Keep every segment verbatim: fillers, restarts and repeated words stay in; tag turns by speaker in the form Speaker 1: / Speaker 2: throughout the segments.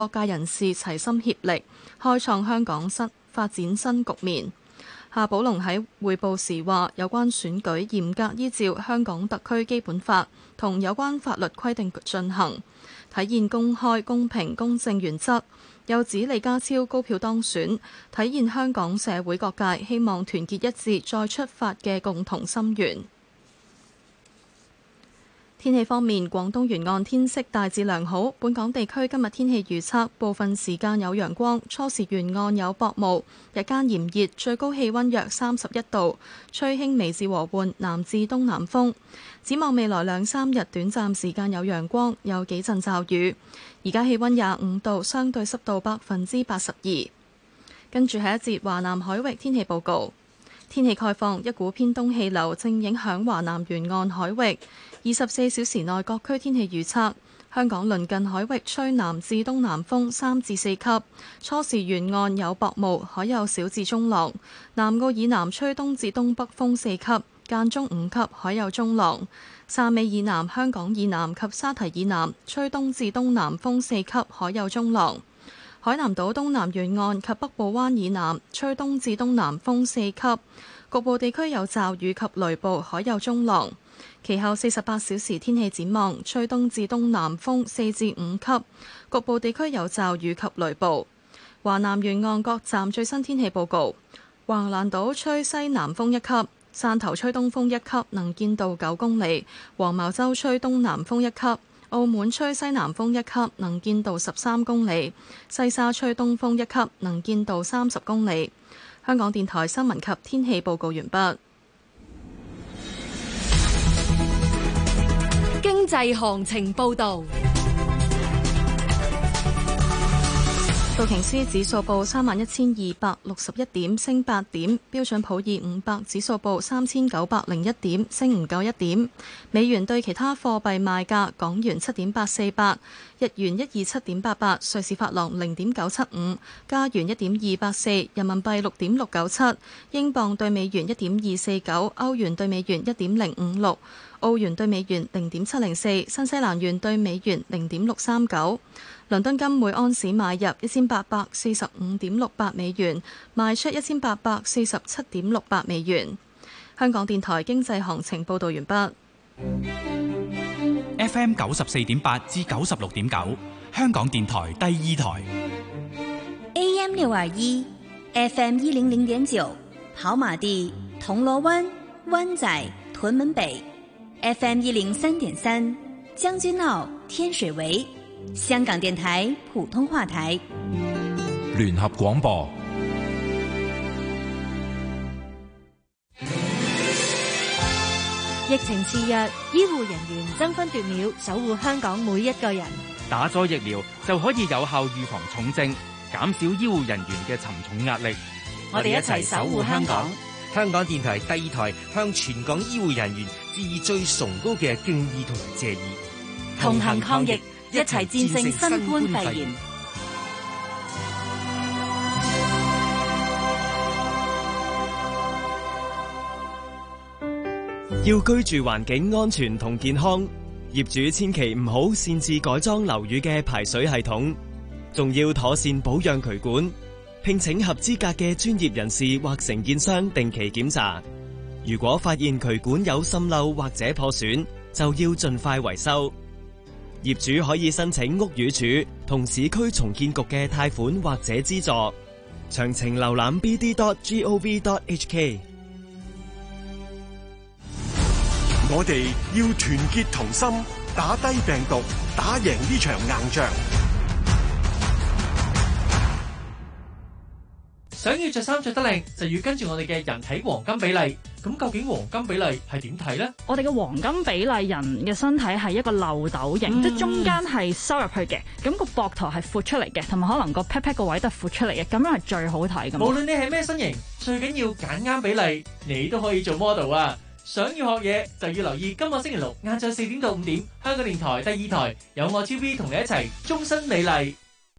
Speaker 1: 各界人士齊心協力，開創香港新發展新局面。夏寶龍喺匯報時話，有關選舉嚴格依照香港特區基本法同有關法律規定進行，體現公開、公平、公正原則。又指李家超高票當選，體現香港社會各界希望團結一致再出發嘅共同心願。天氣方面，廣東沿岸天色大致良好。本港地區今日天氣預測，部分時間有陽光，初時沿岸有薄霧，日間炎熱，最高氣溫約三十一度，吹輕微至和緩南至東南風。展望未來兩三日，短暫時間有陽光，有幾陣驟雨。而家氣溫廿五度，相對濕度百分之八十二。跟住係一節華南海域天氣報告。天氣概況，一股偏東氣流正影響華南沿岸海域。二十四小時內各區天氣預測：香港鄰近海域吹南至東南風三至四級，初時沿岸有薄霧，海有小至中浪；南澳以南吹東至東北風四級，間中五級，海有中浪；汕尾以南、香港以南及沙堤以南吹東至東南風四級，海有中浪；海南島東南沿岸及北部灣以南吹東至東南風四級，局部地區有驟雨及雷暴，海有中浪。其後四十八小時天氣展望，吹東至東南風四至五級，局部地區有驟雨及雷暴。華南沿岸各站最新天氣報告：橫瀾島吹西南風一級，汕頭吹東風一級，能見度九公里；黃茅洲吹東南風一級，澳門吹西南風一級，能見度十三公里；西沙吹東風一級，能見度三十公里。香港電台新聞及天氣報告完畢。
Speaker 2: 經濟行情報導。
Speaker 1: 道瓊斯指數報三萬一千二百六十一點，升八點；標準普爾五百指數報三千九百零一點，升唔夠一點。美元對其他貨幣賣價：港元七點八四八，日元一二七點八八，瑞士法郎零點九七五，加元一點二八四，人民幣六點六九七，英鎊對美元一點二四九，歐元對美元一點零五六。澳元對美元零點七零四，新西蘭元對美元零點六三九。倫敦金每安士買入一千八百四十五點六八美元，賣出一千八百四十七點六八美元。香港電台經濟行情報導完畢。
Speaker 3: F M 九十四點八至九十六點九，香港電台第二台。
Speaker 4: A M 六二一，F M 一零零點九，跑馬地、銅鑼灣、灣仔、屯門北。F M 一零三點三，將軍澳、天水圍，香港電台普通話台。
Speaker 5: 聯合廣播。
Speaker 2: 疫情肆虐，醫護人員爭分奪秒守護香港每一個人。
Speaker 6: 打咗疫苗就可以有效預防重症，減少醫護人員嘅沉重壓力。
Speaker 2: 我哋一齊守護香港。
Speaker 7: 香港電台第二台向全港醫護人員致以最崇高嘅敬意同埋謝意。
Speaker 2: 同行抗疫，一齊戰勝新冠肺炎。
Speaker 8: 要居住環境安全同健康，業主千祈唔好擅自改裝樓宇嘅排水系統，仲要妥善保養渠管。聘請合資格嘅專業人士或承建商定期檢查。如果發現渠管有滲漏或者破損，就要盡快維修。業主可以申請屋宇署同市區重建局嘅貸款或者資助。詳情瀏覽 b d dot gov dot h k。
Speaker 9: 我哋要團結同心，打低病毒，打贏呢場硬仗。
Speaker 10: 想要着衫着得靚，就要跟住我哋嘅人體黃金比例。咁究竟黃金比例係點睇呢？
Speaker 11: 我哋嘅黃金比例，人嘅身體係一個漏斗形，嗯、即係中間係收入去嘅。咁個膊頭係闊出嚟嘅，同埋可能個 pat pat 個位都係闊出嚟嘅，咁樣係最好睇㗎嘛。無
Speaker 10: 論你係咩身形，最緊要揀啱比例，你都可以做 model 啊！想要學嘢就要留意今個星期六晏晝四點到五點，香港電台第二台有我 T V 同你一齊終身美麗。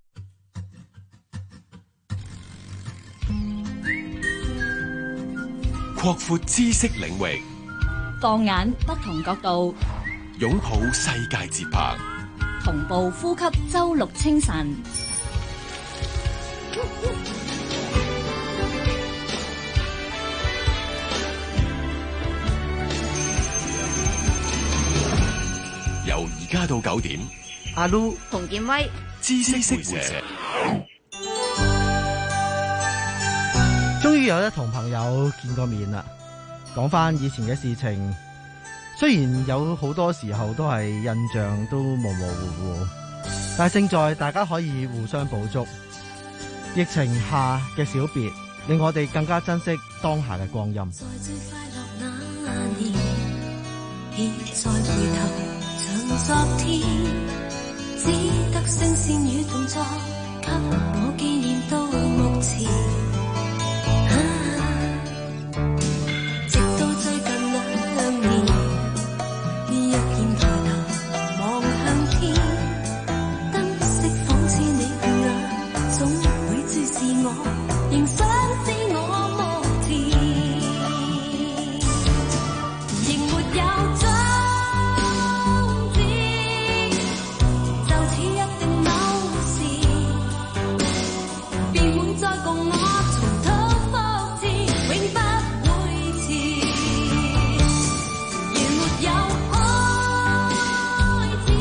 Speaker 9: 擴闊知識領域，
Speaker 4: 放眼不同角度，
Speaker 9: 擁抱世界節拍，
Speaker 4: 同步呼吸周六清晨。
Speaker 9: 由而家到九點，
Speaker 12: 阿 Lu、
Speaker 2: 洪建威、
Speaker 9: 知識識社，
Speaker 12: 終於有得同朋友見過面啦。講翻以前嘅事情，雖然有好多時候都係印象都模模糊糊，但係勝在大家可以互相補足。疫情下嘅小別，令我哋更加珍惜當下嘅光陰。
Speaker 13: 在最快樂那年，別再回頭像昨天，只得聲線與動作，給我紀念到目前。啊，直到最近兩年，若然抬頭望向天，燈飾仿似你眼，總會注視我，仍想知我目前，仍沒有終止，就似一定某時，便會再共我重蹈覆轍，永不會遲。如沒有開始，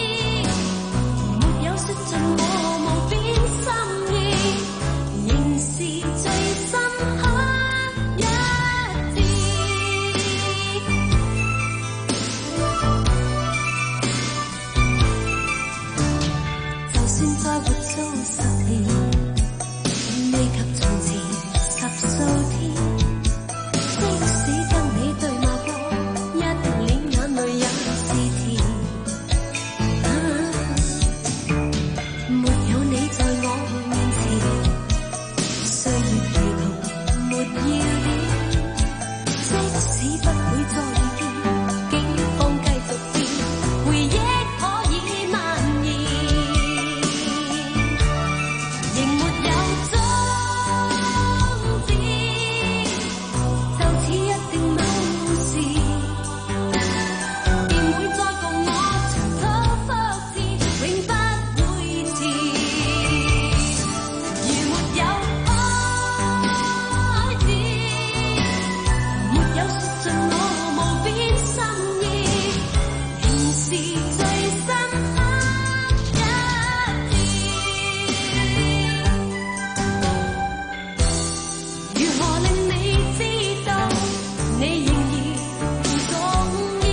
Speaker 13: 沒有說盡我無邊心意，仍是最深刻一致。就算再活足十年，未及從前十數天。即使跟你對罵過，一臉眼淚也是甜。啊，沒有你在我面前，歲月如同沒要點。即使不會再遇見，境況繼續變，回憶可以蔓延，仍沒有終止，就似一定某時，便會再共我重蹈覆轍，永不會遲。如沒有開始，沒有說盡我無邊心意，仍是最深刻一致。如何令你知道，你仍然重要？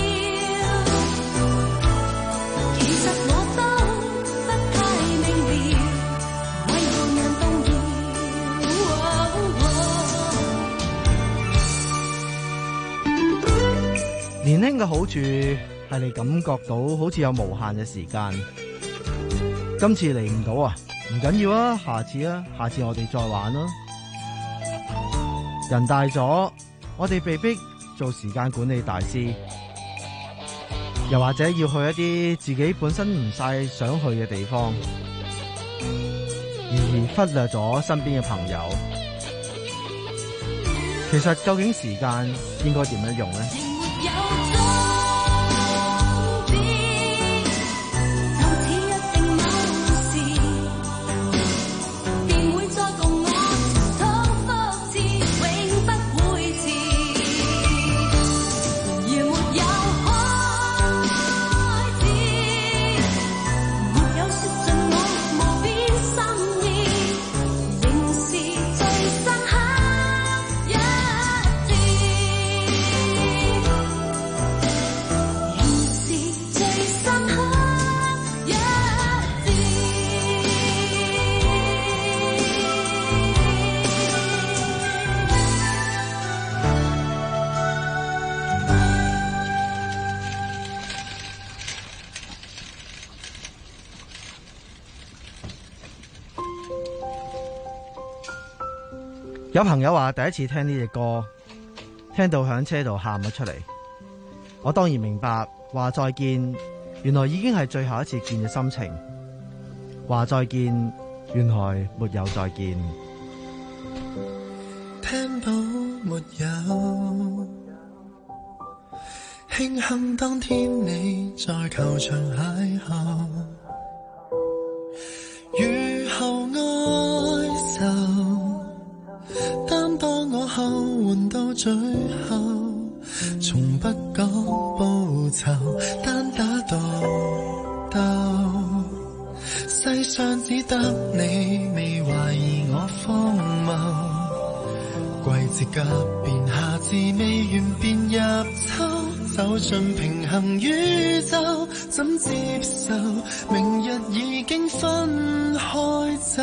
Speaker 13: 其實我都不太明了，為何難動搖？
Speaker 12: 年輕嘅好處係你感覺到好似有無限嘅時間。今次嚟唔到啊，唔緊要啊，下次啊，下次我哋再玩咯。人大咗，我哋被逼做時間管理大師，又或者要去一啲自己本身唔晒想去嘅地方，而忽略咗身邊嘅朋友。其實究竟時間應該點樣用呢？
Speaker 13: 沒有終止，就似一定某時，便會再共我重蹈覆轍，永不會遲。如沒有開始，沒有說盡我無邊心意，仍是最深刻一致，仍是最深刻一致。
Speaker 12: 有朋友話第一次聽呢隻歌，聽到響車度喊咗出嚟。我當然明白話再見，原來已經係最後一次見嘅心情。話再見，原來沒有再見。
Speaker 14: 聽到沒有？慶幸當天你在球場邂逅，雨後愛最後，從不講報酬，單打獨鬥。世上只得你未懷疑我荒謬，季節急變，夏至未完便入秋，走進平衡宇宙，怎接受明日已經分開走？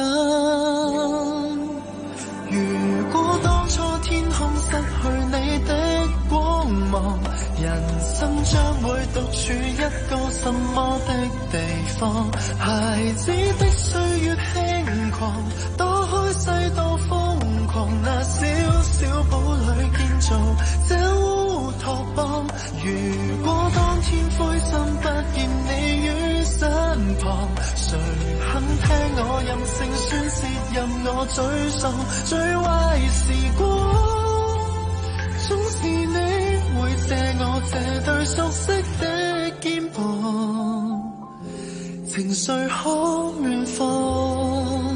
Speaker 14: 如果當初天空失去你的光芒，人生將會獨處一個什麼的地方？孩子的歲月輕狂，躲開世道瘋狂，那小小堡壘建造這烏托邦。如果當天灰心不見你於身旁，誰肯聽我任性宣泄，任我沮喪？最壞時光總是你會借我這對熟悉的肩膀，情緒可遠放。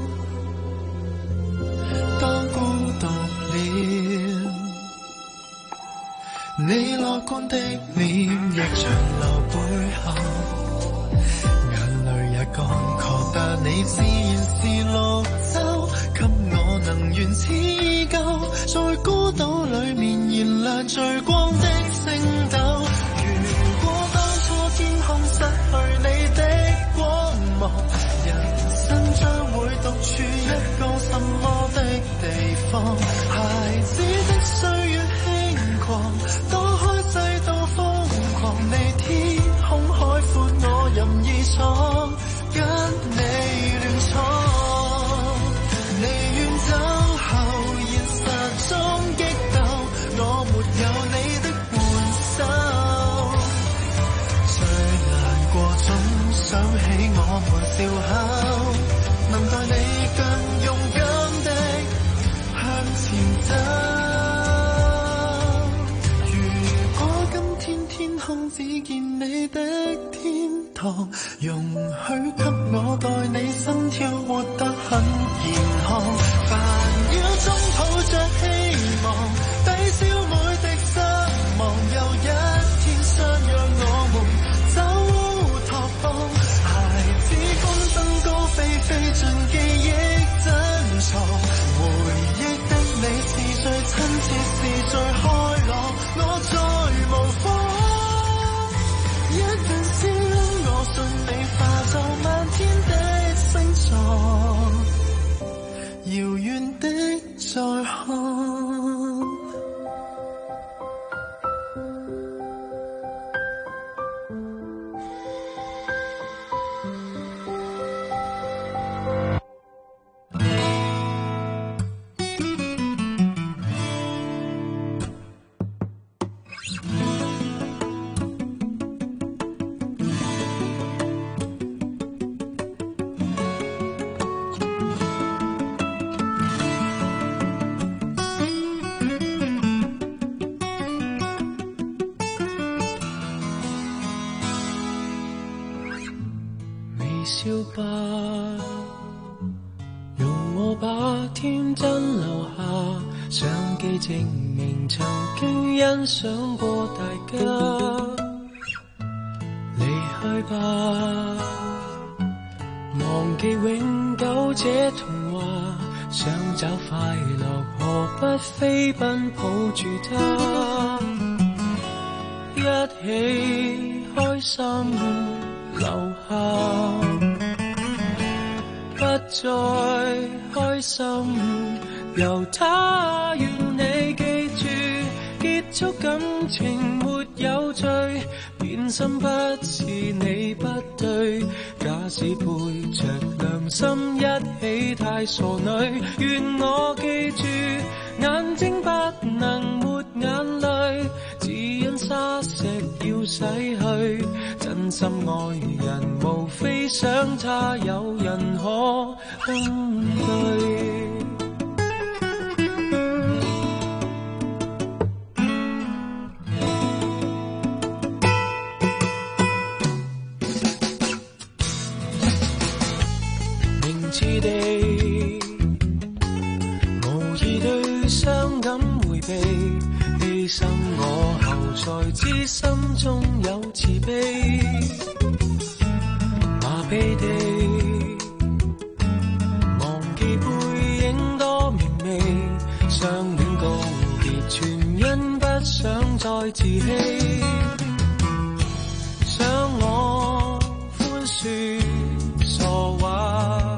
Speaker 14: 當孤獨了，你樂觀的臉亦長留背後，眼淚也乾涸，但你自然是綠洲，給我能源似舊，在孤島裡面燃亮最光的星斗。如果當初天空失去你的光芒，人生將會獨處一個什麼的地方？孩子的歲月輕狂，躲開世道瘋狂，你天空海闊我任意闖，跟你亂闖。你遠走後現實中激鬥，我沒有你的援手，最難過總想起我們笑口，能待你更勇敢的向前走。如果今天天空只見你的天堂，容許給我代你心跳活得很健康，煩擾中抱着希望，抵消每滴失望，又一天相約我們走烏托邦。孩子風箏高飛飛進記憶珍藏，回憶的你是最親切，是最開朗，我再無妨。一陣笑，我信你化作漫天的星座，遙遠的再看。笑吧，容我把天真留下，相機證明曾經欣賞過大家。離去吧，忘記永久這童話，想找快樂何不飛奔抱住它，一起開心留下，不再開心由他，願你記住，結束感情沒有罪，變心不是你不對，假使背着良心一起太傻女，願我記住，眼睛不能沒眼淚，只因沙石要洗去，真心愛人無非想他有人可登對。明知地無意對傷感迴避， 生我後才知心中有慈悲，麻痹地忘記背影多明媚，相戀告別全因不想再自欺，想我寬恕傻話，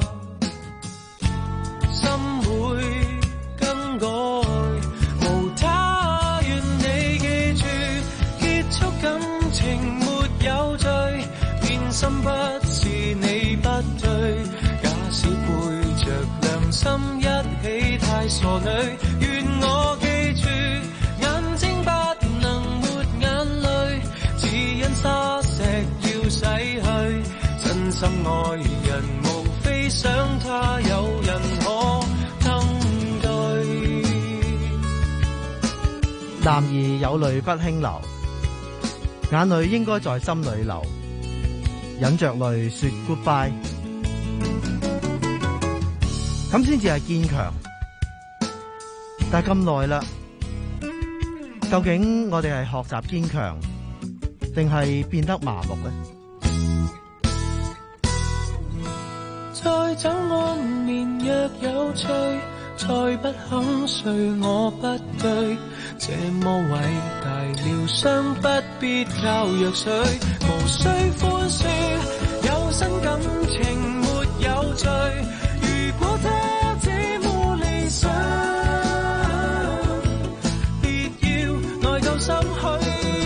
Speaker 14: 心會更改，無他願你記住，結束感情沒有罪，變心不是你不對，假使背着良心一起太傻女，願我記住，眼睛不能沒眼淚，只因沙石要洗去，真心愛人無非想他有人可登對。
Speaker 12: 男兒有淚不輕流，眼淚應該在心裏流，忍着淚說 goodbye， 咁先至係堅強。但係咁耐啦，究竟我哋係學習堅強，定係變得麻木呢？
Speaker 14: 再找安眠若有趣，再不肯睡我不對，這麼偉大療傷不必靠藥水，無需寬恕，有新感情沒有罪，如果他這麼理想，別要內疚心虛，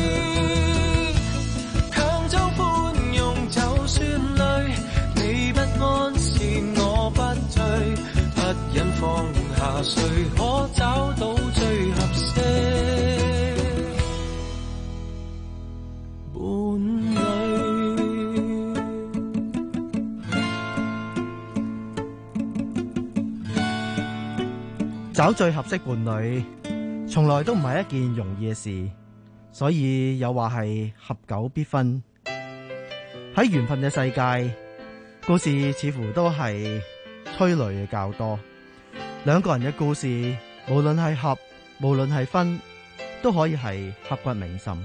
Speaker 14: 強裝寬容就算累，你不安是我不對，不忍放下誰可找到最合適伴侶。
Speaker 12: 找最合適伴侶從來都唔係一件容易嘅事，所以有話係合久必分。喺緣分嘅世界，故事似乎都係催淚嘅較多，兩個人嘅故事無論係合無論係分都可以係刻骨銘心。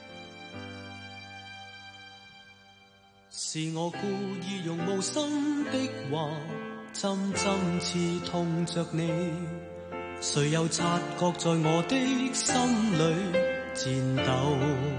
Speaker 14: 是我故意用無心的話針針刺痛着你，誰又察覺在我的心裏顫抖？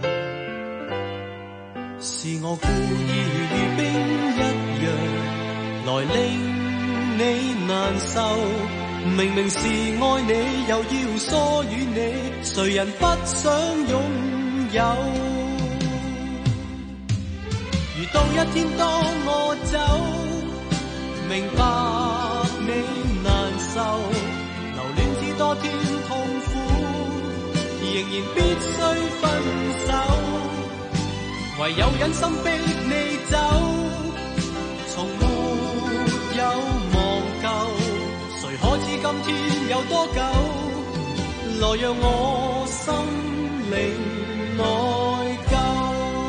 Speaker 14: 是我故意如雨冰一樣來令你難受，明明是愛你又要疏遠你，誰人不想擁有？如到一天當我走，明白你難受，留戀只多添痛苦，仍然必須分手，唯有忍心逼你走，從沒有忘舊，誰可知今天有多久？來讓我心靈內疚。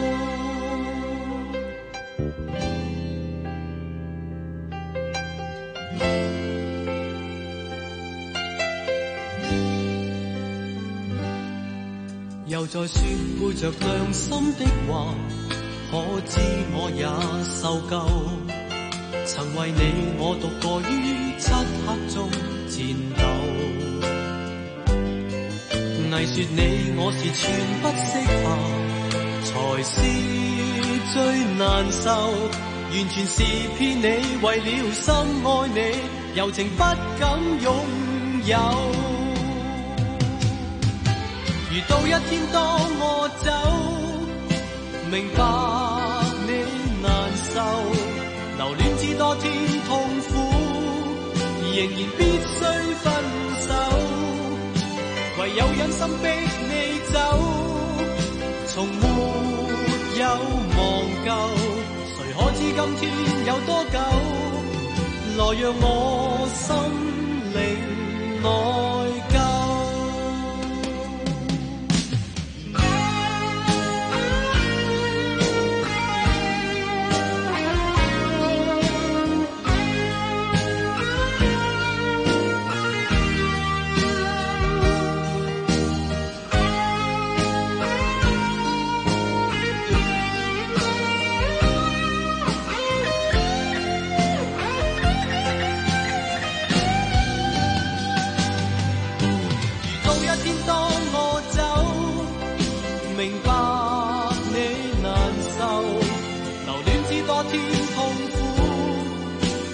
Speaker 14: 又再說背着良心的話，可知我也受夠，曾為你我獨個於漆黑中戰鬥，偽說你我是全不適合，才是最難受，完全是騙你，為了深愛你，柔情不敢擁有。如到一天當我走，明白你難受，留戀只多添痛苦，仍然必須分手，唯有忍心逼你走，從沒有忘舊，誰可知今天有多久？來讓我心靈內疚。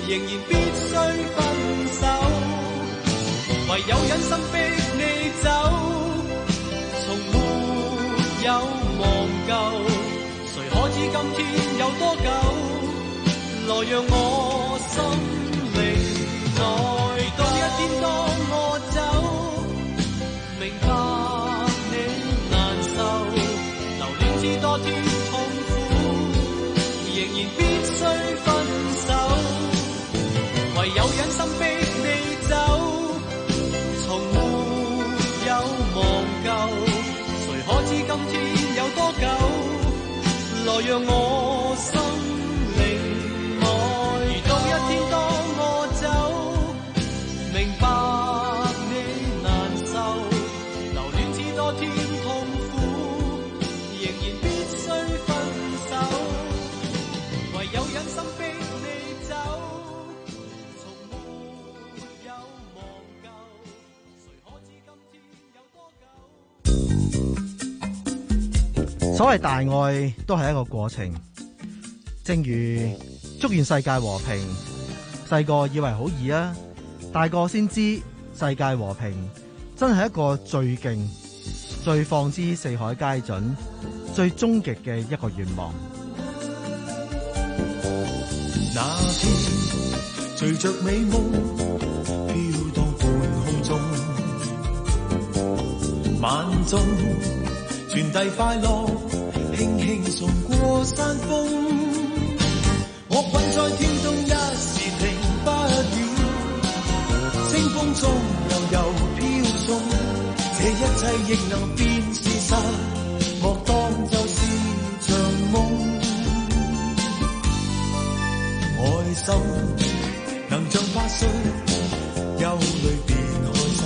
Speaker 14: 仍然必須分手，唯有忍心逼你走，從沒有忘舊，誰可知今天有多久，來讓我心靈內當一天當我走，明白你難受，留戀知多天痛苦，仍然必須分手，唯有忍心逼你走，從沒有忘舊，誰可知今天有多久，來讓我心靈內如到一天當我走，明白你難受，留戀知多天痛苦，仍然必須分手，唯有忍心逼你走，從沒有忘舊，誰可知今天有多久。
Speaker 12: 所謂大愛都係一個過程，正如祝願世界和平，細個以為好易啊，大個先知世界和平真係一個最勁、最放之四海皆準、最終極嘅一個願望。
Speaker 14: 那天隨着美夢飄蕩半空中，晚鐘傳遞快樂，輕輕送過山峰。我困在跳動，一時停不了，清風中悠悠飄送，這一切亦能變事實，莫當就是場夢。愛心能像發水，憂慮變開心。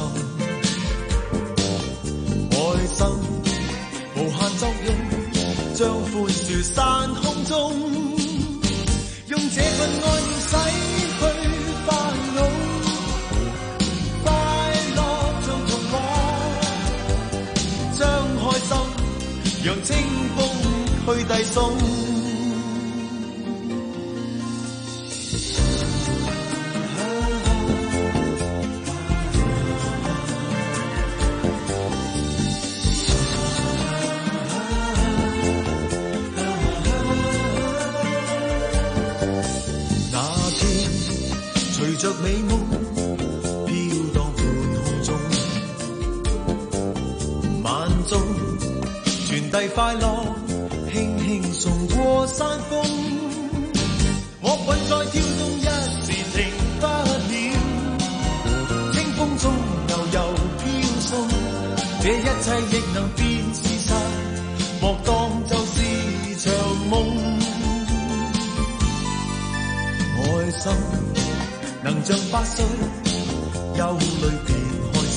Speaker 14: 愛心無限作用，將歡笑散空中。用這份愛念洗去煩惱，快樂像童話。將開心讓清風去遞送。隨着美夢飄蕩半空中，晚鐘傳遞快樂，輕輕送過山峰。我困在跳動，一時停不了，清風中悠悠飄送，這一切亦能變事實，莫當就是場夢。愛心能像發水，憂慮變開心。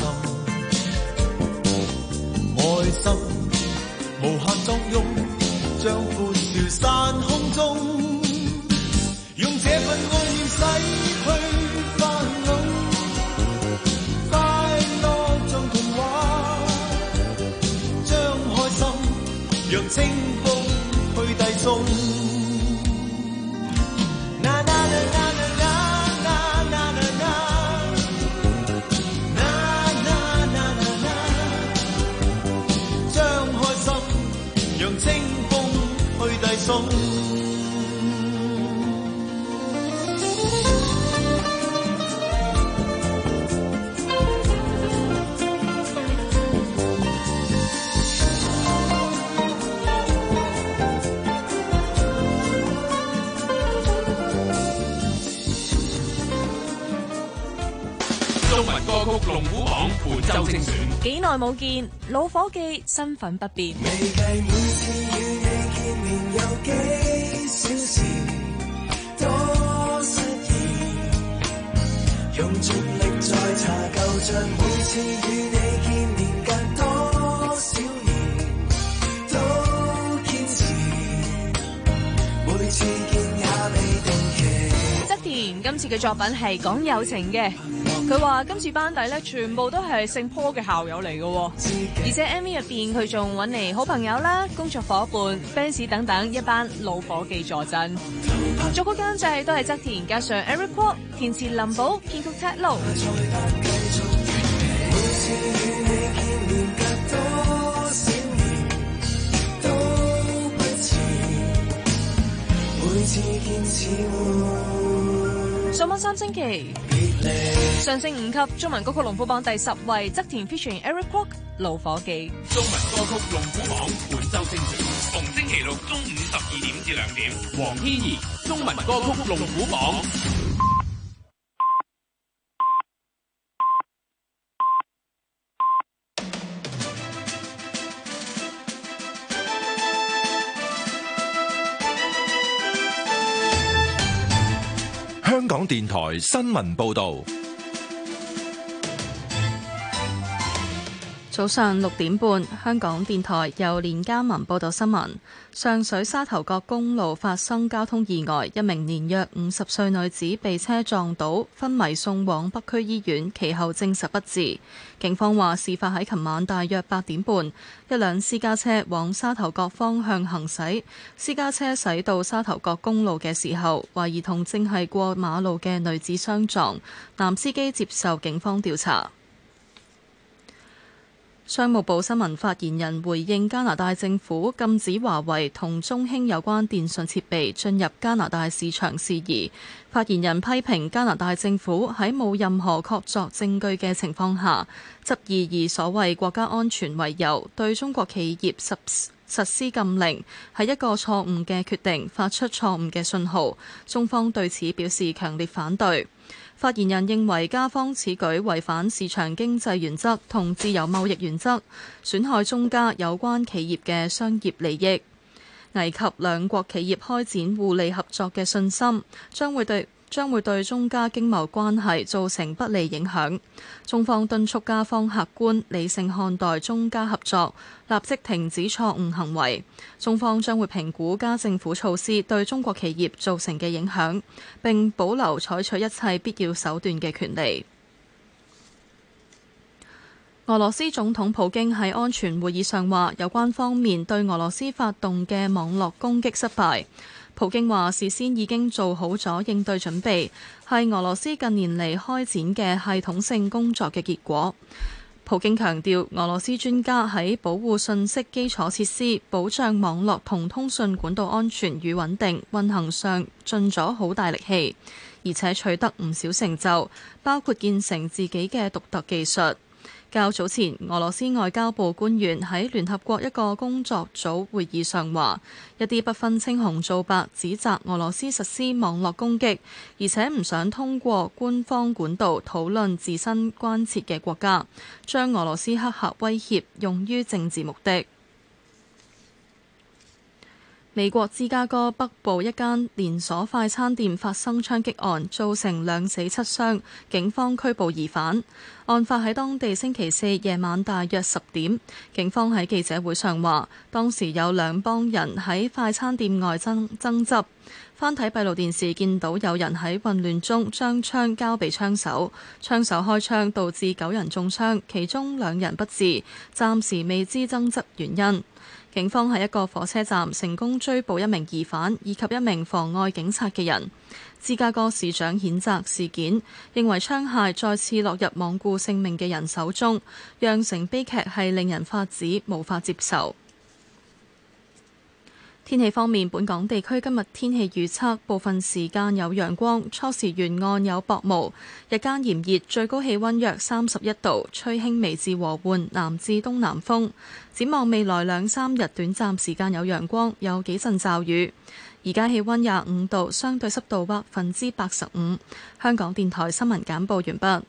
Speaker 14: 愛心無限作用，將歡笑散空中。用這份愛念洗去煩惱，快樂像童話。將開心讓清風去遞送。清風去遞送。
Speaker 5: 中文歌曲龍虎榜本周精選。
Speaker 2: 幾耐冇見，老伙計身份不變。
Speaker 14: 未計每次與你見面有幾小時，多失意，用盡力再查舊帳，每次與你見面隔多少年，都堅持，每次見也未定期。
Speaker 2: 側田今次嘅作品係講友情嘅。佢話今次班底咧全部都係姓坡嘅校友嚟嘅，而且 M V 入邊佢仲揾嚟好朋友啦、工作夥伴、fans 等等一班老伙計助陣。 作曲監製都係側田，加上 Eric Kwok， 填詞林寶，編曲 Ted Lo。上榜三星期，上升五級，中文歌曲龍虎榜第十位，側田 featuring Eric Kwok， 怒火記。
Speaker 5: 中文歌曲龍虎榜本周精選，逢星期六中午十二點至兩點，黃天怡中文歌曲龍虎榜。
Speaker 9: 香港電台新聞報道。
Speaker 1: 早上六點半，香港電台由連家文報道新聞。上水沙頭角公路發生交通意外，一名年約五十歲女子被車撞倒，昏迷送往北區醫院，其後證實不治。警方話，事發喺琴晚大約八點半，一輛私家車往沙頭角方向行駛，私家車駛到沙頭角公路嘅時候，懷疑同正係過馬路嘅女子相撞，男司機接受警方調查。商務部新聞發言人回應加拿大政府禁止華為同中興有關電訊設備進入加拿大市場事宜，發言人批評加拿大政府喺冇任何確鑿證據嘅情況下，執意以所謂國家安全為由對中國企業實實施禁令，係一個錯誤嘅決定，發出錯誤嘅信號，中方對此表示強烈反對。發言人認為加方此舉違反市場經濟原則同自由貿易原則，損害中加有關企業嘅商業利益，危及兩國企業開展互利合作嘅信心，將會對將會對中加經貿關係造成不利影響。中方敦促加方客觀理性看待中加合作，立即停止錯誤行為。中方將會評估加政府措施對中國企業造成嘅影響，並保留採取一切必要手段嘅權利。俄羅斯總統普京喺安全會議上話，有關方面對俄羅斯發動嘅網絡攻擊失敗。普京話，事先已經做好咗應對準備，係俄羅斯近年嚟開展嘅系統性工作嘅結果。普京強調，俄羅斯專家喺保護信息基礎設施、保障網絡同通訊管道安全與穩定運行上盡咗好大力氣，而且取得唔少成就，包括建成自己嘅獨特技術。較早前，俄羅斯外交部官員喺聯合國一個工作組會議上話，一啲不分青紅皂白指責俄羅斯實施網絡攻擊，而且唔想通過官方管道討論自身關切嘅國家，將俄羅斯黑客威脅用於政治目的。美國芝加哥北部一間連鎖快餐店發生槍擊案，造成兩死七傷，警方拘捕疑犯。案發喺當地星期四夜晚大約十點，警方喺記者會上話，當時有兩幫人喺快餐店外爭爭執。翻睇閉路電視，見到有人喺混亂中將槍交俾槍手，槍手開槍導致九人中槍，其中兩人不治，暫時未知爭執原因。警方喺一個火車站成功追捕一名疑犯以及一名妨礙警察嘅人。芝加哥市長譴責事件，認為槍械再次落入罔顧性命嘅人手中，釀成悲劇係令人髮指，無法接受。天氣方面，本港地區今日天氣預測，部分時間有陽光，初時沿岸有薄霧，日間炎熱，最高氣溫約三十一度，吹輕微至和緩南至東南風。展望未來兩三日，短暫時間有陽光，有幾陣驟雨。而家氣溫廿五度，相對濕度百分之八十五。香港電台新聞簡報完畢。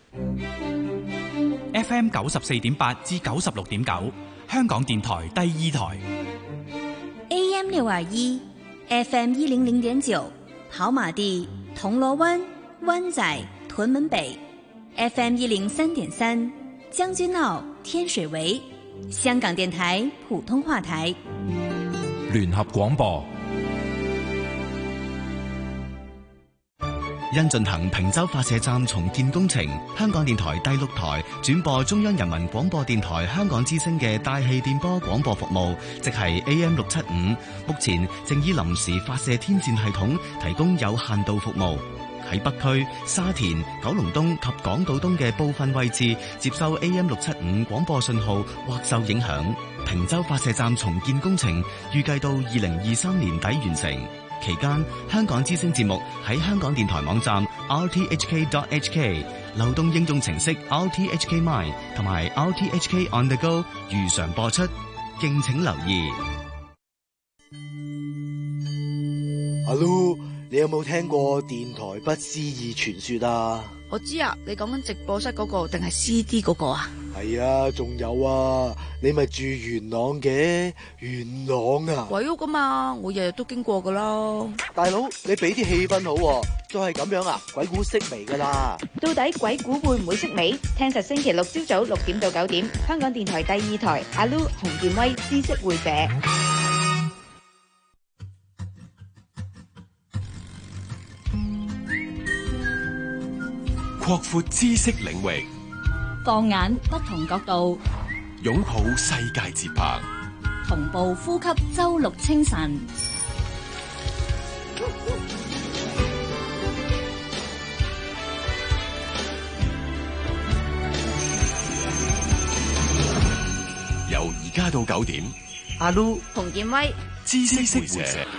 Speaker 3: F M 九十四點八至九十六點九，香港電台第二台。
Speaker 4: A M 六二一 ，F M 一零零點九，跑馬地、銅鑼灣、灣仔、屯門北 ，F M 一零三點三，將軍澳、天水圍，香港電台普通話台。
Speaker 15: 聯合廣播。 因進行坪洲發射站重建工程，香港電台第六台轉播中央人民廣播電台香港之聲嘅大氣電波廣播服務，即係 A M 六七五，目前正以臨時發射天線系統提供有限度服務。喺北區、沙田、九龍東及港島東嘅部分位置接收 A M 六七五廣播信號或受影響。坪洲發射站重建工程預計到二零二三年底完成。期間，香港之聲節目喺香港電台網站 r t h k dot h k、流動應用程式 R T H K Mine 同埋 R T H K On The Go 如常播出，敬請留意。
Speaker 16: 阿 Lu， 你有冇聽過電台不思議傳說啊？
Speaker 17: 我知啊，你講緊直播室嗰個定係 C D 嗰個啊？
Speaker 16: 係啊，仲有啊，你咪住元朗嘅元朗啊？
Speaker 17: 鬼屋噶嘛，我日日都經過噶啦。
Speaker 16: 大佬，你俾啲氣氛好喎，再係咁樣啊，鬼故式微噶啦。
Speaker 18: 到底鬼故會唔會式微？聽實星期六朝早六點到九點，香港電台第二台阿 Lu 洪建威知識會社。
Speaker 9: 擴闊知識領域，
Speaker 4: 放眼不同角度，
Speaker 9: 擁抱世界節拍，
Speaker 4: 同步呼吸周六清晨。
Speaker 9: 由而家到九點，
Speaker 16: 阿 Lu
Speaker 17: 洪建威
Speaker 9: 知識會社。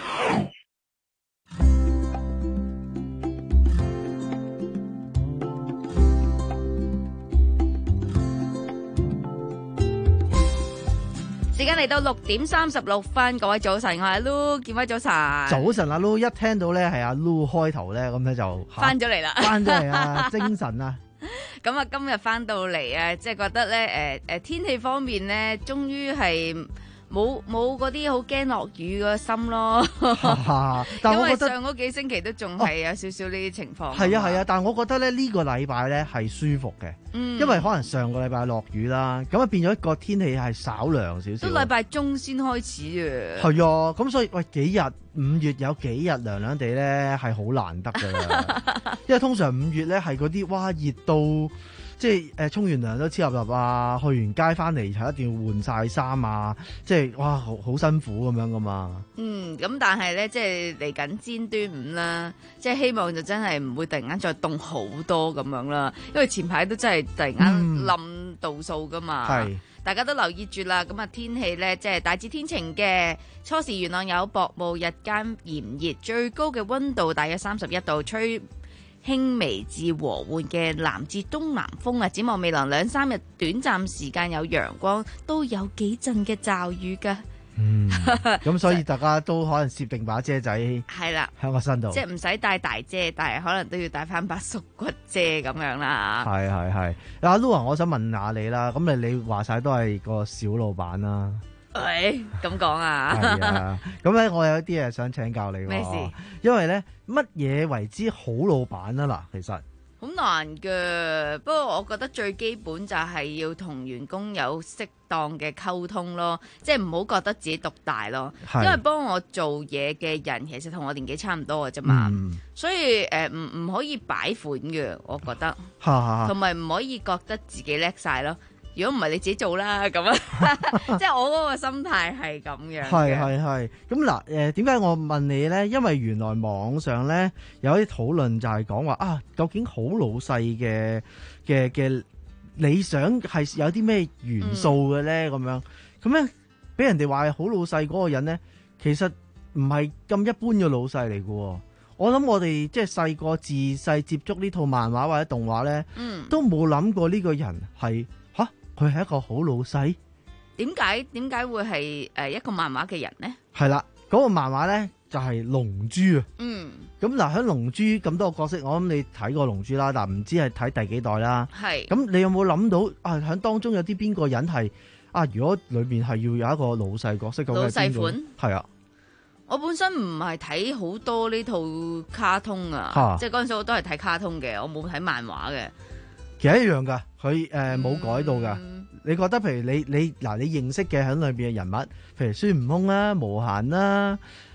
Speaker 17: 時間嚟到六點三十六分，各位早晨，我係阿 Lu，建威早晨。
Speaker 12: 早晨，阿 Lu 一聽到咧係阿 Lu 開頭咧，咁咧就
Speaker 17: 翻咗嚟啦，
Speaker 12: 翻咗嚟啊，精神啊！
Speaker 17: 咁啊，今日翻到嚟啊，即係覺得咧，誒誒，天氣方面咧，終於係冇冇嗰啲好驚落雨嘅心咯。
Speaker 12: 但我覺得
Speaker 17: 因為上嗰幾星期都仲係有少少呢啲情況。
Speaker 12: 係啊係啊，但係我覺得咧呢個禮拜咧係舒服嘅，
Speaker 17: 嗯、
Speaker 12: 因為可能上個禮拜落雨啦，咁啊變咗一個天氣係稍涼少少。
Speaker 17: 都禮拜中先開始啊。
Speaker 12: 係啊，咁所以喂幾日五月有幾日涼涼地咧係好難得㗎啦，因為通常五月咧係嗰啲哇熱到即係誒沖完涼都黐立立啊，去完街翻嚟就一定要換晒衫啊，即係哇好好辛苦咁樣噶嘛。
Speaker 17: 嗯，咁但係咧即係嚟緊煎端午啦，即係希望就真係唔會突然間再凍好多咁樣啦，因為前排都真係突然間冧度數噶嘛。係、嗯，大家都留意住啦。咁啊天氣咧即係大致天晴嘅，初時元朗有薄霧，日間炎熱，最高嘅溫度大約三十一度，吹輕微至和緩嘅南至東南風啊！展望未來兩三日，短暫時間有陽光，都有幾陣嘅驟雨噶。
Speaker 12: 嗯，咁所以大家都可能攝定把遮仔，
Speaker 17: 係啦，
Speaker 12: 喺個身度，
Speaker 17: 即係唔使帶大遮，但係可能都要帶翻把縮骨遮咁樣啦。
Speaker 12: 係係係，阿 Lu 啊，我想問下你啦，咁你你話晒都係個小老闆啦。
Speaker 17: 喂，咁講啊？
Speaker 12: 係啊，咁咧我有啲嘢想請教你。咩事？因為咧乜嘢為之好老闆啊？嗱，其實
Speaker 17: 好難嘅，不過我覺得最基本就係要同員工有適當嘅溝通咯，即係唔好覺得自己獨大咯。因為幫我做嘢嘅人其實同我年紀差唔多嘅啫嘛，嗯、所以誒唔唔可以擺款嘅，我覺得，同埋唔可以覺得自己叻晒咯。如果唔係你自己做啦，咁啊，即係我嗰個心態係咁樣嘅。係係
Speaker 12: 係。咁嗱，誒點解我問你咧？因為原來網上咧有啲討論就係講話啊，究竟好老細嘅嘅嘅理想係有啲咩元素嘅咧？咁、嗯、樣咁咧，俾人哋話係好老細嗰個人咧，其實唔係咁一般嘅老細嚟嘅。我諗我哋即係細個自細接觸呢套漫畫或者動畫咧，嗯、都冇諗過呢個人係。佢係一個好老細，
Speaker 17: 點解點解會係誒一個漫畫嘅人呢？
Speaker 12: 係啦，嗰、那個漫畫咧就係、是《龍珠》啊。嗯，咁嗱喺《龍珠》咁多個角色，我諗你睇過《龍珠》啦，但唔知係睇第幾代啦。係，咁你有冇諗到啊？喺當中有啲邊個人係啊？如果裏面係要有一個老細角色，
Speaker 17: 老細款
Speaker 12: 係啊。
Speaker 17: 我本身唔係睇好多呢套卡通啊，啊即係嗰陣時我都係睇卡通嘅，我冇睇漫畫嘅。
Speaker 12: 其實一樣噶，佢誒冇改到噶。嗯、你覺得譬如你你嗱，你認識嘅喺裏邊嘅人物，譬如孫悟空啦、無限啦，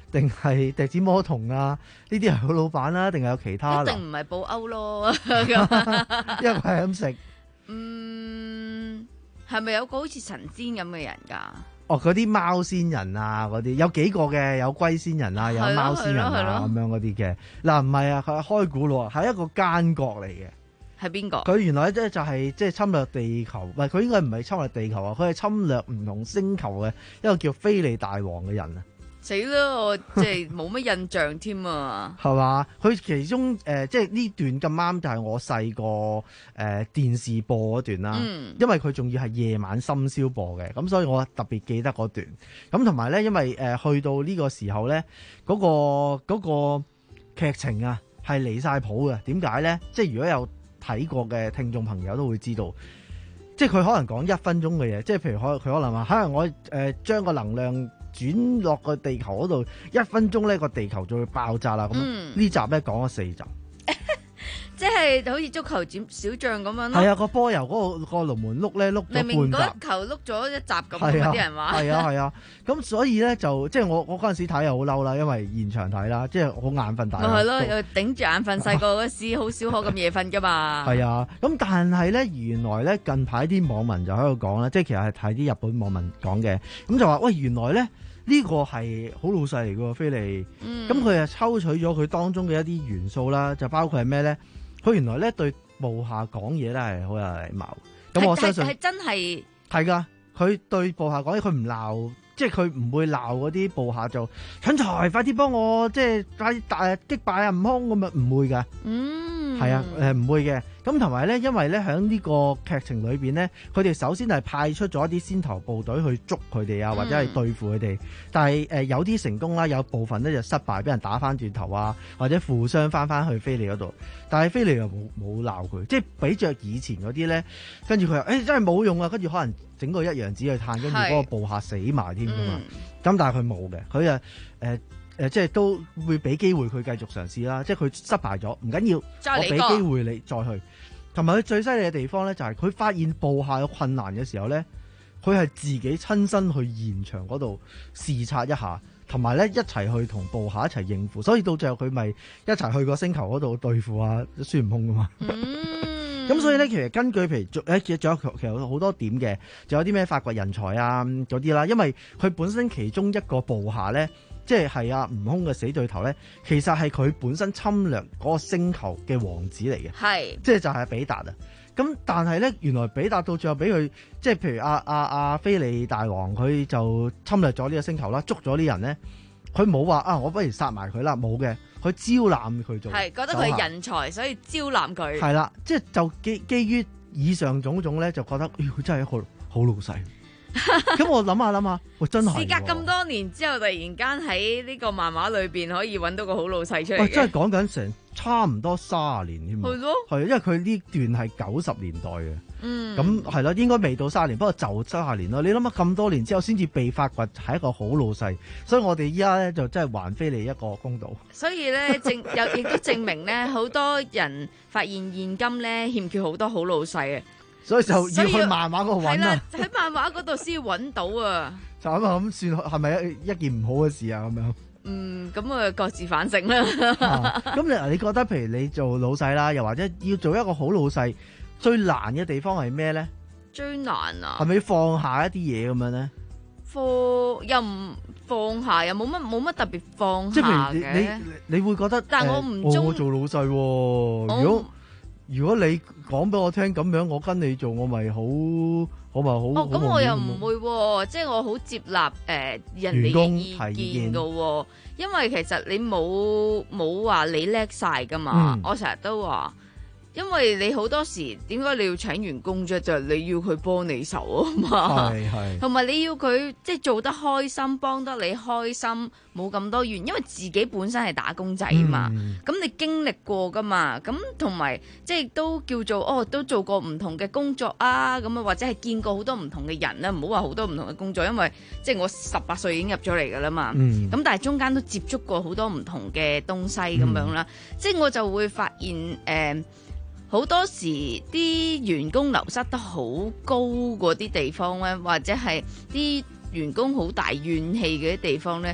Speaker 12: 定係笛子魔童啊？呢啲係佢老闆啦，定係有其他？
Speaker 17: 一定唔係布歐咯，
Speaker 12: 因為佢係咁食。
Speaker 17: 嗯，係咪有個好似神仙咁嘅人㗎？
Speaker 12: 哦，嗰啲貓仙人啊，嗰啲有幾個嘅，有龜仙人啊，有貓仙人啊咁樣嗰啲嘅。嗱唔係啊，佢係開估咯，係一個奸角嚟嘅。
Speaker 17: 係邊個？
Speaker 12: 佢原來咧就係即係侵略地球，唔係佢應該唔係侵略地球啊，佢係侵略唔同星球嘅一個叫菲利大王嘅人啊。
Speaker 17: 死啦！我即係冇乜印象添啊。
Speaker 12: 係嘛？佢其中誒、呃、即係呢段咁啱就係我細個誒電視播嗰段啦。嗯、因為佢仲要係夜晚深宵播嘅，咁所以我特別記得嗰段。咁同埋咧，因為誒、呃、去到呢個時候咧，嗰、嗰個嗰、嗰個劇情啊係離晒譜嘅。點解咧？即係如果有睇過嘅聽眾朋友都會知道，即係佢可能講一分鐘嘅嘢，即係譬如可佢可能話可能我誒將個能量轉落個地球嗰度，一分鐘咧個地球就會爆炸啦。咁呢、嗯、集咧講咗四集，
Speaker 17: 即係好似足球轉小將咁樣咯。
Speaker 12: 係啊，個波由嗰、嗰個、嗰個龍門碌咧碌咗半集，
Speaker 17: 明明嗰球碌咗一集咁，啲、啊、人話
Speaker 12: 係啊係啊。咁、啊、所以咧就即係我我嗰陣時睇又好嬲啦，因為現場睇啦，即係好眼瞓大。咪係咯，
Speaker 17: 又頂住眼瞓。細個嗰時好少可咁夜瞓噶嘛。
Speaker 12: 係啊，咁但係咧原來咧近排啲網民就喺度講啦，即係其實係睇啲日本網民講嘅，咁就話喂原來咧。呢個係好老細嚟嘅喎，菲利。咁佢係抽取咗佢當中嘅一啲元素啦，就包括係咩咧？佢原來咧對部下講嘢咧係好有禮貌。咁我相信
Speaker 17: 係真係
Speaker 12: 係㗎。佢對部下講嘢，佢唔鬧，即係佢唔會鬧嗰啲部下就蠢材，快啲幫我即係快啲大擊敗啊！悟空咁啊，唔會㗎。嗯，係啊，誒唔會嘅。咁同埋咧，因為咧喺呢個劇情裏邊咧，佢哋首先係派出咗一啲先頭部隊去捉佢哋啊，或者係對付佢哋。嗯、但係誒、呃、有啲成功啦，有部分咧就失敗，俾人打翻轉頭啊，或者負傷翻翻去菲利嗰度。但係菲利又冇冇鬧佢，即係比着以前嗰啲咧，跟住佢又誒真係冇用啊，跟住可能整個一陽指去嘆，跟住嗰個部下死埋添㗎嘛。咁、嗯、但係佢冇嘅，佢啊誒。誒，即係都會俾機會佢繼續嘗試啦。即係佢失敗咗，唔緊要，我俾機會你再去。同埋佢最犀利嘅地方咧，就係佢發現部下有困難嘅時候咧，佢係自己親身去現場嗰度視察一下，同埋咧一齊去同部下一齊應付。所以到最後佢咪一齊去個星球嗰度對付啊孫悟空噶嘛。咁、嗯、所以咧，其實根據譬如誒，其實仲有其實好多點嘅，仲有啲咩發掘人才啊嗰啲啦。因為佢本身其中一個部下咧。即係係阿悟空嘅死對頭咧，其實係佢本身侵略嗰個星球嘅王子嚟嘅，係即係就係比達啊。咁但係咧，原來比達到最後俾佢，即係譬如阿阿阿菲利大王，佢就侵略咗呢個星球啦，捉咗啲人咧，佢冇話啊，我不如殺埋佢啦，冇嘅，佢招攬佢做，係
Speaker 17: 覺得佢係人才，所以招攬佢。係啦，
Speaker 12: 即係就基基於以上種種咧，就覺得，佢、哎、真係一個好老細。咁我諗下諗下，喂真係，
Speaker 17: 事隔咁多年之後，突然間喺呢個漫畫裏邊可以揾到個好老細出嚟。
Speaker 12: 喂，真係講緊成差唔多卅年添，係咯，係因為佢呢段係九十年代嘅，嗯，咁係咯，應該未到卅年，不過就卅年咯。你諗下咁多年之後先至被發掘係一個好老細，所以我哋依家咧就真係還菲利一個公道。
Speaker 17: 所以咧證又亦都證明咧，好多人發現現今咧欠缺好多好老細啊。
Speaker 12: 所以就要去漫畫嗰度揾啊！
Speaker 17: 喺漫畫嗰度先要揾到啊！
Speaker 12: 就咁啊，咁算係咪一件唔好嘅事啊？咁樣
Speaker 17: 嗯，咁啊各自反省啦。
Speaker 12: 咁你你覺得，譬如你做老細啦，又或者要做一個好老細，最難嘅地方係咩咧？
Speaker 17: 最難啊！
Speaker 12: 係咪要放下一啲嘢咁樣咧？
Speaker 17: 放又唔放下，又冇乜冇乜特別放下嘅。
Speaker 12: 即係譬如你你，你會覺得，
Speaker 17: 但係我唔中、
Speaker 12: 呃、我做老細、啊。如果如果你講俾我聽咁樣，我跟你做，我咪好，我咪好。哦，
Speaker 17: 咁我又唔會喎，即係我好接納誒、呃、人哋嘅意見噶喎，因為其實你冇冇話你叻晒噶嘛，嗯、我成日都話。因為你好多時點解你要請員工啫？就係、是、你要佢幫你手啊嘛，同埋你要佢即係做得開心，幫得你開心，冇咁多怨。因為自己本身係打工仔嘛，咁、嗯、你經歷過噶嘛，咁同埋即係都叫做哦，都做過唔同嘅工作啊，咁啊或者係見過好多唔同嘅人啦，唔好話好多唔同嘅工作，因為即係我十八歲已經入咗嚟噶啦嘛，咁、嗯、但係中間都接觸過好多唔同嘅東西咁樣啦，嗯、即係我就會發現誒。呃好多時啲員工流失得好高嗰啲地方咧，或者係啲員工好大怨氣嘅啲地方咧，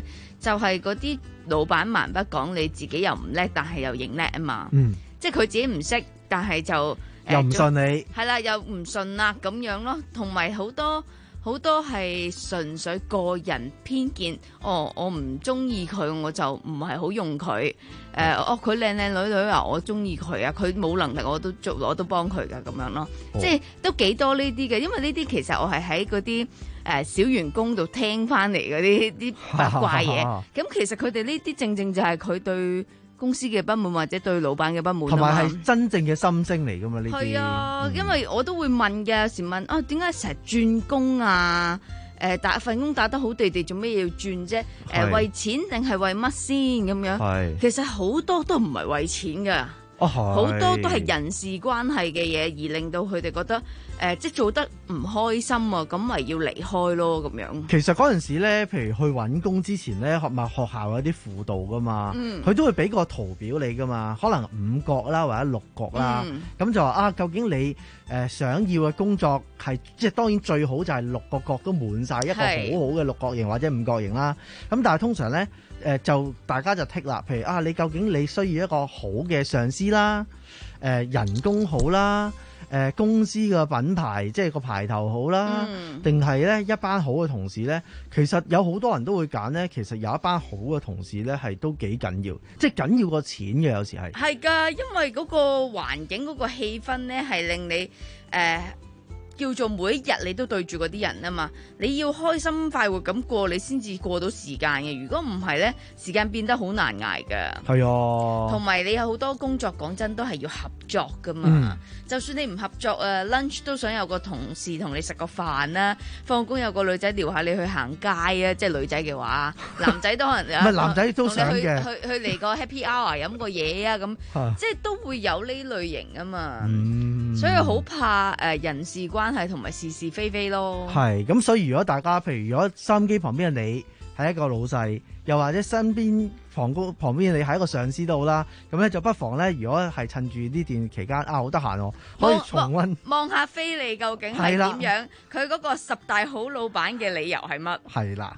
Speaker 17: 就係嗰啲老闆蠻不講，你自己又唔叻，但係又認叻啊嘛。
Speaker 12: 嗯，
Speaker 17: 即係佢自己唔識，但係就
Speaker 12: 又唔信你，
Speaker 17: 係啦，又唔信啦咁樣咯。同埋好多好多係純粹個人偏見。哦，我唔中意佢，我就唔係好用佢。誒、呃，哦，佢靚靚女女啊，我中意佢啊，佢冇能力我都做，我都幫佢噶咁樣咯。
Speaker 12: 哦、
Speaker 17: 即係都幾多呢啲嘅，因為呢啲其實我係喺嗰啲誒小員工度聽翻嚟嗰啲啲八卦嘢。咁其實佢哋呢啲正正就係佢對公司嘅不滿或者對老闆嘅不滿，
Speaker 12: 同埋係真正嘅心聲嚟噶嘛？呢啲
Speaker 17: 係啊，
Speaker 12: 嗯、
Speaker 17: 因為我都會問嘅，有時問啊，點解成日轉工啊？誒、呃、打份工打得好地地，做咩要轉啫？誒、呃、為錢定係為乜先咁樣？其實好多都唔係為錢㗎。好、哦、多都係人事關係嘅嘢，而令到佢哋覺得誒、呃，即係做得唔開心啊，咁咪要離開咯咁樣。
Speaker 12: 其實嗰陣時咧，譬如去揾工之前咧，學咪學校有啲輔導噶嘛，佢、嗯、都會俾個圖表你噶嘛，可能五角啦或者六角啦，咁、嗯、就話啊，究竟你誒、呃、想要嘅工作係即係當然最好就係六個角都滿晒，一個好好嘅六角形或者五角形啦。咁但係通常咧。誒、呃、就大家就剔啦，譬如啊，你究竟你需要一個好嘅上司啦，誒、呃、人工好啦，誒、呃、公司嘅品牌即係個牌頭好啦，定係咧一班好嘅同事咧？其實有好多人都會揀咧，其實有一班好嘅同事咧係都幾緊要，即係緊要過錢嘅有時係。係㗎，
Speaker 17: 因為嗰個環境嗰個氣氛咧係令你誒。呃叫做每一日你都對住嗰啲人啊嘛，你要開心快活咁過，你先至過到時間嘅。如果唔係呢，時間變得好難捱㗎。係啊，同埋你有好多工作，講真都係要合作㗎嘛。嗯、就算你唔合作啊 lunch 都想有個同事同你食個飯啦，放工有個女仔撩下你去行街啊，即係女仔嘅話，男仔都可能唔係男仔都想嘅，去去嚟個 happy hour 飲個嘢啊咁，即係都會有呢類型啊嘛。嗯、所以好怕誒、呃、人事關關係同埋是是非非咯，
Speaker 12: 係咁，所以如果大家譬如如果收音機旁邊嘅你係一個老細，又或者身邊旁邊旁邊嘅你係一個上司都好啦，咁咧就不妨咧，如果係趁住呢段期間啊好得閒，可以重溫
Speaker 17: 望下菲利究竟係點樣，佢嗰個十大好老闆嘅理由係乜？
Speaker 12: 係啦。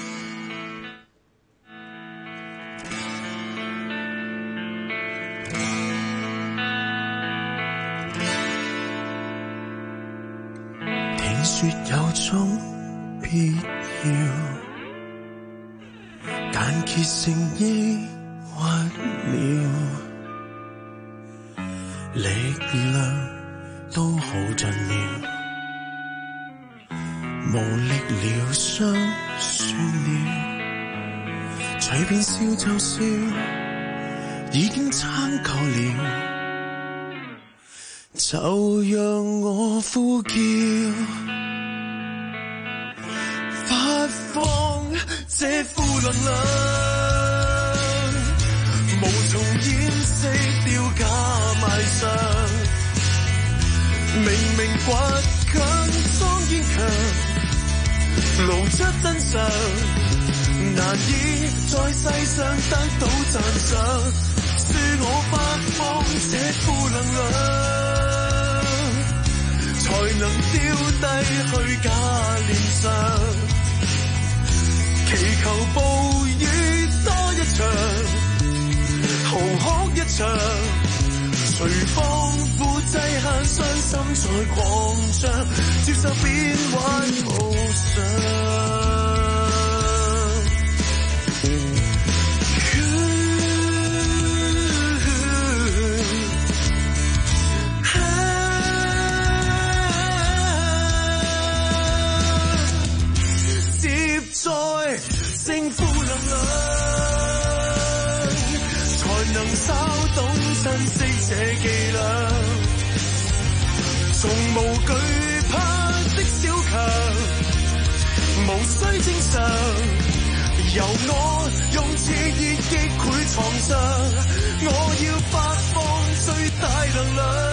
Speaker 14: 說有種必要，但結成抑鬱了，力量都耗盡了，無力了，傷算了，隨便笑就笑，已經撐夠了，就讓我呼叫。發放這負能量，無從掩飾掉假賣相。明明倔強裝堅強，露出真相，難以在世上得到讚賞。恕我發放這負能量，才能丟低虛假臉上。祈求暴雨多一場，豪哭一場，隨放負制限傷心在狂漲，接受變幻無常。正負能量，才能稍懂珍惜這伎倆。從無懼怕的小強，無需正常，由我用熾熱擊潰創傷。我要發放最大能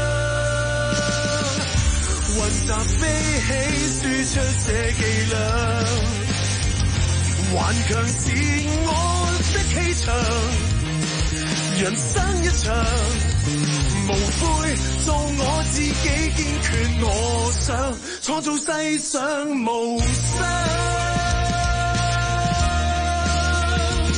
Speaker 14: 量，混雜飛起輸出這伎倆。頑強是我的氣場，人生一場，無悔做我自己，堅決我想創造世上無雙。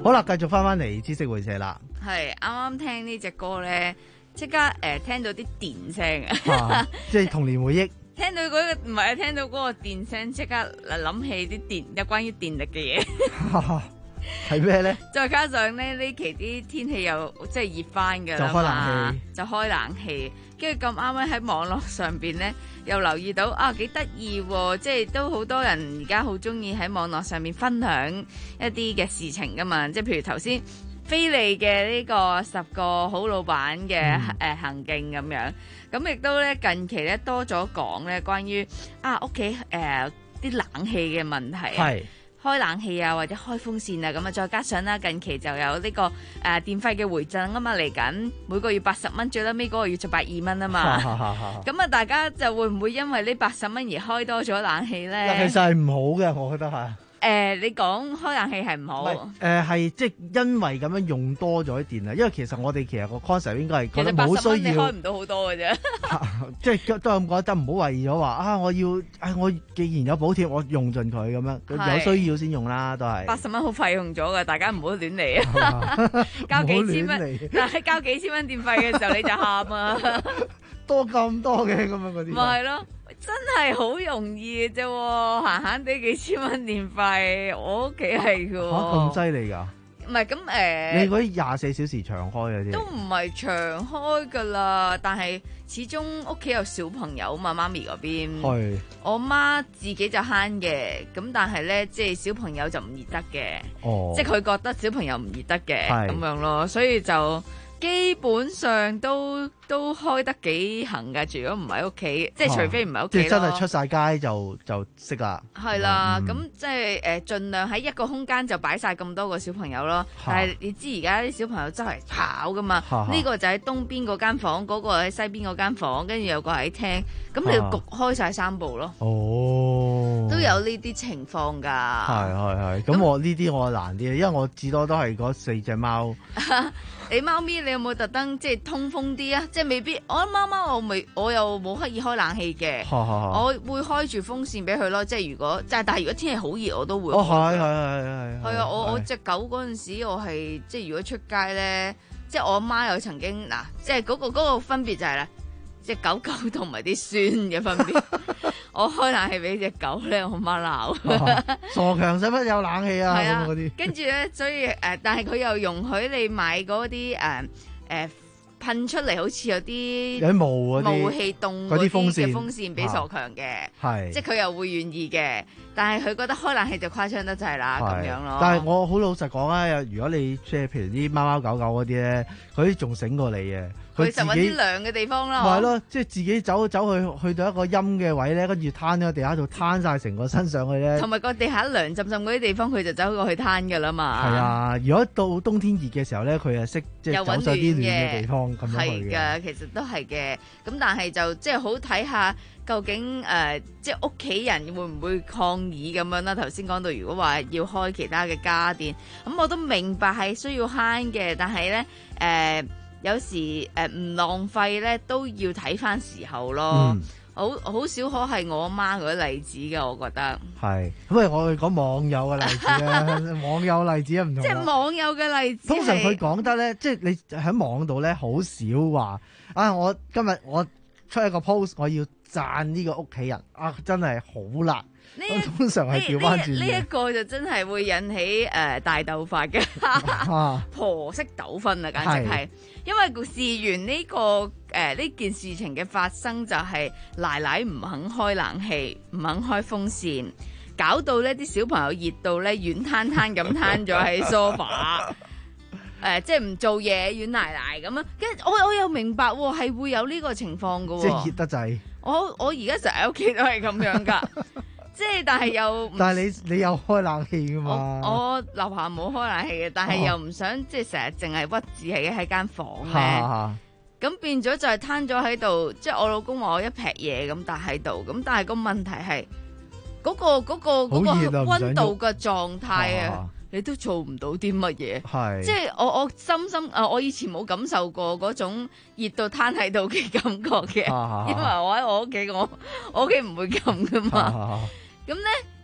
Speaker 12: 好啦，繼續翻翻嚟知識會社啦。
Speaker 17: 係啱啱聽呢隻歌咧，即刻誒、呃、聽到啲電聲
Speaker 12: 啊，即係童年回憶。
Speaker 17: 聽到嗰、那個唔係啊，聽到嗰個電聲，即刻諗起啲電有關於電力嘅嘢。
Speaker 12: 係咩咧？
Speaker 17: 再加上咧呢期啲天氣又即係熱翻㗎啦嘛，
Speaker 12: 就開冷氣，
Speaker 17: 就開冷氣。跟住咁啱咧喺網絡上邊咧又留意到啊幾得意喎！即係都好多人而家好中意喺網絡上面分享一啲嘅事情噶嘛，即係譬如頭先菲利嘅呢個十個好老闆嘅誒行徑咁樣，咁亦都咧近期咧多咗講咧關於啊屋企誒啲冷氣嘅問題啊。開冷氣啊，或者開風扇啊，咁啊，再加上啦，近期就有呢、這個誒、呃、電費嘅回贈啊嘛，嚟緊每個月八十蚊，最尾嗰個月就百二蚊啊嘛，咁啊，大家就會唔會因為呢八十蚊而開多咗冷氣咧？
Speaker 12: 其實係唔好嘅，我覺得係。
Speaker 17: 誒、呃，你講開冷氣係唔好？
Speaker 12: 誒，係、呃、即係因為咁樣用多咗啲電啊，因為其實我哋其實個 concept 應該係覺得冇需要。
Speaker 17: 你開唔到好多嘅啫。
Speaker 12: 即係都係咁講，就唔好為咗話啊，我要啊，我既然有補貼，我用盡佢咁樣，有需要先用啦，都係。
Speaker 17: 八十蚊好費用咗㗎，大家唔好亂嚟啊！交幾千蚊，但係交幾千蚊電費嘅時候你就喊啊！
Speaker 12: 多咁多嘅咁樣嗰啲。
Speaker 17: 咪係咯。真係好容易嘅啫，閒閒地幾千蚊電費，我屋企係嘅。嚇
Speaker 12: 咁犀利㗎？
Speaker 17: 唔係咁誒，
Speaker 12: 你嗰啲廿四小時長開嗰啲
Speaker 17: 都唔係長開㗎啦，但係始終屋企有小朋友嘛，媽咪嗰邊。係。我媽自己就慳嘅，咁但係咧，即係小朋友就唔熱得嘅。哦。即係佢覺得小朋友唔熱得嘅咁樣咯，所以就。基本上都都開得幾行㗎，如果唔喺屋企，即係除非唔喺屋企咯。即係真
Speaker 12: 係出晒街就就識啦。係
Speaker 17: 啦，咁、嗯、即係誒，盡量喺一個空間就擺晒咁多個小朋友咯。但係你知而家啲小朋友周圍跑㗎嘛？呢個就喺東邊嗰間房，嗰、嗰個喺西邊嗰間房，跟住有個喺廳，咁你要焗開晒三部咯。哦，都有呢啲情況㗎。係係係，
Speaker 12: 咁我呢啲我難啲，因為我至多都係嗰四隻貓。
Speaker 17: 你貓咪你有冇特登即係通風啲啊？即係未必，我諗貓貓我未，我又冇刻意開冷氣嘅，我會開住風扇俾佢咯。即係如果，即係但係如果天氣好熱，我都會開。哦，係係係係。係啊，我我隻狗嗰陣時，我係即係如果出街咧，即係我阿媽又曾經嗱，即係嗰個嗰個分別就係咧，隻狗狗同埋啲孫嘅分別。我開冷氣俾隻狗咧，我媽鬧、啊。
Speaker 12: 傻強使乜有冷氣啊？係啊，啲。
Speaker 17: 跟住咧，所以誒、呃，但係佢又容許你買嗰啲誒誒噴出嚟，好似有啲
Speaker 12: 有啲霧嗰啲
Speaker 17: 霧氣凍嗰啲風扇風扇俾傻強嘅，係、啊、即係佢又會願意嘅。但係佢覺得開冷氣就誇張得滯啦，咁樣咯。
Speaker 12: 但係我好老實講啊，如果你即係譬如啲貓貓狗狗嗰啲咧，佢仲醒過你嘅。
Speaker 17: 佢就揾啲涼嘅地方啦。
Speaker 12: 係咯，即係自己走走去去到一個陰嘅位咧，跟住攤喺個地下度攤晒成個身上去咧。
Speaker 17: 同埋個地下涼浸浸嗰啲地方，佢就走過去攤㗎啦嘛。
Speaker 12: 係啊，如果到冬天熱嘅時候咧，佢係識即係走上啲暖嘅地方咁樣去嘅。
Speaker 17: 係㗎，其實都係嘅。咁但係就即係好睇下究竟誒、呃，即係屋企人會唔會抗議咁樣啦？頭先講到如果話要開其他嘅家電，咁我都明白係需要慳嘅，但係咧誒。呃有時誒唔、呃、浪費咧，都要睇翻時候咯。嗯、好好少可係我媽嗰啲例子嘅，我覺得
Speaker 12: 係。咁啊，我哋講網友嘅例子啊，網友例子啊唔同。
Speaker 17: 即係網友嘅例子。
Speaker 12: 通常佢講得咧，即係你喺網度咧，好少話啊！我今日我出一個 post，我要讚呢個屋企人啊，真係好辣。呢通常係調翻轉嘅。
Speaker 17: 呢一個就真係會引起誒、呃、大鬥法嘅婆媳糾紛啊，簡直係。因為事緣呢、這個誒呢、呃、件事情嘅發生就係奶奶唔肯開冷氣，唔肯開風扇，搞到呢啲小朋友熱到咧軟攤攤咁攤咗喺 sofa， 誒即係唔做嘢軟奶奶咁啊！跟住我我又明白喎，係會有呢個情況㗎喎。
Speaker 12: 即係熱得滯。
Speaker 17: 我我而家成日喺屋企都係咁樣㗎。即係，但係又，
Speaker 12: 但係你你有開冷氣噶嘛？
Speaker 17: 我我樓下冇開冷氣嘅，但係又唔想、哦、即係成日淨係屈自己喺間房咧。咁變咗就係攤咗喺度，即係我老公話我一劈嘢咁，但喺度咁，但係個問題係嗰、嗰個嗰、嗰個嗰、嗰個溫度嘅狀態啊，你都做唔到啲乜嘢。係，即係我我深深啊，我以前冇感受過嗰種熱到攤喺度嘅感覺嘅，因為我喺我屋企，我我屋企唔會咁噶嘛。咁咧，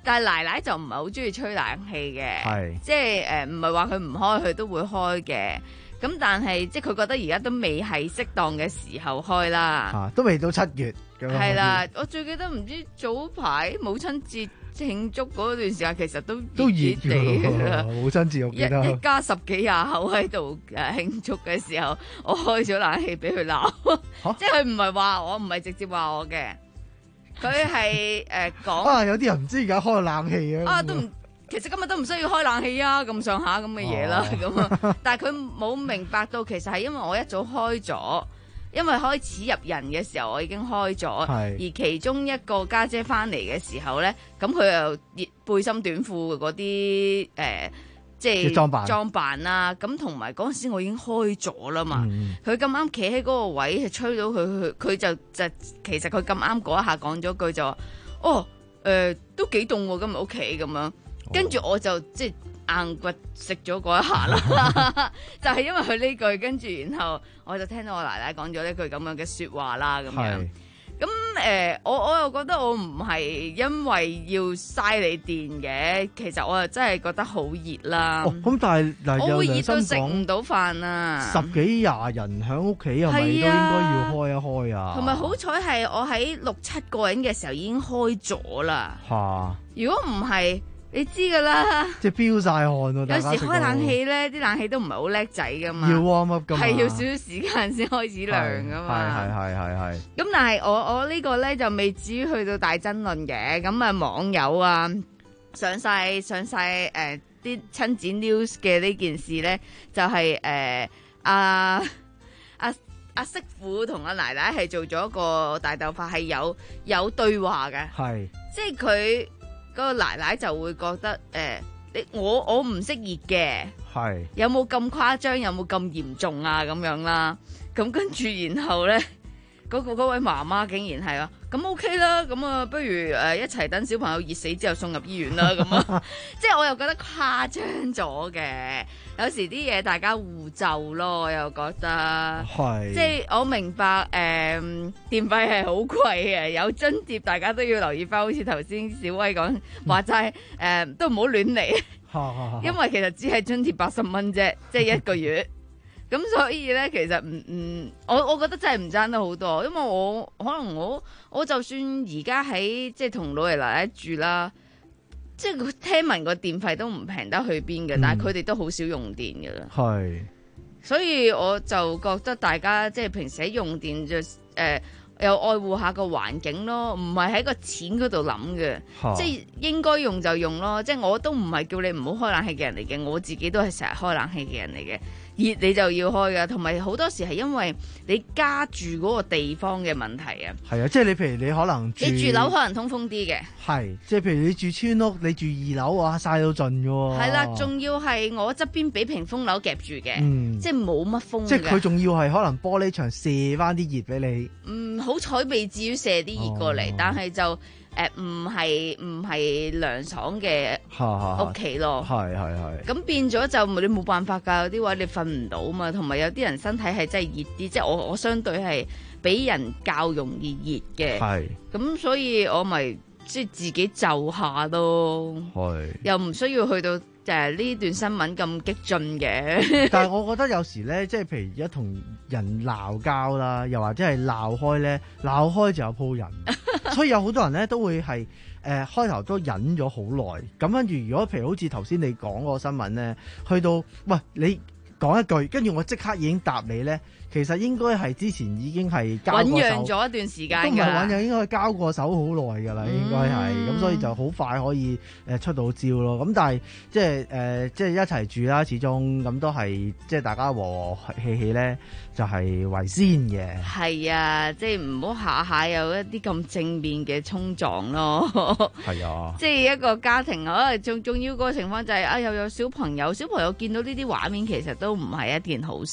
Speaker 17: 但係奶奶就唔係好中意吹冷氣嘅，
Speaker 12: 係
Speaker 17: 即係誒唔係話佢唔開，佢都會開嘅。咁但係即係佢覺得而家都未係適當嘅時候開啦，
Speaker 12: 嚇、啊、都未到七月咁樣。
Speaker 17: 係啦，我最記得唔知早排母親節慶祝嗰段時間，其實都
Speaker 12: 都熱
Speaker 17: 地㗎啦。
Speaker 12: 母親節我記得
Speaker 17: 一一家十幾廿口喺度誒慶祝嘅時候，我開咗冷氣俾佢鬧，即係佢唔係話我，唔係直接話我嘅，佢係誒講
Speaker 12: 啊有啲人唔知而家開冷氣嘅
Speaker 17: 啊都唔。其實今日都唔需要開冷氣啊，咁上下咁嘅嘢啦，咁啊、哦，但係佢冇明白到，其實係因為我一早開咗，因為開始入人嘅時候我已經開咗，而其中一個家姐翻嚟嘅時候咧，咁佢又熱背心短褲嗰啲誒，即係裝扮裝扮啦，咁同埋嗰陣時我已經開咗啦嘛，佢咁啱企喺嗰個位係吹到佢，佢佢就就其實佢咁啱嗰一下講咗句就話，哦誒、呃、都幾凍喎，今日屋企咁樣。跟住我就即係硬骨食咗嗰一下啦，就係因為佢呢句，跟住然後我就聽到我奶奶講咗呢句咁樣嘅説話啦，咁樣。咁誒、呃，我我又覺得我唔係因為要嘥你電嘅，其實我又真係覺得好熱啦。
Speaker 12: 哦，咁但係嗱，
Speaker 17: 我會熱到食唔到飯啊！
Speaker 12: 十幾廿人喺屋企，係咪都應該要開一開啊？
Speaker 17: 同埋好彩係我喺六七個人嘅時候已經開咗啦。
Speaker 12: 嚇！
Speaker 17: 如果唔係，你知噶啦，
Speaker 12: 即係飆晒汗喎！
Speaker 17: 有時開冷氣咧，啲冷氣都唔係好叻仔噶嘛，
Speaker 12: 要 warm up 噶嘛，
Speaker 17: 係要少少時間先開始涼噶嘛。
Speaker 12: 係係係係係。咁
Speaker 17: 但係我我呢個咧就未至於去到大爭論嘅。咁啊網友啊上晒上晒誒啲親子 news 嘅呢件事咧，就係誒阿阿阿媳婦同阿奶奶係做咗一個大鬥法，係有有對話嘅，係即係佢。嗰個奶奶就會覺得誒、呃，你我我唔識熱嘅，係有冇咁誇張，有冇咁嚴重啊咁樣啦？咁跟住然後咧，嗰、嗰個嗰位媽媽竟然係話，咁 OK 啦，咁啊不如誒、呃、一齊等小朋友熱死之後送入醫院啦咁啊！即係我又覺得誇張咗嘅，有時啲嘢大家互咒咯，我又覺得係，即係我明白誒、呃、電費係好貴嘅，有津貼大家都要留意翻，好似頭先小威講話齋誒，都唔好亂嚟，因為其實只係津貼八十蚊啫，即係一個月。咁所以咧，其實唔唔，我我覺得真係唔爭得好多，因為我可能我我就算而家喺即係同老爺奶奶住啦，即係聽聞個電費都唔平得去邊嘅，嗯、但係佢哋都好少用電嘅啦。係，所以我就覺得大家即係平時喺用電就誒、呃、又愛護下個環境咯，唔係喺個錢嗰度諗嘅，即係應該用就用咯。即係我都唔係叫你唔好開冷氣嘅人嚟嘅，我自己都係成日開冷氣嘅人嚟嘅。熱你就要開噶，同埋好多時係因為你家住嗰個地方嘅問題啊。係啊，即係你譬如你可能住你住樓可能通風啲嘅，係即係譬如你住村屋，你住二樓哇曬到盡嘅喎。係啦，仲要係我側邊俾屏風樓夾住嘅，嗯、即係冇乜風嘅。即係佢仲要係可能玻璃牆射翻啲熱俾你。嗯，好彩未至於射啲熱過嚟，哦、但係就。誒唔係唔係涼爽嘅屋企咯，係係係。咁變咗就你冇辦法㗎，有啲位你瞓唔到嘛，同埋有啲人身體係真係熱啲，即係我我相對係比人較容易熱嘅，係。咁所以我咪即係自己就下咯，係。又唔需要去到誒呢段新聞咁激進嘅。但係我覺得有時咧，即係譬如而家同人鬧交啦，又或者係鬧開咧，鬧開就有鋪人。所以有好多人咧都會係誒、呃、開頭都忍咗好耐，咁跟住如果譬如好似頭先你講嗰個新聞咧，去到喂你講一句，跟住我即刻已經答你咧，其實應該係之前已經係交過手，醞釀咗一段時間㗎，都唔係醞釀，應該係交過手好耐㗎啦，應該係，咁、嗯、所以就好快可以誒出到招咯。咁但係即係誒、呃、即係一齊住啦，始終咁都係即係大家和和氣氣咧。就係為先嘅，係啊，即係唔好下下有一啲咁正面嘅衝撞咯。係啊，即係一個家庭啊，仲仲要個情況就係、是、啊，又有小朋友，小朋友見到呢啲畫面，其實都唔係一件好事。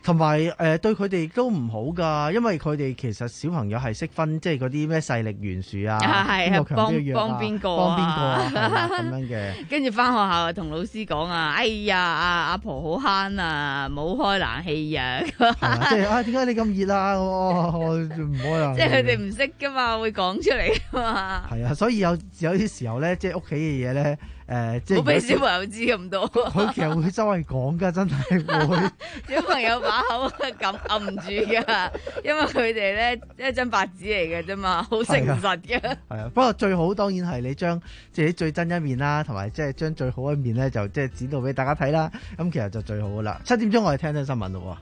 Speaker 12: 同埋誒對佢哋都唔好㗎，因為佢哋其實小朋友係識分，即係嗰啲咩勢力懸殊啊，邊個強邊個弱啊，
Speaker 17: 幫邊個
Speaker 12: 幫邊個啊，係啦咁樣嘅。
Speaker 17: 跟住翻學校啊，同老師講啊，哎呀，阿阿婆好慳啊，冇開冷氣啊，
Speaker 12: 即係啊，點解你咁熱啊？我我唔開啊！
Speaker 17: 即係佢哋唔識㗎嘛，會講出嚟㗎嘛。
Speaker 12: 係啊，所以有有啲時候咧，即係屋企嘅嘢咧。誒、呃，即係
Speaker 17: 冇俾小朋友知咁多。
Speaker 12: 佢其實會周圍講㗎，真係會。
Speaker 17: 小朋友把口咁揞唔住㗎，因為佢哋咧一張白紙嚟嘅啫嘛，好誠實嘅。係
Speaker 12: 啊，不過最好當然係你將自己最真一面啦，同埋即係將最好一面咧，就即係展露俾大家睇啦。咁其實就最好㗎啦。七點鐘我哋聽聽新聞咯。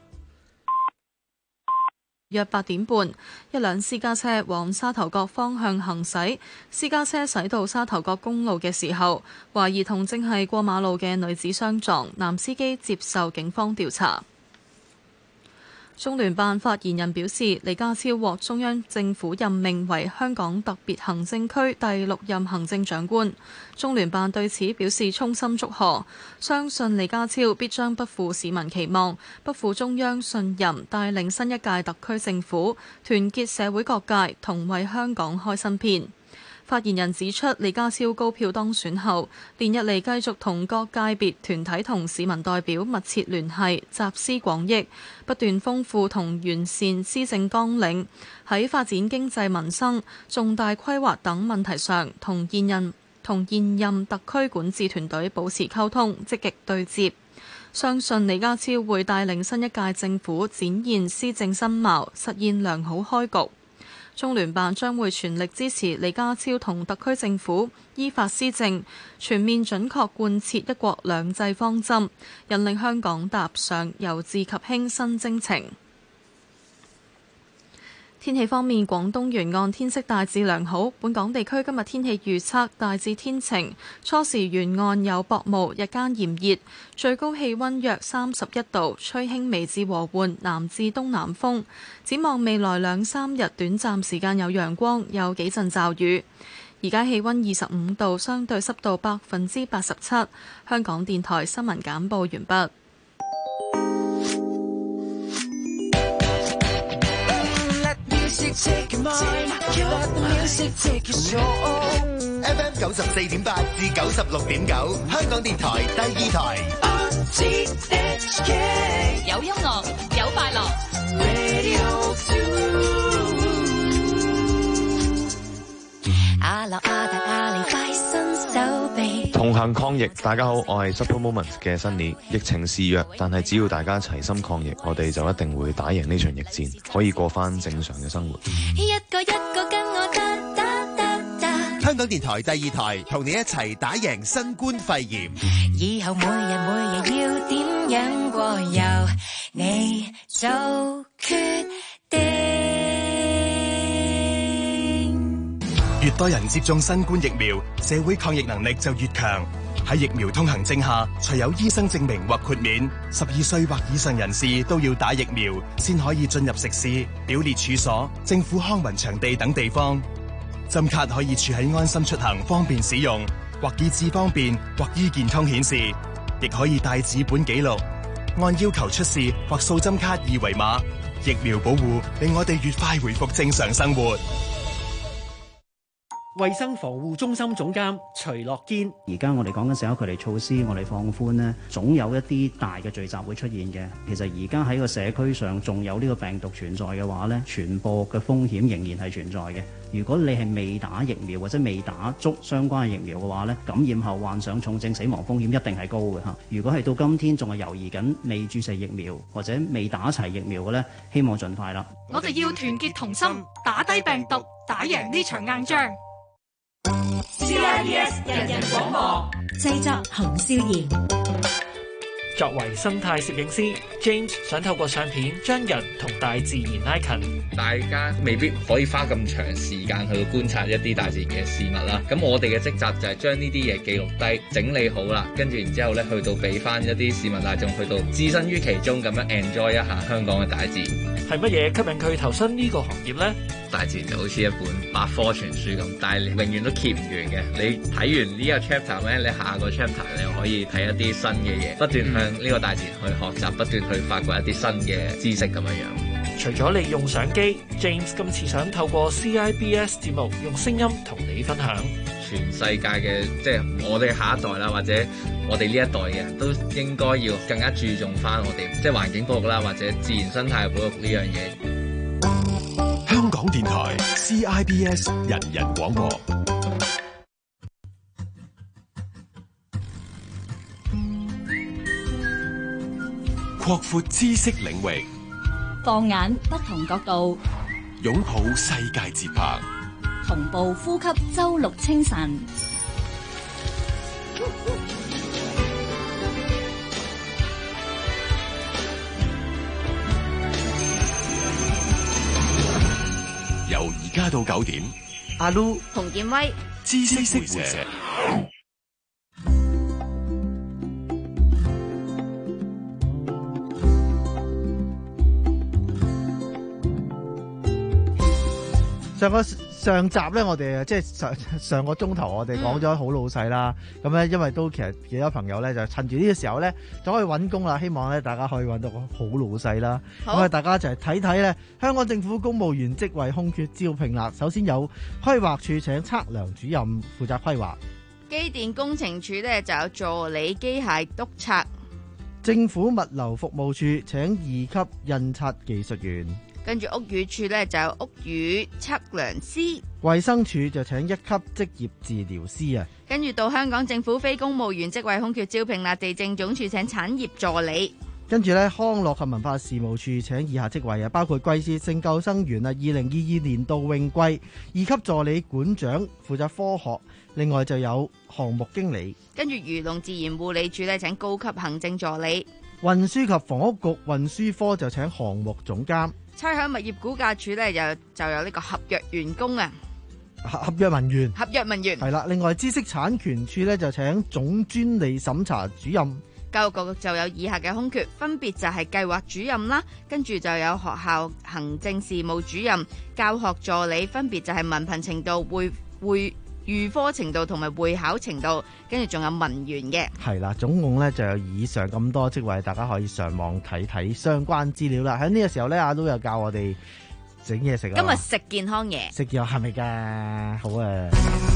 Speaker 1: 約八點半，一輛私家車往沙頭角方向行駛，私家車駛到沙頭角公路嘅時候，懷疑同正係過馬路嘅女子相撞，男司機接受警方調查。中聯辦發言人表示，李家超獲中央政府任命為香港特別行政區第六任行政長官。中聯辦對此表示衷心祝賀，相信李家超必將不負市民期望，不負中央信任，帶領新一屆特區政府團結社會各界，同為香港開新篇。發言人指出，李家超高票當選後，連日嚟繼續同各界別團體同市民代表密切聯繫，集思廣益，不斷豐富同完善施政綱領，喺發展經濟民生、重大規劃等問題上，同現任同現任特區管治團隊保持溝通，積極對接。相信李家超會帶領新一屆政府展現施政新貌，實現良好開局。中聯辦將會全力支持李家超同特區政府依法施政，全面準確貫徹一國兩制方針，引領香港踏上由治及興新征程。天氣方面，廣東沿岸天色大致良好。本港地區今日天氣預測大致天晴，初時沿岸有薄霧，日間炎熱，最高氣溫約三十一度，吹輕微至和緩南至東南風。展望未來兩三日，短暫時間有陽光，有幾陣驟雨。而家氣溫二十五度，相對濕度百分之八十七。香港電台新聞簡報完畢。
Speaker 14: F M 九十四點八至九十六點九，香港電台第二台。
Speaker 2: 有音樂，有快樂。
Speaker 13: 阿樂阿達阿里快伸手臂。
Speaker 19: 同行抗疫，大家好，我係 Super Moment 嘅新年。疫情肆虐，但係只要大家齊心抗疫，我哋就一定會打贏呢場疫戰，可以過翻正常嘅生活。
Speaker 13: 一個一個跟我打打打打。
Speaker 14: 香港電台第二台，同你一齊打贏新冠肺炎。
Speaker 13: 以後每日每日要點樣過，由你做決定。
Speaker 20: 越多人接種新冠疫苗，社會抗疫能力就越強。喺疫苗通行證下，除有醫生證明或豁免，十二歲或以上人士都要打疫苗，先可以進入食肆、表列處所、政府康文場地等地方。針卡可以儲喺安心出行，方便使用，或以智方便，或醫健通顯示，亦可以帶紙本記錄，按要求出示或掃針卡二維碼。疫苗保護令我哋越快回復正常生活。
Speaker 10: 衛生防護中心總監徐樂堅，
Speaker 21: 而家我哋講緊社交距離措施，我哋放寬呢，總有一啲大嘅聚集會出現嘅。其實而家喺個社區上仲有呢個病毒存在嘅話呢，傳播嘅風險仍然係存在嘅。如果你係未打疫苗或者未打足相關嘅疫苗嘅話呢，感染後患上重症死亡風險一定係高嘅嚇。如果係到今天仲係猶豫緊未注射疫苗或者未打齊疫苗嘅呢，希望盡快啦。
Speaker 22: 我哋要團結同心，打低病毒，打贏呢場硬仗。
Speaker 13: C I B S 人人廣播製作洪少賢。
Speaker 10: 作為生態攝影師 James 想透過相片將人同大自然拉近。
Speaker 23: 大家未必可以花咁長時間去觀察一啲大自然嘅事物啦。咁我哋嘅職責就係將呢啲嘢記錄低、整理好啦，跟住然之後咧去到俾翻一啲市民大眾去到置身於其中咁樣 enjoy 一下香港嘅大自然。
Speaker 10: 係乜嘢吸引佢投身呢個行業呢？
Speaker 23: 大自然就好似一本百科全書咁，但係你永遠都揭唔完嘅。你睇完呢個 chapter 咧，你下個 chapter 你可以睇一啲新嘅嘢，不斷向向呢個大自然去學習，不斷去發掘一啲新嘅知識咁樣樣。
Speaker 10: 除咗利用相機 ，James 今次想透過 C I B S 節目用聲音同你分享。
Speaker 23: 全世界嘅即係我哋下一代啦，或者我哋呢一代嘅人都應該要更加注重翻我哋即係環境保育啦，或者自然生態保育呢樣嘢。
Speaker 9: 香港電台 C I B S 人人廣播，擴闊知識領域，
Speaker 6: 放眼不同角度，
Speaker 9: 擁抱世界節拍，
Speaker 6: 同步呼吸周六清晨。
Speaker 9: 由而家到九點，
Speaker 12: 阿 Lu、
Speaker 17: 洪建威、
Speaker 9: 知識會社。
Speaker 12: 上個上集咧，我哋即係上上個鐘頭，我哋講咗好老細啦。咁咧、嗯，因為都其實幾多朋友咧，就趁住呢個時候咧，就可以揾工啦。希望咧，大家可以揾到個好老細啦。咁啊，大家一齊睇睇咧，香港政府公務員職位空缺招聘啦。首先有規劃處請測量主任負責規劃，
Speaker 17: 機電工程處咧就有助理機械督察，
Speaker 12: 政府物流服務處請二級印刷技術員。
Speaker 17: 跟住屋宇處咧就有屋宇測量師，
Speaker 12: 衛生署就請一級職業治療師啊。
Speaker 17: 跟住到香港政府非公務員職位空缺招聘啦，地政總署請產業助理。
Speaker 12: 跟住咧，康樂及文化事務處請以下職位啊，包括季節性救生員啊，二零二二年度泳季二級助理館長負責科學，另外就有項目經理。
Speaker 17: 跟住漁農自然護理處咧請高級行政助理，
Speaker 12: 運輸及房屋局運輸科就請項目總監。
Speaker 17: 差餉物業估價署咧就就有呢個合約員工啊，
Speaker 12: 合合約文員，
Speaker 17: 合約文員
Speaker 12: 係啦。另外知識產權處咧就請總專利審查主任。
Speaker 17: 教育局就有以下嘅空缺，分別就係計劃主任啦，跟住就有學校行政事務主任、教學助理，分別就係文憑程度、會會預科程度同埋會考程度，跟住仲有文員嘅。
Speaker 12: 係啦，總共咧就有以上咁多職位，大家可以上網睇睇相關資料啦。喺呢個時候咧，阿都有教我哋整嘢食啊。
Speaker 17: 今日食健康嘢，
Speaker 12: 食嘢係咪㗎？好啊！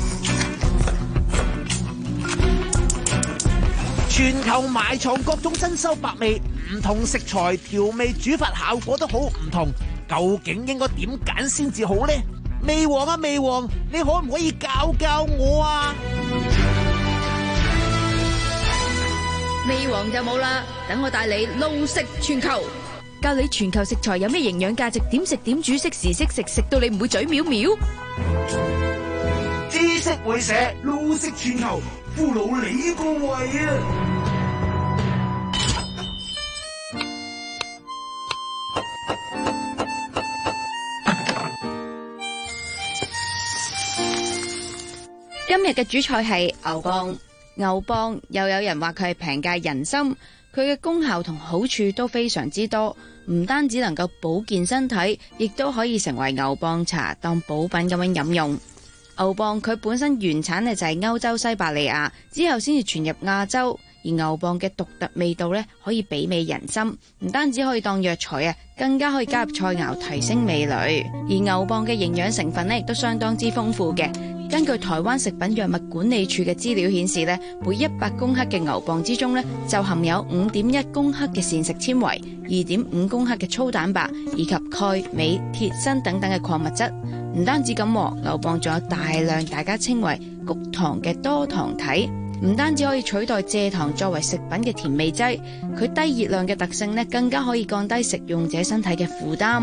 Speaker 7: 全球埋藏各種珍饈百味，唔同食材調味煮法效果都好唔同，究竟應該點揀先至好呢？味王啊味王，你可唔可以教教我啊？
Speaker 18: 味王就冇啦，等我帶你撈食全球，教你全球食材有咩營養價值，點食點煮，識時識食，食到你唔會嘴藐藐。
Speaker 7: 知識會社撈食全球，俘虜你個胃啊！
Speaker 18: 今日嘅主菜係牛蒡，牛蒡又有人話佢係平價人參，佢嘅功效同好處都非常之多，唔單止能夠保健身體，亦都可以成為牛蒡茶當補品咁樣飲用。牛蒡佢本身原產呢就係歐洲西伯利亞，之後先至傳入亞洲。而牛蒡嘅獨特味道呢，可以媲美人參，唔單止可以當藥材啊，更加可以加入菜肴提升味蕾。而牛蒡嘅營養成分呢，亦都相當之豐富嘅。根據台灣食品藥物管理處嘅資料顯示呢，每一百公克嘅牛蒡之中呢，就含有五點一公克嘅膳食纖維、二點五公克嘅粗蛋白，以及鈣、鎂、鐵、鋅等等嘅礦物質。唔單止咁，牛蒡仲有大量大家稱為穀糖嘅多糖體。唔單止可以取代蔗糖作為食品嘅甜味劑，佢低熱量嘅特性呢，更加可以降低食用者身體嘅負擔。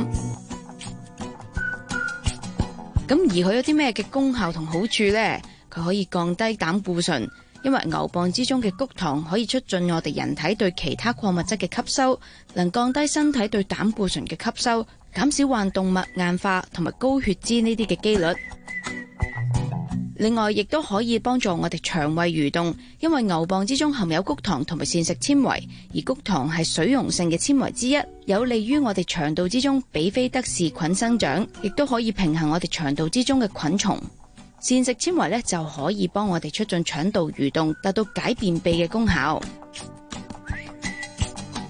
Speaker 18: 咁而佢有啲咩嘅功效同好處呢？佢可以降低膽固醇，因為牛蒡之中嘅穀糖可以促進我哋人體對其他礦物質嘅吸收，能降低身體對膽固醇嘅吸收，減少患動脈硬化同埋高血脂呢啲嘅機率。另外，亦都可以幫助我哋腸胃蠕動，因為牛蒡之中含有穀糖同埋膳食纖維，而穀糖係水溶性嘅纖維之一，有利於我哋腸道之中比菲德氏菌生長，亦都可以平衡我哋腸道之中嘅菌蟲。膳食纖維呢，就可以幫我哋促進腸道蠕動，達到解便秘嘅功效。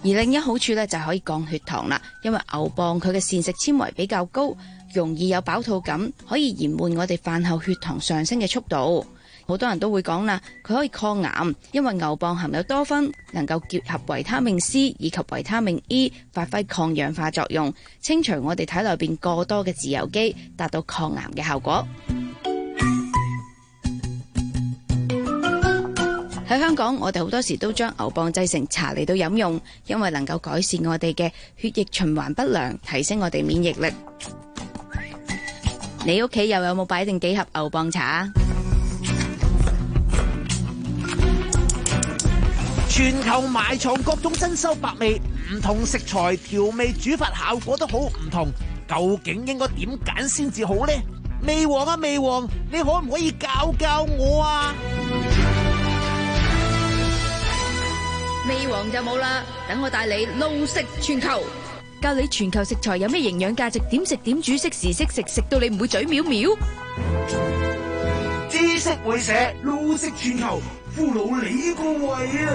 Speaker 18: 另一好處咧就係可以降血糖啦，因為牛蒡佢嘅膳食纖維比較高，容易有飽肚感，可以延緩我哋飯後血糖上升嘅速度。好多人都會講啦，佢可以抗癌，因為牛蒡含有多酚，能夠結合維他命 C 以及維他命 E， 發揮抗氧化作用，清除我哋體內邊過多嘅自由基，達到抗癌嘅效果。喺香港，我哋好多時都將牛蒡製成茶嚟到飲用，因為能夠改善我哋嘅血液循環不良，提升我哋免疫力。你屋企又有冇擺定幾盒牛蒡茶？
Speaker 7: 全球埋藏各種珍饈百味，唔同食材調味煮法效果都好唔同，究竟應該點揀先至好呢？味王啊味王，你可唔可以教教我啊？
Speaker 18: 味王就冇啦，等我帶你路食全球，教你全球食材有咩營養價值，點食點煮，識時識食，食到你唔會嘴藐藐。
Speaker 7: 知識會社，路食全球，俘虜你個胃啊！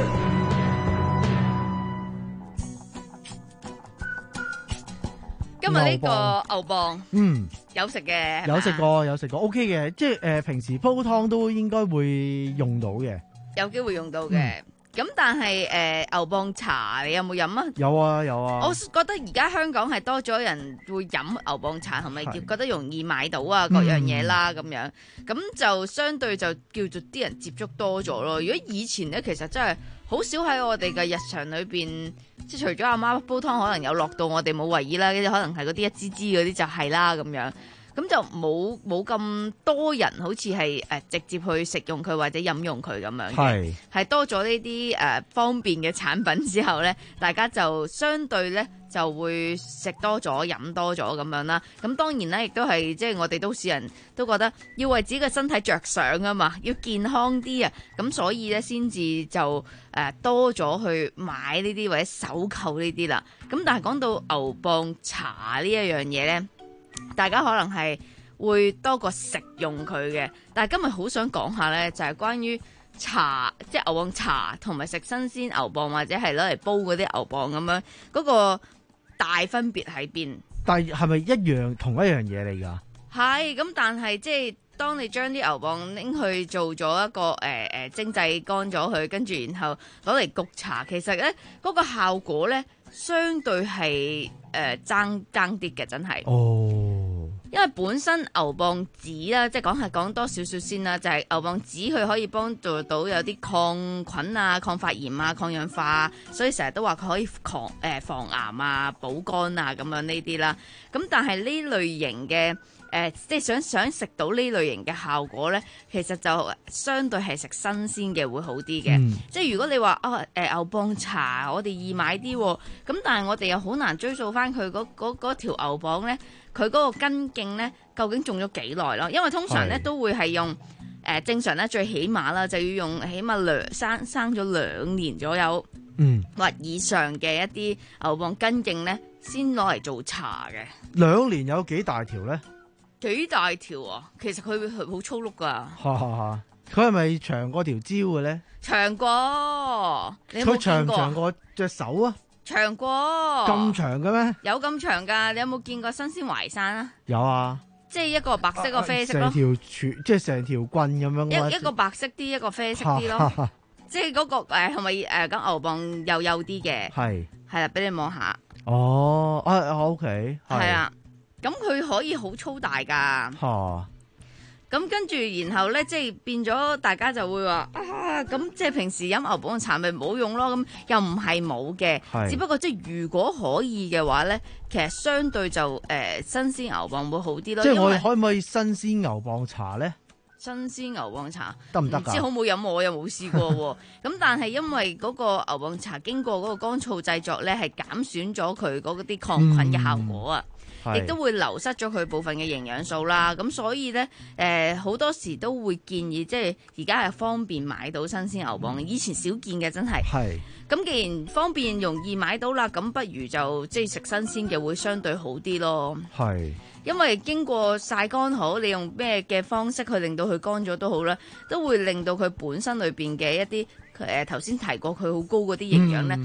Speaker 17: 今日呢個牛蒡，
Speaker 12: 嗯，
Speaker 17: 有食嘅，
Speaker 12: 有食過，有食過 ，OK 嘅，即係誒、呃，平時煲湯都應該會用到嘅，
Speaker 17: 有機會用到嘅。嗯咁但係誒、呃、牛蒡茶你有冇飲啊？
Speaker 12: 有啊有啊。
Speaker 17: 我覺得而家香港係多咗人會飲牛蒡茶，係咪覺得容易買到啊？各樣嘢啦咁樣，咁就相對就叫做啲人接觸多咗咯。如果以前咧，其實真係好少喺我哋嘅日常裏邊，即係除咗阿媽煲湯可能有落到我哋冇為意啦，跟住可能係嗰啲一支支嗰啲就係啦咁樣。咁就冇冇咁多人好似係誒直接去食用佢或者飲用佢咁樣嘅，係多咗呢啲誒方便嘅產品之後咧，大家就相對咧就會食多咗、飲多咗咁樣啦。咁當然咧，亦都係即係我哋都市人都覺得要為自己嘅身體着想啊嘛，要健康啲啊，咁所以咧先至就誒多咗去買呢啲或者手購呢啲啦。咁但係講到牛蒡茶呢一樣嘢咧，大家可能係會多過食用佢嘅，但係今日好想講下呢，就係關於茶，即係牛蒡茶同埋食新鮮牛蒡或者係攞嚟煲嗰啲牛蒡咁樣，嗰個大分別喺邊？
Speaker 12: 但係係咪一樣同一樣嘢嚟㗎？
Speaker 17: 係咁，但係即係當你將啲牛蒡拎去做咗一個誒誒、呃、蒸製乾咗佢，跟住然後攞嚟焗茶，其實呢嗰、嗰個效果呢，相對係誒爭爭啲嘅，真係。
Speaker 12: 哦，
Speaker 17: 因為本身牛蒡籽啦，即係講係講多少少先啦，就係、是、牛蒡籽佢可以幫助到有啲抗菌啊、抗發炎啊、抗氧化啊，所以成日都話佢可以抗誒、呃、防癌啊、補肝啊咁樣呢啲啦。咁但係呢類型嘅誒、呃，即係想想食到呢類型嘅效果咧，其實就相對係食新鮮嘅會好啲嘅。嗯、即係如果你話啊誒牛蒡茶，我哋易買啲，咁但係我哋又好難追溯翻佢嗰嗰嗰條牛蒡咧。佢嗰個根莖咧，究竟種咗幾耐咯？因為通常咧都會係用誒、呃、正常咧，最起碼啦，就要用起碼兩生生咗兩年左右，嗯，或以上嘅一啲牛蒡根莖咧，先攞嚟做茶嘅。
Speaker 12: 兩年有幾大條咧？
Speaker 17: 幾大條啊？其實佢佢好粗碌噶。
Speaker 12: 哈哈哈！佢係咪長過條蕉嘅咧？
Speaker 17: 長過。你有冇見過？
Speaker 12: 佢長唔長過隻手啊？
Speaker 17: 長過
Speaker 12: 咁長嘅咩？
Speaker 17: 有咁長噶？你有冇見過新鮮淮山啊？
Speaker 12: 有啊，
Speaker 17: 即係一個白色，一個啡色咯。
Speaker 12: 成條柱，即係成條棍咁樣。
Speaker 17: 一一個白色啲，一個啡色啲咯。即係嗰個誒係咪誒咁牛蒡幼幼啲嘅？係係啦，俾你望下。
Speaker 12: 哦，啊 OK，
Speaker 17: 係啊，咁佢可以好粗大噶。嚇！咁跟住，然後咧，即係變咗，大家就會話啊，咁即係平時飲牛蒡茶咪冇用咯。咁又唔係冇嘅，只不過即係如果可以嘅話咧，其實相對就誒、呃、新鮮牛蒡會好啲咯。
Speaker 12: 即係我哋可唔可以新鮮牛蒡茶咧？
Speaker 17: 新鮮牛蒡茶
Speaker 12: 得唔得？唔
Speaker 17: 知好唔好飲，我又冇試過喎。咁但係因為嗰個牛蒡茶經過嗰個乾燥製作咧，係減損咗佢嗰啲抗菌嘅效果啊。嗯亦都會流失咗佢部分嘅營養素啦，咁所以咧，誒、呃、好多時都會建議，即係而家係方便買到新鮮牛蒡，以前少見嘅真係。係。咁既然方便容易買到啦，咁不如就即係食新鮮嘅會相對好啲咯。係。因為經過曬乾好，你用咩嘅方式去令到佢乾咗都好啦，都會令到佢本身裏邊嘅一啲誒頭先提過佢好高嗰啲營養咧，嗯、都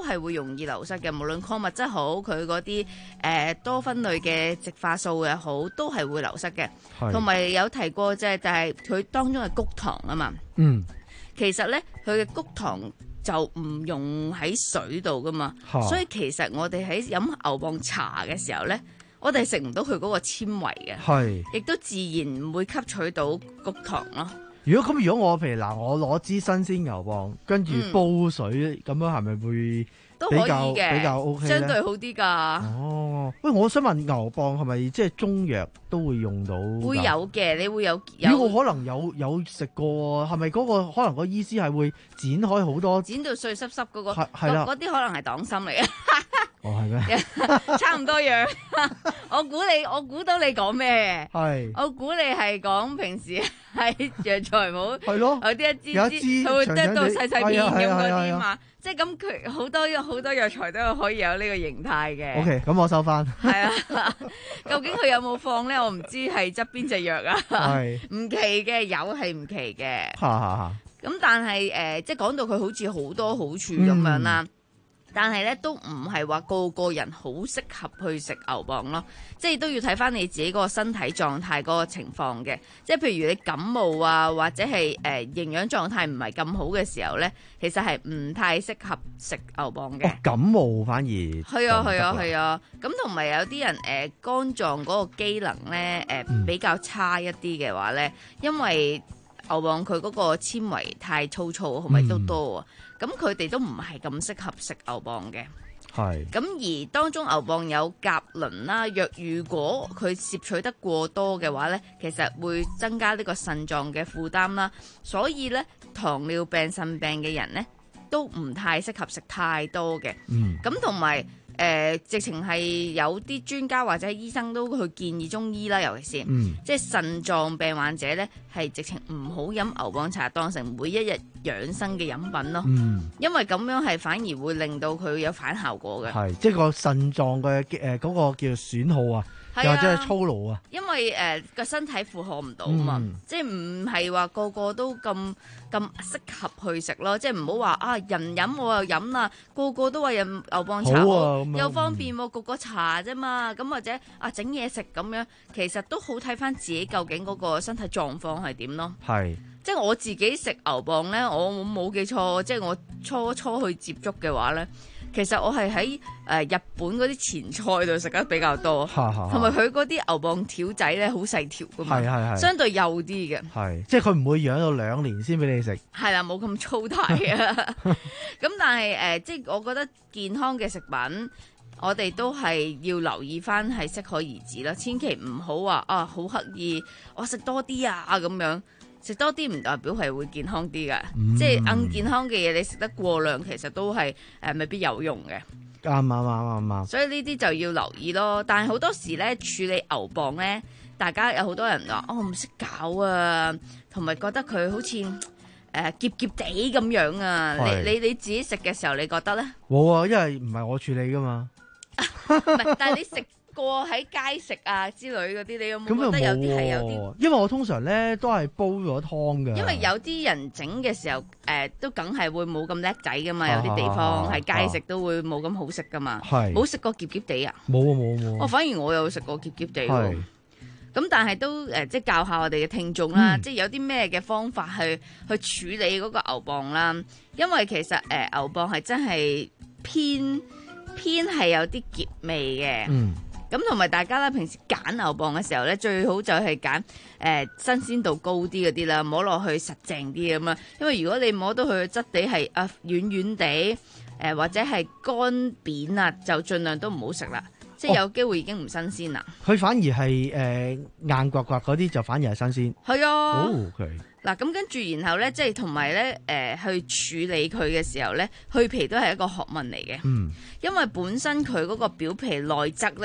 Speaker 17: 係會容易流失嘅，無論礦物質好，佢嗰啲誒多酚類嘅植化素又好，都係會流失嘅。同埋有，有提過即係，就係佢當中嘅穀糖啊嘛。嗯，其實咧佢嘅穀糖就唔用喺水度噶嘛，所以其實我哋喺飲牛蒡茶嘅時候咧，我哋食唔到佢嗰個纖維嘅，亦都自然唔會吸取到穀糖咯。
Speaker 12: 如果咁，如果我譬如嗱，我攞支新鮮牛蒡，跟住煲水咁、嗯、樣，係咪會
Speaker 17: 都可以嘅？
Speaker 12: 比較 OK
Speaker 17: 相對好啲㗎。
Speaker 12: 哦，喂，我想問牛蒡係咪即係中藥都會用到？
Speaker 17: 會有嘅，你會有。
Speaker 12: 如果我可能有有食過，係咪嗰個可能個醫師係會剪開好多？
Speaker 17: 剪到碎濕濕嗰、嗰個，
Speaker 12: 係啦，
Speaker 17: 嗰啲可能係黨參嚟嘅。
Speaker 12: 哦，係咩？
Speaker 17: 差唔多樣。我估你，我估到你講咩？
Speaker 12: 係。
Speaker 17: 我估你係講平時喺藥材鋪，
Speaker 12: 係咯，
Speaker 17: 有啲一支支，佢會剁到細細片咁嗰啲嘛。即係咁，佢好多好多藥材都可以有呢個形態嘅。
Speaker 12: O K，咁我收翻。
Speaker 17: 係啊，究竟佢有冇放咧？我唔知係側邊隻藥啊。係。唔奇嘅，有係唔奇嘅。
Speaker 12: 哈哈哈。
Speaker 17: 咁但係誒，即係講到佢好似好多好處咁樣啦。嗯，但係咧都唔係話個個人好適合去食牛蒡咯，即係都要睇翻你自己嗰個身體狀態嗰個情況嘅。即係譬如你感冒啊，或者係誒、呃、營養狀態唔係咁好嘅時候咧，其實係唔太適合食牛蒡嘅。
Speaker 12: 哦，感冒反而係
Speaker 17: 啊係啊係啊，咁同埋有啲人誒、呃、肝臟嗰個機能咧誒、呃嗯、比較差一啲嘅話咧，因為牛蒡佢嗰個纖維太粗糙，同埋都多啊。咁佢哋都唔係咁適合食牛蒡嘅。係。咁而當中牛蒡有甲磷啦，若如果佢攝取得過多嘅話咧，其實會增加呢個腎臟嘅負擔啦。所以咧，糖尿病、腎病嘅人咧，都唔太適合食太多嘅。嗯。咁同埋誒，直情係有啲專家或者醫生都去建議中醫啦，尤其是，嗯、即係腎臟病患者咧，係直情唔好飲牛蒡茶當成每一日養生嘅飲品咯。嗯、因為咁樣係反而會令到佢有反效果嘅。係，
Speaker 12: 即係個腎臟嘅誒嗰個叫做損耗啊。又或者係操勞啊，
Speaker 17: 因為誒個、呃、身體負荷唔到嘛，嗯、即係唔係話個個都咁咁適合去食咯，即係唔好話啊人飲我又飲啦，個個都話飲牛蒡茶好、啊、又方便喎，焗個茶啫嘛，咁或者啊整嘢食咁樣，其實都好睇翻自己究竟嗰個身體狀況係點咯。係，即係我自己食牛蒡咧，我冇記錯，即係我初初去接觸嘅話咧。其實我係喺誒日本嗰啲前菜度食得比較多，同埋佢嗰啲牛蒡條仔咧好細條噶嘛，係係係相對幼啲嘅，
Speaker 12: 係即係佢唔會養到兩年先俾你食，
Speaker 17: 係啦，冇咁粗大啊。咁但係誒、呃，即係我覺得健康嘅食品，我哋都係要留意翻係適可而止啦，千祈唔好話啊好刻意我食多啲啊咁樣。食多啲唔代表係會健康啲㗎，嗯、即係硬健康嘅嘢，你食得過量，其實都係誒、呃、未必有用嘅。
Speaker 12: 啱啱啱啱啱。所
Speaker 17: 以呢啲就要留意咯。但係好多時咧處理牛蒡咧，大家有好多人話哦唔識搞啊，同埋覺得佢好似誒澀澀地咁樣啊。你你你自己食嘅時候，你覺得咧？
Speaker 12: 冇啊，因為唔係我處理㗎嘛。
Speaker 17: 唔係，但係你食過喺街食啊之類嗰啲，你有冇覺得有啲係有啲？
Speaker 12: 因為我通常咧都係煲咗湯嘅。因
Speaker 17: 為有啲人整嘅時候，誒、呃、都梗係會冇咁叻仔噶嘛，有啲地方係、啊、街食都會冇咁好食噶嘛。係冇食過澀澀地啊？冇啊冇冇。我、哦、反而我有食過澀澀地喎。咁但係都誒、呃，即係教下我哋嘅聽眾啦，嗯、即係有啲咩嘅方法去去處理嗰個牛蒡啦。因為其實誒、呃、牛蒡係真係偏偏係有啲澀味嘅。嗯。咁同埋大家咧，平時揀牛蒡嘅時候咧，最好就係揀誒新鮮度高啲嗰啲啦，摸落去實淨啲咁啊。因為如果你摸到佢嘅質地係啊軟軟地，誒、呃、或者係乾扁啊，就盡量都唔好食啦。即係有機會已經唔新鮮啦。佢、
Speaker 12: 哦、反而係誒、呃、硬刮刮嗰啲就反而係新鮮。
Speaker 17: 係啊。
Speaker 12: 哦，佢、okay。
Speaker 17: 嗱咁跟住，然後咧，即係同埋咧，誒、呃、去處理佢嘅時候咧，去皮都係一個學問嚟嘅。嗯。因為本身佢嗰個表皮內側咧。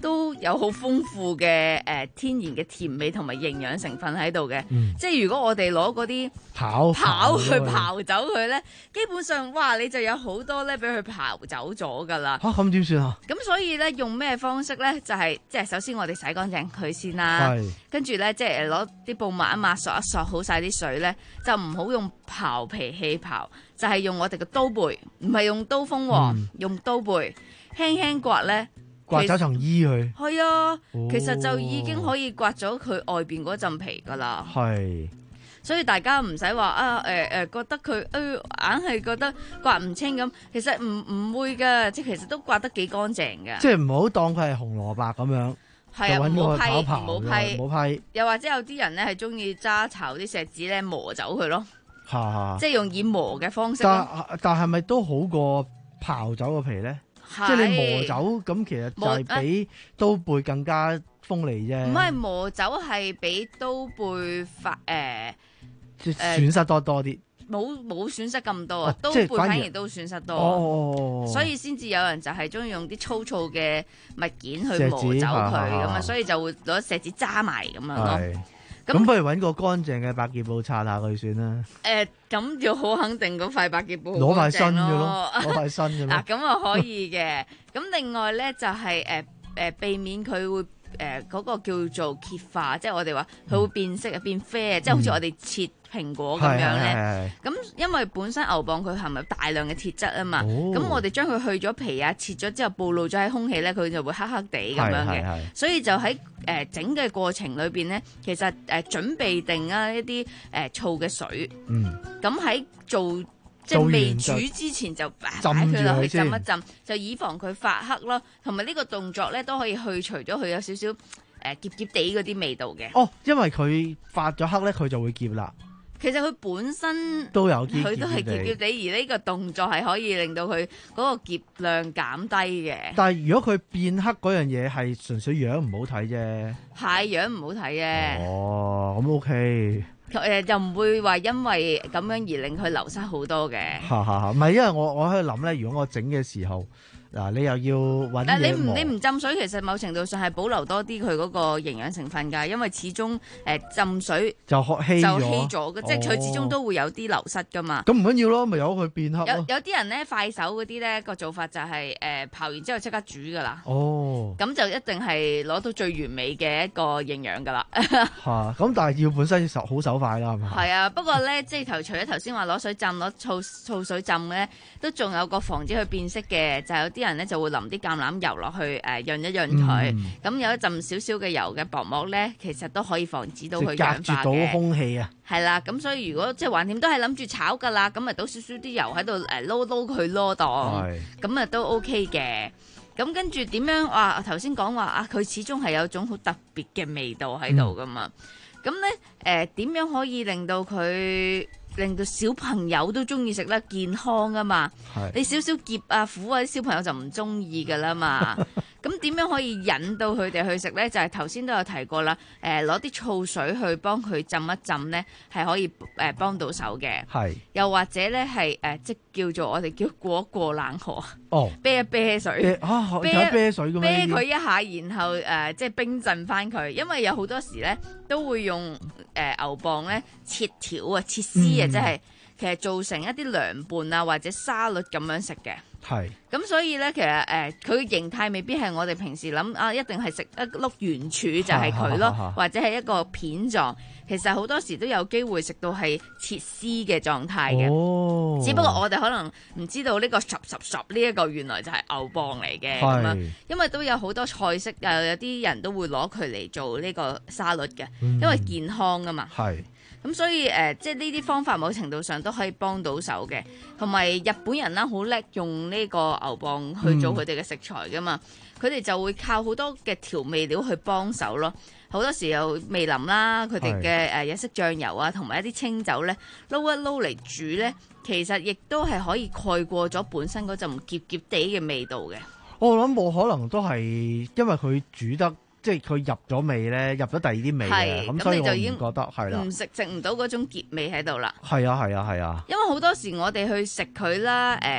Speaker 17: 都有好豐富嘅誒、呃、天然嘅甜味同埋營養成分喺度嘅。
Speaker 12: 嗯、
Speaker 17: 即係如果我哋攞嗰啲
Speaker 12: 刨
Speaker 17: 刨去刨走佢咧，基本上哇你就有好多咧俾佢刨走咗㗎啦。
Speaker 12: 嚇咁點算啊？
Speaker 17: 咁所以咧用咩方式咧？就係、是、即係首先我哋洗乾淨佢先啦，跟住咧即係攞啲布抹一抹，索一索好晒啲水咧，就唔好用刨皮器刨，就係、是、用我哋嘅刀背，唔係用刀鋒喎，嗯、用刀背輕輕刮咧。
Speaker 12: 刮走層衣佢，
Speaker 17: 係啊，哦、其實就已經可以刮咗佢外邊嗰陣皮噶啦。
Speaker 12: 係，
Speaker 17: 所以大家唔使話啊，誒、呃、誒、呃，覺得佢誒硬係覺得刮唔清咁，其實唔唔會噶，即係其實都刮得幾乾淨嘅。
Speaker 12: 即係唔好當佢係紅蘿蔔咁樣，
Speaker 17: 係啊，唔好批，唔好批，
Speaker 12: 唔好批。
Speaker 17: 又或者有啲人咧係中意揸巢啲石子咧磨走佢咯，
Speaker 12: 哈
Speaker 17: 即係用以磨嘅方式。
Speaker 12: 但但係咪都好過刨走個皮咧？即係你磨走咁，其實就係比刀背更加鋒利啫。唔係
Speaker 17: 磨走係比刀背發誒
Speaker 12: 誒損失多多啲。
Speaker 17: 冇冇損失咁多啊，刀背反而都損失多。
Speaker 12: 哦，
Speaker 17: 所以先至有人就係中意用啲粗糙嘅物件去磨走佢咁啊，所以就會攞石子揸埋咁樣咯。
Speaker 12: 咁不如揾個乾淨嘅百潔布擦下佢算啦。
Speaker 17: 誒，咁要好肯定嗰塊百潔布
Speaker 12: 攞塊新嘅咯，攞塊新嘅咯。
Speaker 17: 嗱，咁啊可以嘅。咁另外咧就係誒誒避免佢會誒嗰個叫做結化，即係我哋話佢會變色啊變啡啊，即係好似我哋切蘋果咁樣咧。咁因為本身牛蒡佢含有大量嘅鐵質啊嘛，咁我哋將佢去咗皮啊，切咗之後暴露咗喺空氣咧，佢就會黑黑地咁樣嘅。所以就喺誒整嘅過程裏邊咧，其實誒準備定啊一啲誒醋嘅水。嗯。咁喺做即係未煮之前就擺佢落去浸一浸，就以防佢發黑咯。同埋呢個動作咧都可以去除咗佢有少少誒澀澀地嗰啲味道嘅。
Speaker 12: 哦，因為佢發咗黑咧，佢就會澀啦。
Speaker 17: 其實佢本身
Speaker 12: 都有啲，
Speaker 17: 佢都係澀澀地，而呢個動作係可以令到佢嗰個澀量減低嘅。
Speaker 12: 但係如果佢變黑嗰樣嘢係純粹樣唔好睇啫，
Speaker 17: 係樣唔好睇嘅。
Speaker 12: 哦，咁 OK。
Speaker 17: 誒就唔會話因為咁樣而令佢流失好多嘅。
Speaker 12: 哈哈哈，唔係因為我我喺度諗咧，如果我整嘅時候。嗱，你又要揾嘢磨。
Speaker 17: 你唔你唔浸水，其實某程度上係保留多啲佢嗰個營養成分㗎，因為始終誒、呃、浸水
Speaker 12: 就稀
Speaker 17: 就稀咗嘅，哦、即係佢始終都會有啲流失㗎嘛。
Speaker 12: 咁唔緊要咯，咪由佢變黑咯。
Speaker 17: 有有啲人咧快手嗰啲咧個做法就係、是、誒、呃、刨完之後即刻煮㗎啦。
Speaker 12: 哦，
Speaker 17: 咁就一定係攞到最完美嘅一個營養㗎啦。
Speaker 12: 嚇，咁但係要本身手好手快啦，係咪？
Speaker 17: 係啊，不過咧即係頭除咗頭先話攞水浸攞醋醋水浸咧，都仲有個防止佢變色嘅，就係、有啲人咧就會淋啲橄欖油落去誒、呃、潤一潤佢，咁、嗯、有一陣少少嘅油嘅薄膜咧，其實都可以防止到佢氧化嘅。隔絕到空氣啊！係啦，咁所以如果即係橫掂都係諗住炒㗎啦，咁咪倒少少啲油喺度誒撈撈佢囉檔，咁啊都 OK 嘅。咁跟住點樣話？頭先講話啊，佢始終係有種好特別嘅味道喺度㗎嘛。咁咧誒點樣可以令到佢？令到小朋友都中意食咧，健康啊嘛！你少少澀啊苦啊，啲小朋友就唔中意噶啦嘛。咁點樣可以引到佢哋去食咧？就係頭先都有提過啦。誒攞啲醋水去幫佢浸一浸咧，係可以誒幫到手嘅。係。又或者咧係誒即叫做我哋叫過一過冷河。哦。啤一啤水。
Speaker 12: 啊，啤有啤水嘅咩？
Speaker 17: 啤佢一下，然後誒、呃、即係冰鎮翻佢，因為有好多時咧都會用誒、呃、牛蒡咧切條啊、切絲啊，嗯、即係其實做成一啲涼拌啊或者沙律咁樣食嘅。係，咁所以咧，其實誒，佢、呃、嘅形態未必係我哋平時諗啊，一定係食一碌圓柱就係佢咯，或者係一個片狀。其實好多時都有機會食到係切絲嘅狀態嘅。哦，只不過我哋可能唔知道呢個十十十呢一個原來就係牛蒡嚟嘅咁樣，因為都有好多菜式啊，有啲人都會攞佢嚟做呢個沙律嘅，嗯、因為健康啊嘛。係。咁所以誒、呃，即係呢啲方法某程度上都可以幫到手嘅，同埋日本人啦，好叻用呢個牛蒡去做佢哋嘅食材噶嘛，佢哋、嗯、就會靠好多嘅調味料去幫手咯。好多時候味淋啦，佢哋嘅誒日式醬油啊，同埋一啲清酒咧，撈一撈嚟煮咧，其實亦都係可以蓋過咗本身嗰陣澀澀地嘅味道嘅。我諗冇可能都係因為佢煮得。即係佢入咗味咧，入咗第二啲味嘅，咁所以我已經覺得係啦，唔食食唔到嗰種澀味喺度啦。係啊係啊係啊！因為好多時我哋去食佢啦，誒、呃，即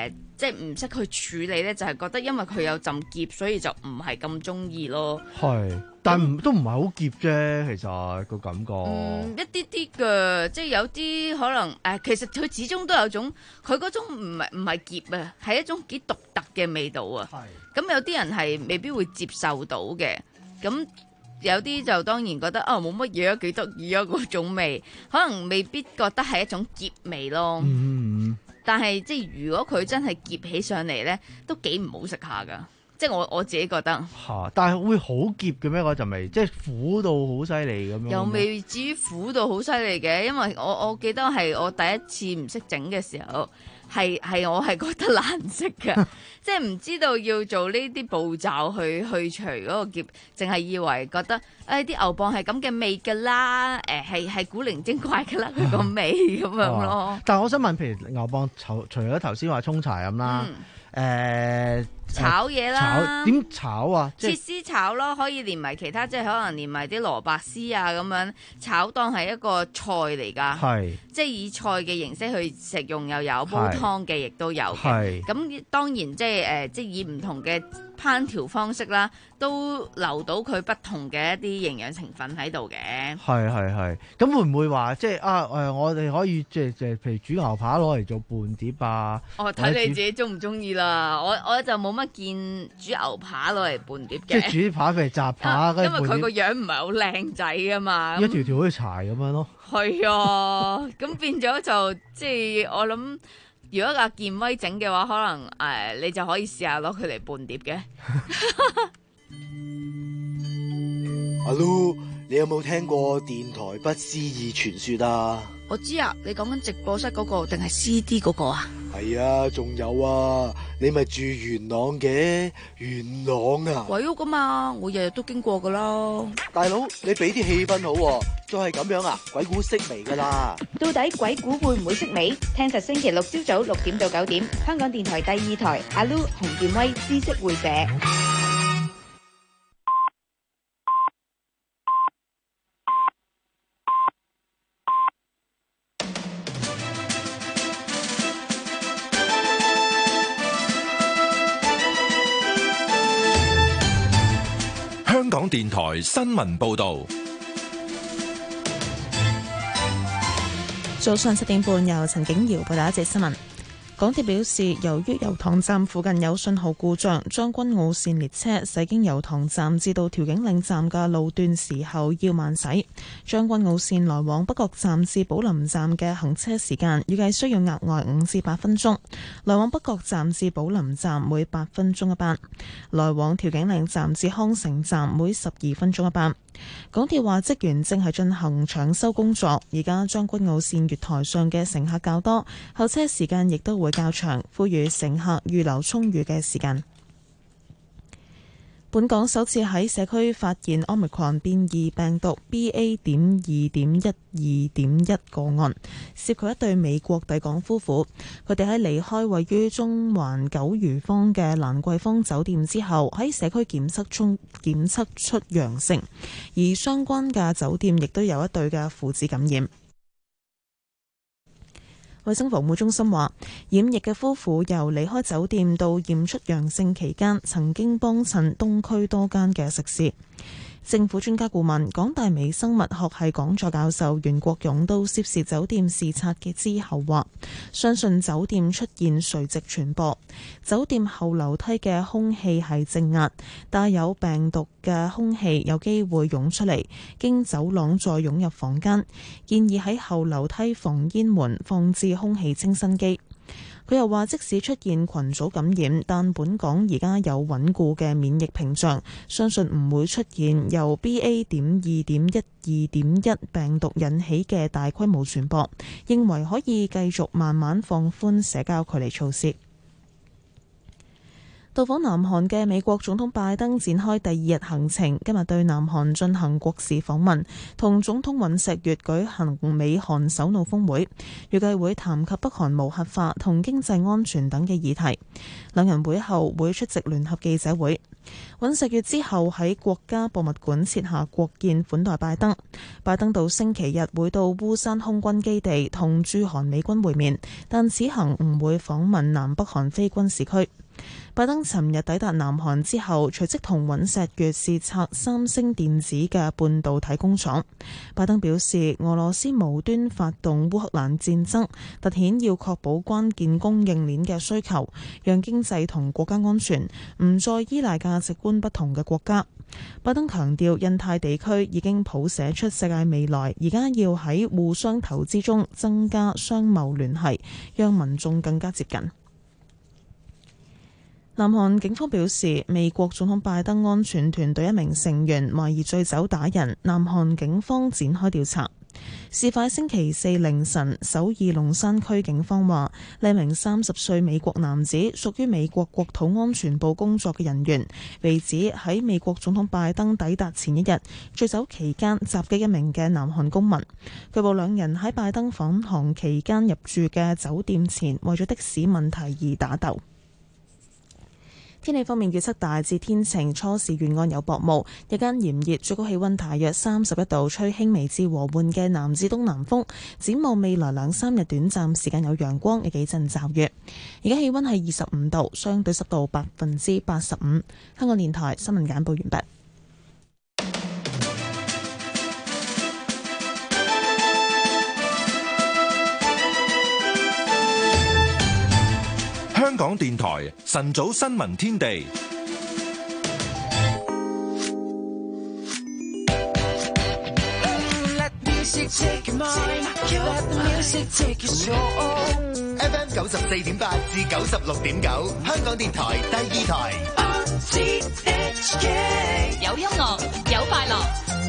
Speaker 17: 即係唔識去處理咧，就係、是、覺得因為佢有陣澀，所以就唔係咁中意咯。
Speaker 12: 係，但係唔都唔係好澀啫，其實個感覺。
Speaker 17: 嗯，一啲啲嘅，即係有啲可能誒、呃，其實佢始終都有種，佢嗰種唔係唔係澀啊，係一種幾獨特嘅味道啊。係。咁有啲人係未必會接受到嘅，咁。有啲就當然覺得啊冇乜嘢啊，幾得意啊嗰種味，可能未必覺得係一種澀味咯。
Speaker 12: 嗯，
Speaker 17: 但係即係如果佢真係澀起上嚟咧，都幾唔好食下噶。即係我我自己覺得。
Speaker 12: 嚇！但係會好澀嘅咩？嗰陣味，即係苦到好犀利咁樣。
Speaker 17: 又未至於苦到好犀利嘅，因為我我記得係我第一次唔識整嘅時候。係係我係覺得難食嘅，即係唔知道要做呢啲步驟去去除嗰個澀，淨係以為覺得誒啲、哎、牛蒡係咁嘅味㗎啦，誒係係古靈精怪㗎啦，佢個味咁樣咯。
Speaker 12: 哦、但係我想問，譬如牛蒡除除咗頭先話沖茶咁啦。嗯誒、呃、
Speaker 17: 炒嘢啦，
Speaker 12: 點炒啊？
Speaker 17: 切絲炒咯，可以連埋其他，即係可能連埋啲蘿蔔絲啊咁樣炒，當係一個菜嚟㗎。係，即係以菜嘅形式去食用又有，煲湯嘅亦都有嘅。咁當然即係誒，即係以唔同嘅烹調方式啦，都留到佢不同嘅一啲營養成分喺度嘅。係係係，咁會唔會話即係啊誒、呃？我哋可以即係即係譬如煮牛扒攞嚟做伴碟啊？我睇你自己中唔中意啦。我我就冇乜見煮牛扒攞嚟伴碟嘅。即係煮扒譬如雜扒，因為佢個樣唔係好靚仔啊嘛。一條條好似柴咁樣咯。係啊，咁變咗就即係我諗。如果阿健威整嘅話，可能誒、呃、你就可以試下攞佢嚟伴碟嘅。
Speaker 16: 阿 Lu，你有冇聽過電台不思議傳說啊？
Speaker 18: 我知啊，你講緊直播室嗰個定係 C D 嗰個啊？
Speaker 16: 係啊，仲有啊，你咪住元朗嘅元朗啊？
Speaker 18: 鬼屋噶嘛，我日日都經過噶啦。
Speaker 16: 大佬，你俾啲氣氛好喎，再係咁樣啊，鬼故式微噶啦。
Speaker 5: 到底鬼故會唔會式微？聽實星期六朝早六點到九點，香港電台第二台阿 Lu 洪建威知識會社。
Speaker 8: 香港電台新聞報道。
Speaker 11: 早上七點半，由陳景瑤報道一節新聞。港鐵表示，由於油塘站附近有信號故障，將軍澳線列車駛經油塘站至到調景嶺站嘅路段時候要慢駛。將軍澳線來往北角站至寶林站嘅行車時間預計需要額外五至八分鐘，來往北角站至寶林站每八分鐘一班，來往調景嶺站至康城站每十二分鐘一班。港鐵話職員正係進行搶修工作，而家將軍澳線月台上嘅乘客較多，候車時間亦都會較長，呼籲乘客預留充裕嘅時間。本港首次喺社區發現 Omicron 變異病毒 B A 點二點一二點一個案，涉及一對美國抵港夫婦。佢哋喺離開位於中環九如坊嘅蘭桂坊酒店之後，喺社區檢測中檢測出陽性，而相關嘅酒店亦都有一對嘅父子感染。衛生防護中心話，染疫嘅夫婦由離開酒店到驗出陽性期間，曾經幫襯東區多間嘅食肆。政府專家顧問、港大微生物學系講座教授袁國勇到涉事酒店視察嘅之後話，相信酒店出現垂直傳播，酒店後樓梯嘅空氣係正壓，帶有病毒嘅空氣有機會湧出嚟，經走廊再湧入房間，建議喺後樓梯防煙門放置空氣清新機。佢又話，即使出現群組感染，但本港而家有穩固嘅免疫屏障，相信唔會出現由 B A 點二點一二點一病毒引起嘅大規模傳播，認為可以繼續慢慢放寬社交距離措施。 到訪南韓嘅美國總統拜登展開第二日行程，今日對南韓進行國事訪問，同總統尹錫悅舉行美韓首腦峰會，預計會談及北韓無核化同經濟安全等嘅議題。兩人會後會出席聯合記者會。尹錫悅之後喺國家博物館設下國宴款待拜登。拜登到星期日會到烏山空軍基地同駐韓美軍會面，但此行唔會訪問南北韓非軍事區。拜登尋日抵達南韓之後，隨即同尹錫悅視察三星電子嘅半導體工廠。拜登表示，俄羅斯無端發動烏克蘭戰爭，凸顯要確保關鍵供應鏈嘅需求，讓經濟同國家安全唔再依賴價值觀不同嘅國家。拜登強調，印太地區已經譜寫出世界未來，而家要喺互相投資中增加商貿聯繫，讓民眾更加接近。南韓警方表示，美國總統拜登安全團隊一名成員懷疑醉酒打人，南韓警方展開調查。事發星期四凌晨，首爾龍山區警方話，呢名三十歲美國男子屬於美國國土安全部工作嘅人員，被指喺美國總統拜登抵達前一日醉酒期間襲擊一名嘅南韓公民。據報兩人喺拜登訪韓期間入住嘅酒店前，為咗的士問題而打鬥。天氣方面預測大致天晴，初時沿岸有薄霧，日間炎熱，最高氣溫大約三十一度，吹輕微至和緩嘅南至東南風。展望未來兩三日短暫時間有陽光，有幾陣驟雨。而家氣溫係二十五度，相對濕度百分之八十五。香港電台新聞簡報完畢。
Speaker 8: 香港電台晨早新聞天地，
Speaker 3: F M 九十四點八至九十六點九，香港電台第二台。
Speaker 22: 有音樂，有快樂。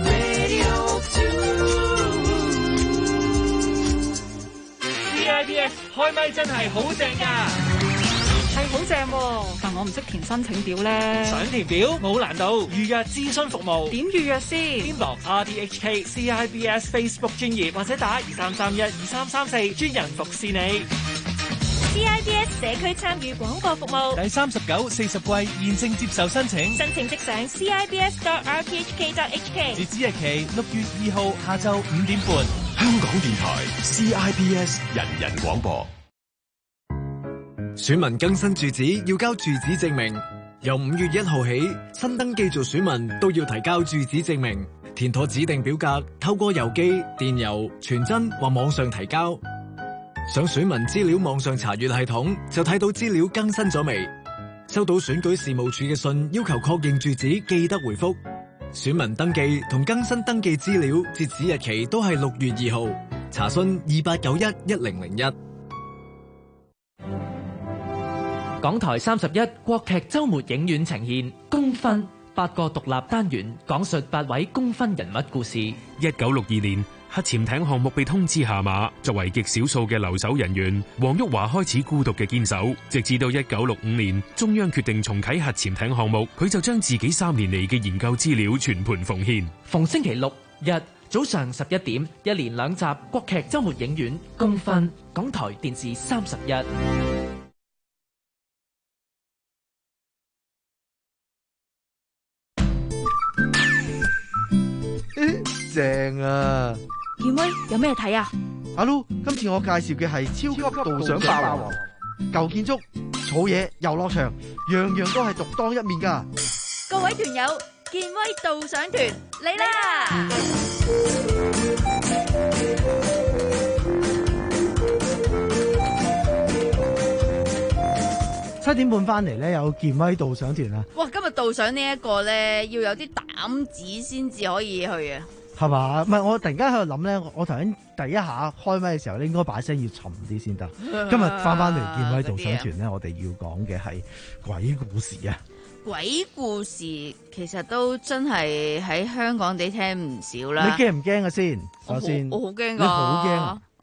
Speaker 10: C I B S 開咪真係好正㗎，
Speaker 22: 係好正喎，但我唔識填申請表咧。
Speaker 10: 想填表冇難度，預約諮詢服務。
Speaker 22: 點預約先？
Speaker 10: 編輯 R D H K C I B S Facebook 專頁或者打二三三一二三三四，專人服侍你。
Speaker 22: C I B S 社區參與廣播服務
Speaker 10: 第三十九、四十季現正接受申請，
Speaker 22: 申請即上 C I B S dot R T H K dot H K，
Speaker 10: 截止日期六月二號下晝五點半。
Speaker 9: 香港電台 C I B S 人人廣播。
Speaker 4: 選民更新住址要交住址證明，由五月一號起，新登記做選民都要提交住址證明，填妥指定表格，透過郵寄、電郵、傳真或網上提交。上選民資料網上查閱系統就睇到資料更新咗未？收到選舉事務處嘅信要求確認住址，記得回覆。選民登記同更新登記資料截止日期都係六月二號。查詢二八九一一零零一。
Speaker 10: 港台三十一國劇週末影院呈現《功勳》，八個獨立單元講述八位功勳人物故事。
Speaker 15: 一九六二年，核潛艇項目被通知下馬，作為極少數嘅留守人員，黃旭華開始孤獨嘅堅守，直至到一九六五年，中央決定重啟核潛艇項目，佢就將自己三年嚟嘅研究資料全盤奉獻。
Speaker 10: 逢星期六日早上十一點，一連兩集國劇週末影院《功勳》，港台電視三十一。
Speaker 12: 正啊！
Speaker 22: 健威有咩睇啊？
Speaker 12: 阿 Lu，今次我介紹嘅係超級導賞霸王，舊建築、草野、遊樂場，樣樣都係獨當一面噶。
Speaker 5: 各位團友，健威導賞團嚟啦！
Speaker 12: 七點半翻嚟咧，有健威導賞團啊！
Speaker 17: 哇，今日導賞呢一個咧，要有啲膽子先至可以去啊！
Speaker 12: 係嘛？唔係，我突然間喺度諗咧，我頭先第一下開咪嘅時候咧，應該把聲要沉啲先得。今日翻翻嚟健威導賞團咧，我哋要講嘅係鬼故事啊！
Speaker 17: 鬼故事其實都真係喺香港地聽唔少啦。
Speaker 12: 你驚唔驚啊？先，首先，
Speaker 17: 我好驚㗎，
Speaker 12: 你好驚啊！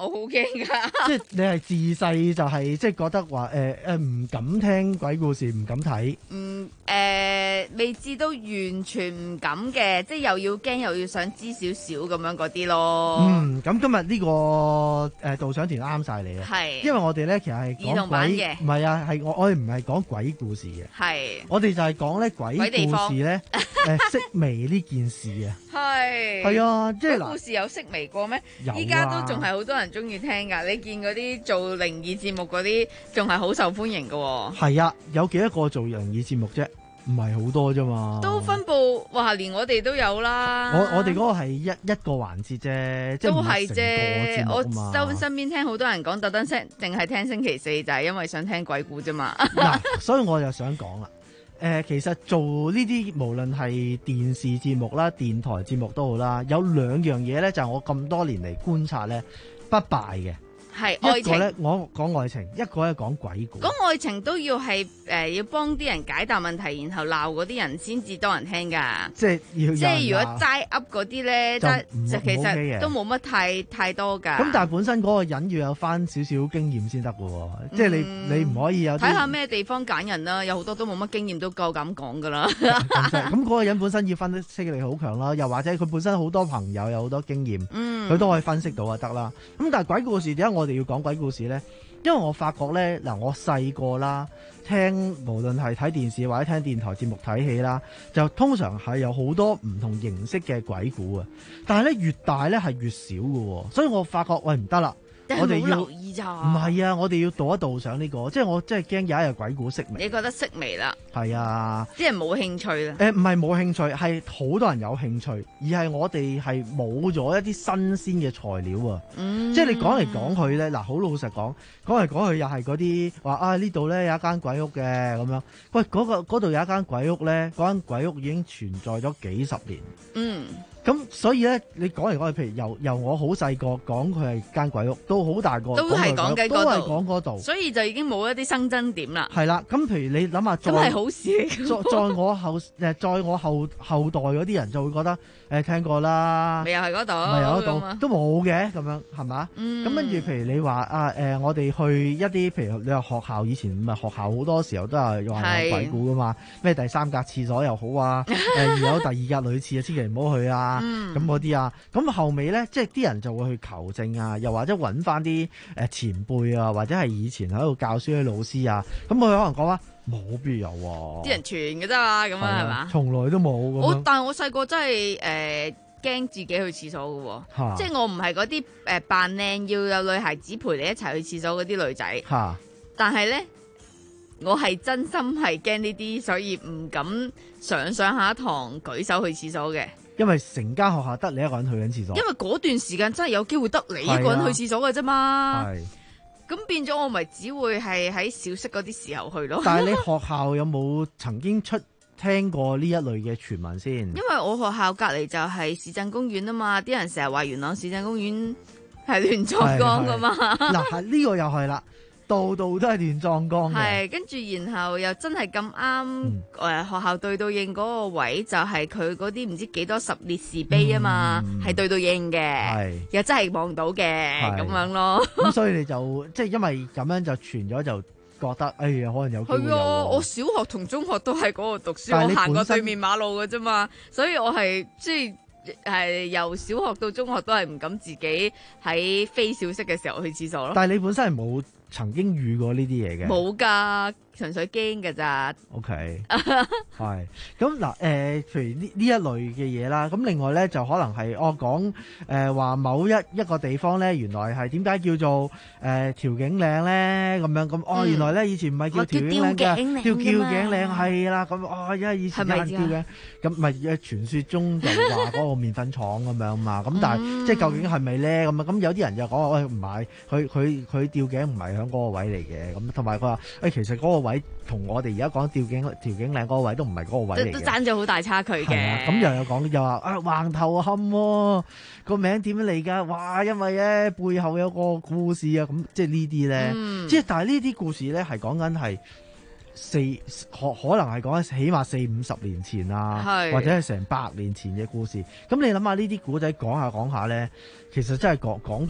Speaker 17: 我好驚噶。
Speaker 12: 即係你係自細就係即係覺得話誒誒唔敢聽鬼故事，唔敢睇。
Speaker 17: 嗯誒、呃，未至到完全唔敢嘅，即係又要驚又要想知少少咁樣嗰啲咯。
Speaker 12: 嗯，咁今日呢、這個誒、呃、導賞團啱晒你啊。
Speaker 17: 係，
Speaker 12: 因為我哋咧其實係講鬼嘅，唔係啊，係我我哋唔係講鬼故事嘅。係，我哋就係講咧鬼故事咧誒，色微呢件事啊。係係啊，即係嗱，
Speaker 17: 故事有色微過咩？
Speaker 12: 有啊，
Speaker 17: 依家都仲係好多人中意聽噶。你見嗰啲做靈異節目嗰啲，仲係好受歡迎噶。
Speaker 12: 係啊，有幾多個做靈異節目啫？唔係好多啫嘛。
Speaker 17: 都分佈，哇！連我哋都有啦。
Speaker 12: 我我哋嗰個係一一個環節啫，即係唔係成個節目啊嘛。
Speaker 17: 我周身邊聽好多人講，特登聲淨係聽星期四，就係因為想聽鬼故啫嘛。
Speaker 12: 嗱，所以我就想講啦。誒、呃，其實做呢啲無論係電視節目啦、電台節目都好啦，有兩樣嘢咧，就係、是、我咁多年嚟觀察咧不敗嘅。係愛情，一個咧我講愛情，一個咧講鬼故。
Speaker 17: 講愛情都要係誒、呃、要幫啲人解答問題，然後鬧嗰啲人先至多人聽噶。即係要即係如果齋噏嗰啲咧，就其實都冇乜太太多噶。咁但係本身嗰個人要有翻少少經驗先得嘅喎，嗯、即係你你唔可以有睇下咩地方揀人啦，有好多都冇乜經驗都夠膽講噶啦。咁嗰個人本身要分析力好強啦，又或者佢本身好多朋友有好多經驗，佢、嗯、都可以分析到就得啦。咁但係鬼故事點解我哋要講鬼故事呢？因為我發覺呢，嗱，我細個啦，聽無論係睇電視或者聽電台節目睇戲啦，就通常係有好多唔同形式嘅鬼故啊。但係咧越大咧係越少嘅，所以我發覺喂唔得啦。我哋要唔係啊！我哋要導一導上呢、這個，即係我真係驚有一日鬼故式微。你覺得式微啦？係啊，啲人冇興趣啦。誒唔係冇興趣，係好多人有興趣，而係我哋係冇咗一啲新鮮嘅材料啊！嗯、即係你講嚟講去咧，嗱，好老實講，講嚟講去又係嗰啲話啊，呢度咧有一間鬼屋嘅咁樣。喂，嗰、那個度有一間鬼屋咧，嗰間鬼屋已經存在咗幾十年。嗯。咁所以咧，你講嚟講去，譬如由由我好細個講佢係間鬼屋，到好大個都係講緊嗰度，都係講嗰度，所以就已經冇一啲新增點啦。係啦，咁譬如你諗下，咁係好事嚟。再再我後誒，再我後後代嗰啲人就會覺得誒、欸、聽過啦，咪又係嗰度，咪又嗰度都冇嘅咁樣，係嘛？咁跟住譬如你話啊誒、呃，我哋去一啲譬如你話學校以前唔係學校好多時候都係話有鬼故噶嘛，咩第三格廁所又好啊，誒而有第二格女廁啊，千祈唔好去啊。咁嗰啲啊，咁後尾咧，即係啲人就會去求證啊，又或者揾翻啲誒前輩啊，或者係以前喺度教書嘅老師啊，咁佢可能講話冇必有喎，啲人傳嘅啫嘛，咁啊係嘛，從來都冇。我但係我細個真係誒驚自己去廁所嘅喎，即係我唔係嗰啲誒扮靚要有女孩子陪你一齊去廁所嗰啲女仔，但係咧我係真心係驚呢啲，所以唔敢上上下堂舉手去廁所嘅。因為成間學校得你一個人去緊廁所，因為嗰段時間真係有機會得你一個人去廁所嘅啫嘛。係，咁變咗我咪只會係喺小息嗰啲時候去咯。但係你學校有冇曾經出聽過呢一類嘅傳聞先？因為我學校隔籬就係市鎮公園啊嘛，啲人成日話元朗市鎮公園係亂葬崗噶嘛。嗱，係呢個又係啦。度度都係亂葬崗嘅，係跟住然後又真係咁啱誒學校對到應嗰個位，就係佢嗰啲唔知幾多十烈士碑啊嘛，係、嗯、對到應嘅，又真係望到嘅咁樣咯。咁所以你就即係因為咁樣就傳咗，就覺得哎呀可能有機會有。係啊，我小學同中學都喺嗰度讀書，我行過對面馬路嘅啫嘛，所以我係即係。係由小學到中學都係唔敢自己喺非小息嘅時候去廁所咯。但係你本身係冇曾經遇過呢啲嘢嘅？冇噶，純粹驚㗎咋。OK，係咁嗱，誒、呃，譬如呢呢一類嘅嘢啦，咁另外咧就可能係我講誒話某一一個地方咧，原來係點解叫做誒調景嶺咧咁樣咁？哦，原來咧以前唔係叫調景嶺嘅，叫吊頸嶺係啦。咁哦，因為以前係吊頸，咁咪誒傳說中就話嗰個麵粉廠咁樣嘛。咁但係、嗯、即係究竟係咪咧咁啊？咁有啲人就講話喂唔係，佢佢佢吊頸唔係響嗰個位嚟嘅。咁同埋佢話誒其實嗰個位同我哋而家講吊頸調景嶺嗰個位都唔係嗰個位嚟嘅，都爭咗好大差距嘅。咁又有講又話啊橫頭磡喎，個名點樣嚟㗎？哇，因為咧背後有個故事啊。咁即係呢啲咧，嗯、即係但係呢啲故事咧係講緊係四可可能係講緊起碼四五十年前啊，或者係成百年前嘅故事。咁你諗下呢啲古仔講下講下咧，其實真係講講到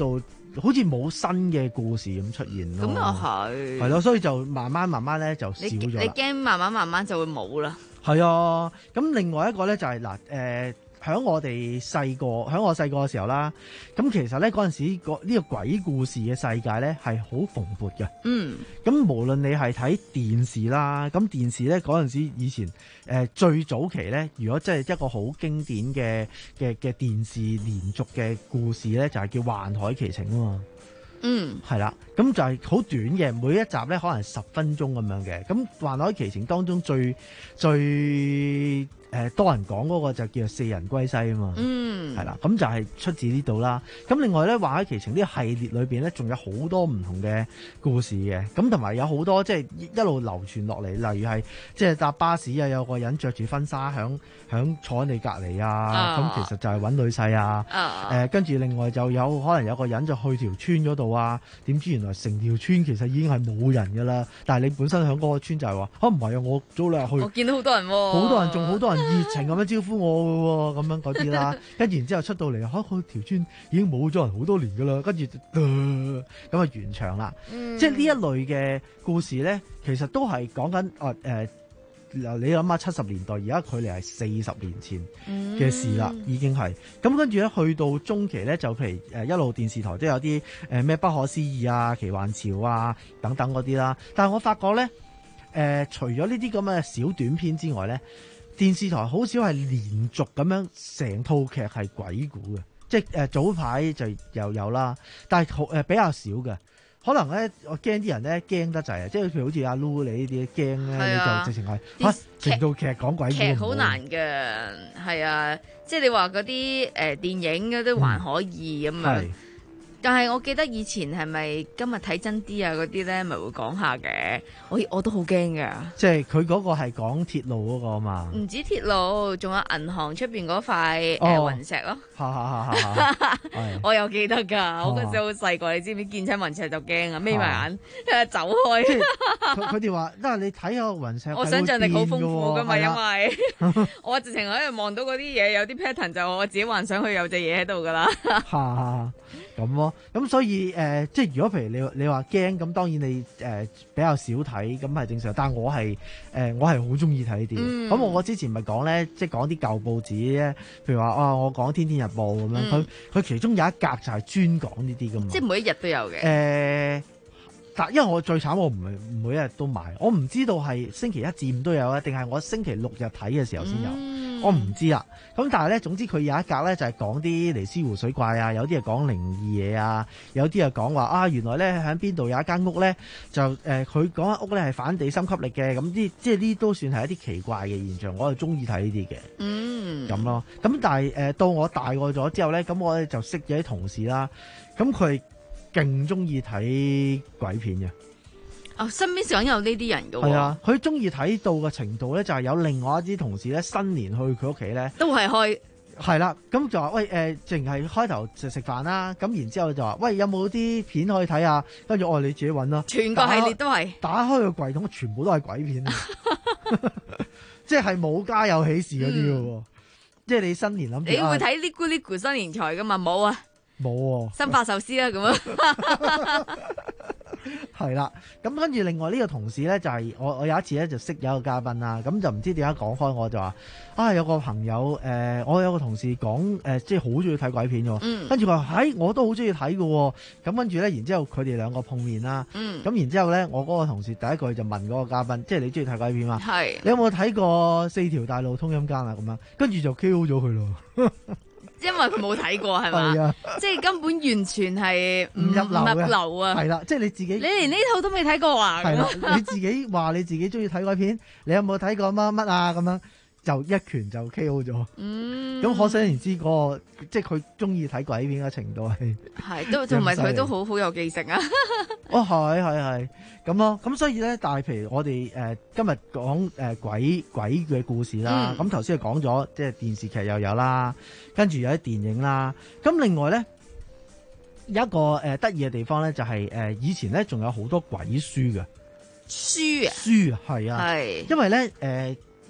Speaker 12: 好似冇新嘅故事咁出現咯。
Speaker 17: 咁又係，
Speaker 12: 係咯，所以就慢慢慢慢咧就少咗。
Speaker 17: 你你驚慢慢慢慢就會冇啦。
Speaker 12: 係啊，咁另外一個咧就係、是、嗱，誒、呃，喺我哋細個，喺我細個嘅時候啦，咁其實咧嗰陣時個呢個鬼故事嘅世界咧係好蓬勃嘅。
Speaker 17: 嗯，咁
Speaker 12: 無論你係睇電視啦，咁電視咧嗰陣時以前誒、呃、最早期咧，如果真係一個好經典嘅嘅嘅電視連續嘅故事咧，就係、是、叫《幻海奇情》啊嘛。
Speaker 17: 嗯，
Speaker 12: 係啦，咁就係好短嘅，每一集咧可能十分鐘咁樣嘅。咁《幻海奇情》當中最最誒、呃、多人講嗰個就叫做四人歸西啊嘛。
Speaker 17: 嗯，
Speaker 12: 係啦，咁就係出自呢度啦。咁另外咧，《幻海奇情》呢個系列裏邊咧，仲有好多唔同嘅故事嘅。咁同埋有好多即係一路流傳落嚟，例如係即係搭巴士啊，有個人着住婚紗響響坐喺你隔離啊，咁、啊、其實就係揾女婿啊。誒跟住另外就有可能有個人就去條村嗰度啊，點知原來成條村其實已經係冇人㗎啦。但係你本身響嗰個村就係話，啊唔係啊，我早兩日去，
Speaker 17: 我見到好多人喎、哦，
Speaker 12: 好多人仲好多人熱情咁樣招呼我嘅喎，咁樣嗰啲啦。跟住然之後出到嚟，嚇佢條村已經冇咗人好多年㗎啦。跟住咁啊完場啦。嗯、即係呢一類嘅故事咧，其實都係講緊啊誒。你諗下七十年代，而家距離係四十年前嘅事啦，嗯、已經係咁。跟住咧，去到中期咧，就譬如誒一路電視台都有啲誒咩不可思議啊、奇幻潮啊等等嗰啲啦。但係我發覺咧，誒、呃、除咗呢啲咁嘅小短片之外咧，電視台好少係連續咁樣成套劇係鬼故嘅，即係誒、呃、早排就又有啦，但係好誒比較少嘅。可能咧，我驚啲人咧驚得滯啊！即係譬如好似阿 Lu 你呢啲驚咧，你就直情係嚇成套劇講鬼故，
Speaker 17: 劇好難嘅，係啊！即係你話嗰啲誒電影嗰啲還可以咁樣。嗯但係我記得以前係咪今日睇真啲啊嗰啲咧，咪會講下嘅。我我都好驚噶。
Speaker 12: 即係佢嗰個係講鐵路嗰個嘛？
Speaker 17: 唔止鐵路，仲有銀行出邊嗰塊誒雲石咯。
Speaker 12: 哈哈哈哈！
Speaker 17: 我有記得噶，我嗰時好細個，你知唔知見親雲石就驚啊，眯埋眼走開。
Speaker 12: 佢哋話，因為你睇下雲石，
Speaker 17: 我想象力好豐富噶嘛，因為我直情喺度望到嗰啲嘢，有啲 pattern 就我自己幻想佢有隻嘢喺度噶啦。
Speaker 12: 嚇咁咯，咁所以誒、呃，即係如果譬如你你話驚，咁當然你誒、呃、比較少睇，咁係正常。但係我係誒、呃、我係好中意睇呢啲。咁、嗯、我我之前咪講咧，即係講啲舊報紙咧，譬如話啊，我講《天天日報》咁樣，佢佢、嗯、其中有一格就係專講呢啲噶嘛。
Speaker 17: 即係每一日都有嘅。誒、
Speaker 12: 呃，但因為我最慘，我唔係每一日都買，我唔知道係星期一至五都有啊，定係我星期六日睇嘅時候先有。嗯我唔知啊，咁但係咧，總之佢有一格咧就係講啲尼斯湖水怪啊，有啲係講靈異嘢啊，有啲係講話啊，原來咧喺邊度有一間屋咧，就誒佢講間屋咧係反地心吸力嘅，咁啲即係呢都算係一啲奇怪嘅現象，我係中意睇呢啲嘅，嗯，咁咯，咁但係誒、呃、到我大個咗之後咧，咁我咧就識咗啲同事啦，咁佢勁中意睇鬼片嘅。
Speaker 17: 哦，身邊想有呢啲人嘅喎。係
Speaker 12: 啊，佢中意睇到嘅程度咧，就係有另外一啲同事咧，新年去佢屋企咧，
Speaker 17: 都係開。
Speaker 12: 係啦，咁就話喂誒，淨係開頭就食飯啦，咁然之後就話喂，有冇啲片可以睇啊？跟住我話你自己揾啦。
Speaker 17: 全個系列都係打開
Speaker 12: 個櫃桶，全部都係鬼片，即係冇家有喜事嗰啲嘅喎。嗯、即係你新年諗住，
Speaker 17: 你會睇呢咕呢咕新年財嘅嘛？冇啊，
Speaker 12: 冇喎、啊，
Speaker 17: 生化壽司啦咁啊。
Speaker 12: 係啦，咁跟住另外呢個同事咧就係、是、我我有一次咧就識有一個嘉賓啦，咁就唔知點解講開我就話啊有個朋友誒、呃，我有個同事講誒、呃，即係好中意睇鬼片嘅，嗯、跟住佢話喺我都好中意睇嘅，咁跟住咧，然之後佢哋兩個碰面啦，咁、嗯、然之後咧，我嗰個同事第一句就問嗰個嘉賓，即係你中意睇鬼片嘛？係，你有冇睇過四條大路通陰間啊？咁樣，跟住就 K O 咗佢咯。
Speaker 17: 因為佢冇睇過係嘛，啊、即係根本完全係唔入流啊！
Speaker 12: 係啦，即係你自己，你
Speaker 17: 連呢套都未睇過啊！
Speaker 12: 係啦，你自己話你自己中意睇鬼片，你有冇睇過乜乜啊？咁樣就一拳就 K O 咗。嗯，咁可想而知嗰、嗰個即係佢中意睇鬼片嘅程度係
Speaker 17: 係都同埋佢都好好有記性啊！
Speaker 12: 哦，係係係咁咯，咁所以咧，但係譬如我哋誒、呃、今日講誒、呃、鬼鬼嘅故事啦，咁頭先係講咗，即係電視劇又有啦，跟住有啲電影啦，咁另外咧有一個誒得意嘅地方咧，就係、是、誒、呃、以前咧仲有好多鬼書嘅
Speaker 17: 書啊，
Speaker 12: 書係啊，係因為咧誒。呃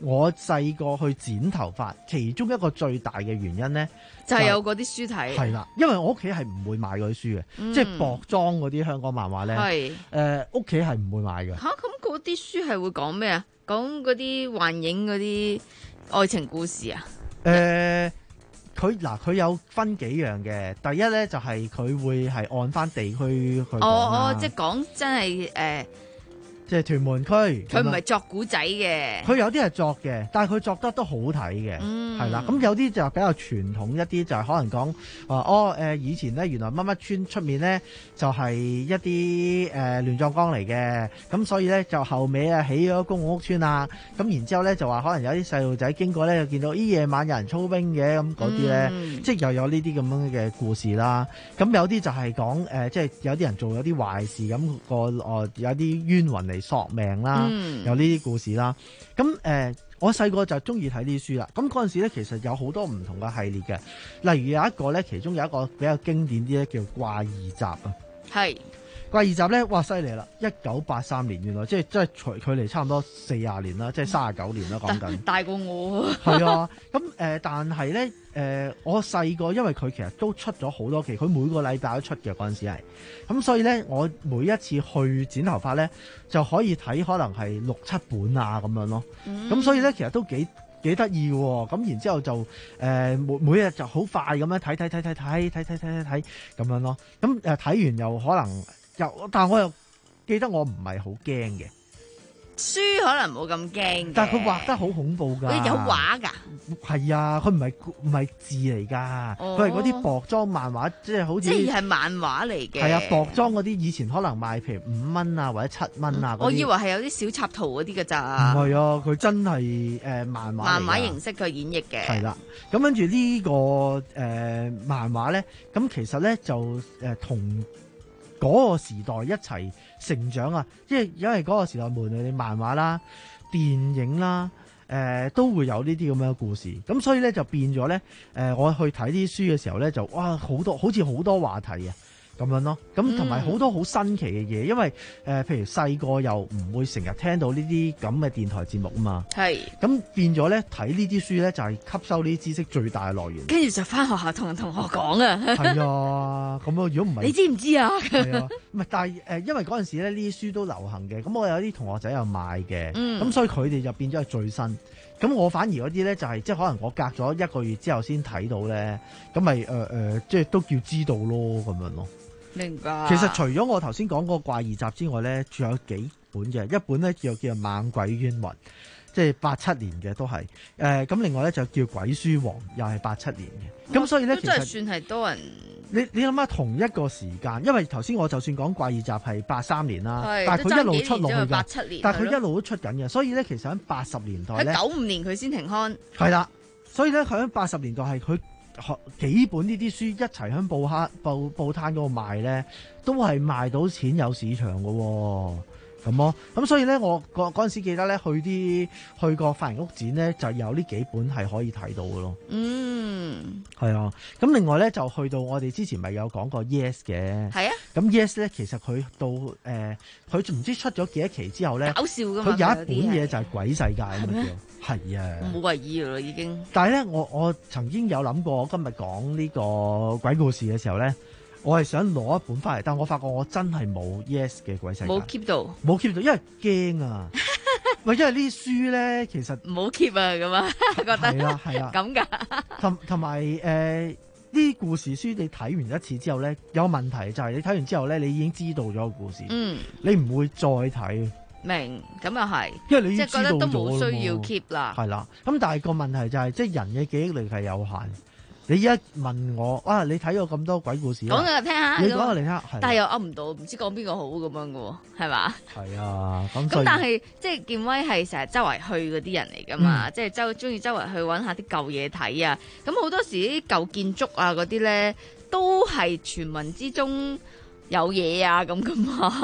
Speaker 12: 我細個去剪頭髮，其中一個最大嘅原因咧，
Speaker 17: 就係有嗰啲書睇。
Speaker 12: 係啦，因為我屋企係唔會買嗰啲書嘅，
Speaker 17: 嗯、
Speaker 12: 即係薄裝嗰啲香港漫畫咧。係誒屋企係唔會買嘅。
Speaker 17: 嚇、啊，咁嗰啲書係會講咩啊？講嗰啲幻影嗰啲愛情故事啊？誒、
Speaker 12: 呃。佢嗱佢有分幾樣嘅，第一咧就係、是、佢會係按翻地區去講啦。
Speaker 17: 哦哦，即係講真係誒。呃
Speaker 12: 即係屯門區，
Speaker 17: 佢唔係作古仔嘅，
Speaker 12: 佢有啲係作嘅，但係佢作得都好睇嘅，係啦、嗯。咁有啲就比較傳統一啲，就係、是、可能講話哦誒，以前咧原來乜乜村出面咧就係、是、一啲誒、呃、亂葬崗嚟嘅，咁所以咧就後尾啊起咗公共屋邨啊，咁然之後咧就話可能有啲細路仔經過咧就見到咦夜晚有人操兵嘅，咁嗰啲咧，嗯、即係又有呢啲咁樣嘅故事啦。咁有啲就係講誒，即係有啲人做有啲壞事，咁、那個誒、呃、有啲冤魂嚟索命啦，嗯、有呢啲故事啦。咁誒、呃，我細個就中意睇呢啲書啦。咁嗰陣時咧，其實有好多唔同嘅系列嘅，例如有一個咧，其中有一個比較經典啲咧，叫怪異集啊。係怪異集咧，哇犀利啦！一九八三年，原來即係即係距距離差唔多四廿年啦，即係三十九年啦，講緊
Speaker 17: 大過我。
Speaker 12: 係啊，咁誒、呃，但係咧誒，我細個因為佢其實都出咗好多期，佢每個禮拜都出嘅嗰陣時係，咁所以咧，我每一次去剪頭髮咧，就可以睇可能係六七本啊咁樣咯。咁、嗯、所以咧，其實都幾幾得意喎。咁然之後就誒、呃、每每日就好快咁樣睇睇睇睇睇睇睇睇睇睇咁樣咯。咁誒睇完又可能又，但係我又記得我唔係好驚嘅。
Speaker 17: 書可能冇咁驚，
Speaker 12: 但係佢畫得好恐怖㗎。
Speaker 17: 佢有畫㗎？
Speaker 12: 係啊，佢唔係唔係字嚟㗎，佢係嗰啲薄裝漫畫，即係好似
Speaker 17: 即係係漫畫嚟嘅。
Speaker 12: 係啊，薄裝嗰啲以前可能賣譬如五蚊啊或者七蚊啊、嗯。
Speaker 17: 我以為係有啲小插圖嗰啲㗎咋。
Speaker 12: 唔係啊，佢真係誒、呃、漫畫。
Speaker 17: 漫畫形式佢演繹嘅。係
Speaker 12: 啦，咁跟住呢個誒、呃、漫畫咧，咁其實咧就誒同。呃嗰個時代一齊成長啊！即係因為嗰個時代，無論你漫畫啦、電影啦，誒、呃、都會有呢啲咁樣嘅故事。咁所以咧就變咗咧，誒、呃、我去睇啲書嘅時候咧，就哇好多好似好多話題啊！咁樣咯，咁同埋好多好新奇嘅嘢，因為誒、呃，譬如細個又唔會成日聽到呢啲咁嘅電台節目啊嘛，係，咁變咗咧睇呢啲書咧就係、是、吸收呢啲知識最大嘅來源。
Speaker 17: 跟住就翻學校同人同學講啊，
Speaker 12: 係啊，咁啊如果唔係，
Speaker 17: 你知唔知啊？
Speaker 12: 係啊，唔係，但係誒、呃，因為嗰陣時咧呢啲書都流行嘅，咁我有啲同學仔又買嘅，咁、嗯、所以佢哋就變咗係最新。咁我反而嗰啲咧就係、是、即係可能我隔咗一個月之後先睇到咧，咁咪誒誒，即係都叫知道咯咁樣咯。
Speaker 17: 明白。
Speaker 12: 其實除咗我頭先講個怪異集之外咧，仲有幾本嘅，一本咧叫叫做猛鬼冤魂，即係八七年嘅都係，誒、呃、咁另外咧就叫鬼書王，又係八七年嘅。咁所以咧其實
Speaker 17: 真係算係多人。
Speaker 12: 你你諗下同一個時間，因為頭先我就算講怪異集係八三年啦，但係佢一路出落去㗎，
Speaker 17: 八七年
Speaker 12: 但係佢一路都出緊嘅，所以咧其實喺八十年代咧，
Speaker 17: 喺九五年佢先停刊。
Speaker 12: 係啦，所以咧佢喺八十年代係佢。幾本呢啲書一齊喺報攤報報攤嗰度賣咧，都係賣到錢有市場嘅喎，咁咯。咁所以咧，我嗰嗰陣時記得咧，去啲去個髮型屋展咧，就有呢幾本係可以睇到嘅咯。嗯，係啊。咁另外咧，就去到我哋之前咪有講過 Yes 嘅。係啊。咁 Yes 咧，其實佢到誒，佢、呃、唔知出咗幾多期之後咧，
Speaker 17: 搞笑㗎嘛。
Speaker 12: 佢有一本嘢就係鬼世界咁樣叫。係啊，
Speaker 17: 冇為意啦已經。
Speaker 12: 但係咧，我我曾經有諗過，我今日講呢個鬼故事嘅時候咧，我係想攞一本翻嚟，但我發覺我真係冇 Yes 嘅鬼世界，
Speaker 17: 冇 keep 到，冇
Speaker 12: keep 到，因為驚啊！喂，因為呢啲書咧，其實
Speaker 17: 唔好 keep 啊，咁啊，覺得
Speaker 12: 係啦係啦，
Speaker 17: 咁噶。
Speaker 12: 同同埋誒，呢啲故事書你睇完一次之後咧，有問題就係你睇完之後咧，你已經知道咗個故事，嗯，你唔會再睇。
Speaker 17: 明，咁又係，
Speaker 12: 因為你
Speaker 17: 即係覺得都冇需要 keep 啦。
Speaker 12: 係啦，咁但係個問題就係、是，即係人嘅記憶力係有限。你一問我，啊，你睇過咁多鬼故事，
Speaker 17: 講嚟聽下，
Speaker 12: 你講嚟聽下，
Speaker 17: 但係又噏唔到，唔知講邊個好咁樣嘅喎，係嘛？
Speaker 12: 係啊，咁
Speaker 17: 咁但係即係健威係成日周圍去嗰啲人嚟㗎嘛，嗯、即係周中意周圍去揾下啲舊嘢睇啊。咁好多時啲舊建築啊嗰啲咧，都係傳聞之中有嘢啊咁㗎嘛。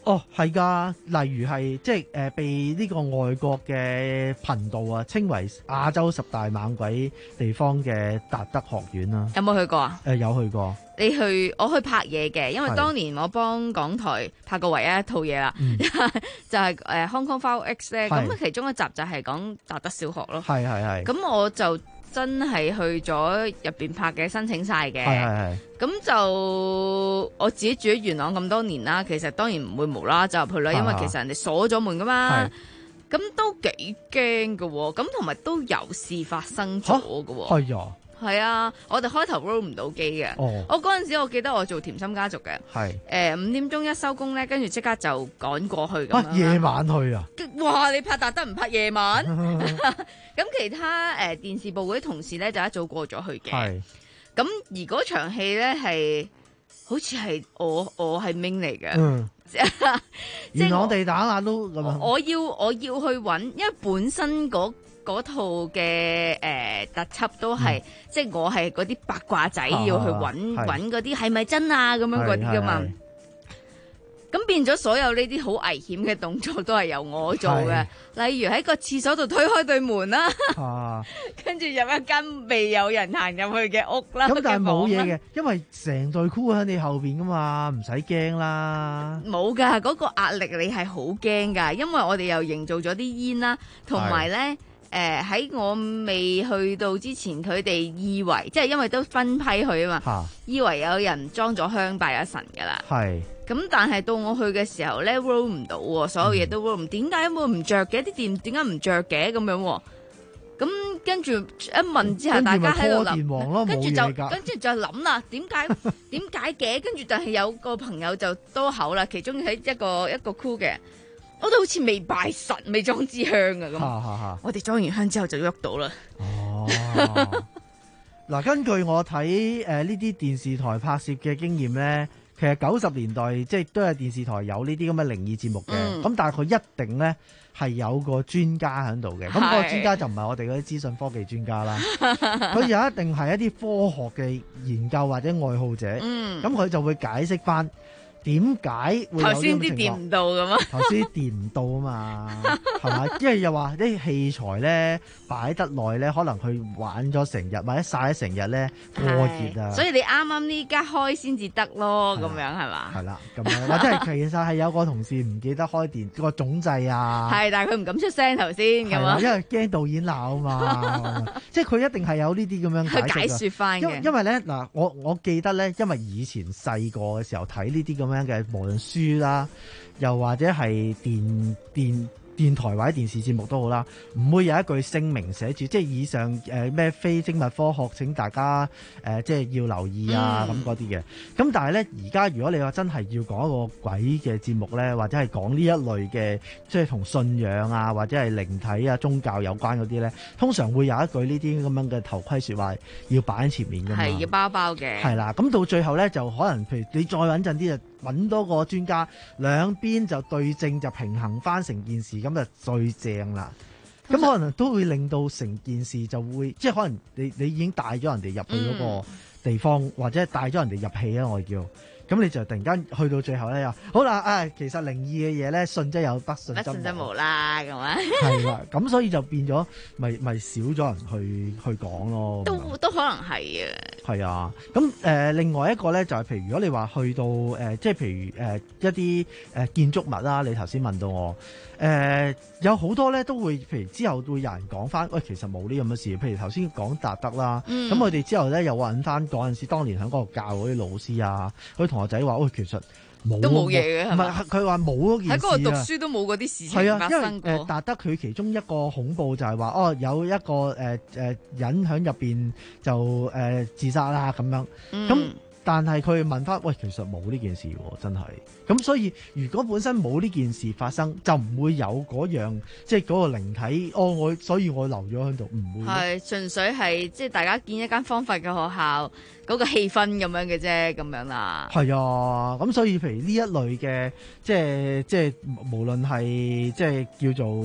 Speaker 12: 哦，係㗎，例如係即係誒、呃、被呢個外國嘅頻道啊稱為亞洲十大猛鬼地方嘅達德學院啦。
Speaker 17: 有冇去過啊？
Speaker 12: 誒、呃、有去過。
Speaker 17: 你去我去拍嘢嘅，因為當年我幫港台拍過唯一一套嘢啦，嗯、就係誒 Hong Kong File X 咧，咁其中一集就係講達德小學咯。係係係。咁我就真係去咗入邊拍嘅，申請晒嘅。係係係。咁就我自己住喺元朗咁多年啦，其實當然唔會無啦啦走入去啦，因為其實人哋鎖咗門噶嘛。咁都幾驚噶，咁同埋都有事發生咗噶。係啊。係啊，我哋開頭 roll 唔到機嘅。哦、我嗰陣時我記得我做甜心家族嘅。係。誒、呃、五點鐘一收工咧，跟住即刻就趕過去咁樣。
Speaker 12: 夜晚去啊？
Speaker 17: 哇！你拍達德唔拍夜晚？咁其他誒、呃、電視部嗰啲同事咧就一早過咗去嘅。係。咁而嗰場戲咧係好似係我我係 main 嚟嘅。嗯。
Speaker 12: 元朗地打下都咁樣。
Speaker 17: 我要我要去揾，因為本身嗰、那個嗰套嘅誒、呃、特輯都係，嗯、即係我係嗰啲八卦仔、啊、要去揾揾嗰啲係咪真啊咁樣嗰啲噶嘛，咁變咗所有呢啲好危險嘅動作都係由我做嘅，例如喺個廁所度推開對門啦，啊、跟住入一間未有人行入去嘅屋啦。
Speaker 12: 咁但係冇嘢嘅，因為成隊 crew 喺你後邊噶嘛，唔使驚啦。
Speaker 17: 冇㗎，嗰、嗰個壓力你係好驚㗎，因為我哋又營造咗啲煙啦，同埋咧。誒喺、呃、我未去到之前，佢哋以為即係因為都分批去啊嘛，啊以為有人裝咗香拜咗神㗎啦。係咁是，但係到我去嘅時候咧 roll 唔到喎，所有嘢都 roll 唔。點解會唔着嘅？啲電點解唔着嘅咁樣？咁跟住一問之後，大家喺度諗，跟住就跟住就諗啦，點解點解嘅？跟住但係有個朋友就多口啦，其中喺一個一個 crew 嘅。我都好似未拜神，未裝支香啊咁。我哋裝完香之後就喐到啦。哦，
Speaker 12: 嗱，根據我睇誒呢啲電視台拍攝嘅經驗咧，其實九十年代即係都係電視台有呢啲咁嘅靈異節目嘅。咁、嗯、但係佢一定咧係有個專家喺度嘅。咁是個專家就唔係我哋嗰啲資訊科技專家啦。佢又一定係一啲科學嘅研究或者愛好者。嗯，咁佢就會解釋翻。點解會有呢種情況？頭先啲電唔到咁啊！頭先啲電唔到啊嘛，係嘛？因為又話啲器材咧擺得耐咧，可能佢玩咗成日或者曬咗成日咧過熱啊。
Speaker 17: 所以你啱啱呢家開先至得咯，咁樣係嘛？
Speaker 12: 係啦，咁樣或者係其實係有個同事唔記得開電個總掣啊。
Speaker 17: 係，但係佢唔敢出聲頭先咁啊，
Speaker 12: 因為驚導演鬧啊嘛。即係佢一定係有呢啲咁樣解釋。
Speaker 17: 解説翻嘅。
Speaker 12: 因為咧嗱，我我記得咧，因為以前細個嘅時候睇呢啲咁樣嘅無論書啦，又或者係電電電台或者電視節目都好啦，唔會有一句聲明寫住，即係以上誒咩、呃、非精密科學，請大家誒、呃、即係要留意啊咁嗰啲嘅。咁但係咧，而家如果你話真係要講一個鬼嘅節目咧，或者係講呢一類嘅，即係同信仰啊或者係靈體啊宗教有關嗰啲咧，通常會有一句呢啲咁樣嘅頭盔説話要擺喺前面㗎嘛。
Speaker 17: 係要包包嘅。係啦，
Speaker 12: 咁到最後咧就可能譬如你再穩陣啲就揾多個專家，兩邊就對正就平衡翻成件事，咁就最正啦。咁可能都會令到成件事就會，即係可能你你已經帶咗人哋入去嗰個地方，嗯、或者帶咗人哋入戲啊，我叫。咁你就突然間去到最後咧，又好啦，啊，其實靈異嘅嘢咧，信則有，不信則無，不信則無啦，咁啊。係啦，咁所以就變咗，咪咪少咗人去去講咯。
Speaker 17: 都都可能係啊。
Speaker 12: 係啊，咁誒、呃，另外一個咧就係、是，譬如如果你話去到誒、呃，即係譬如誒、呃、一啲誒、呃、建築物啦，你頭先問到我，誒、呃、有好多咧都會，譬如之後會有人講翻，喂、哎，其實冇呢咁嘅事。譬如頭先講達德啦，咁我哋之後咧又揾翻嗰陣時，當年喺嗰度教嗰啲老師啊，佢同學仔話，喂、哎，其實冇
Speaker 17: 都冇嘢嘅，
Speaker 12: 唔係佢話冇嗰件事啊。喺嗰度讀
Speaker 17: 書都冇嗰啲事情發生過。
Speaker 12: 係啊，因為誒達德佢其中一個恐怖就係話，哦，有一個誒誒、呃、人喺入邊就誒、呃、自殺啦咁樣。咁、嗯、但係佢問翻，喂，其實冇呢件事喎，真係。咁所以如果本身冇呢件事發生，就唔會有嗰樣即係嗰個靈體。哦，我所以我留咗喺度，唔會。
Speaker 17: 係純粹係即係大家見一間荒廢嘅學校。嗰個氣氛咁樣嘅啫，咁樣啦。
Speaker 12: 係啊，咁所以譬如呢一類嘅，即係即係無論係即係叫做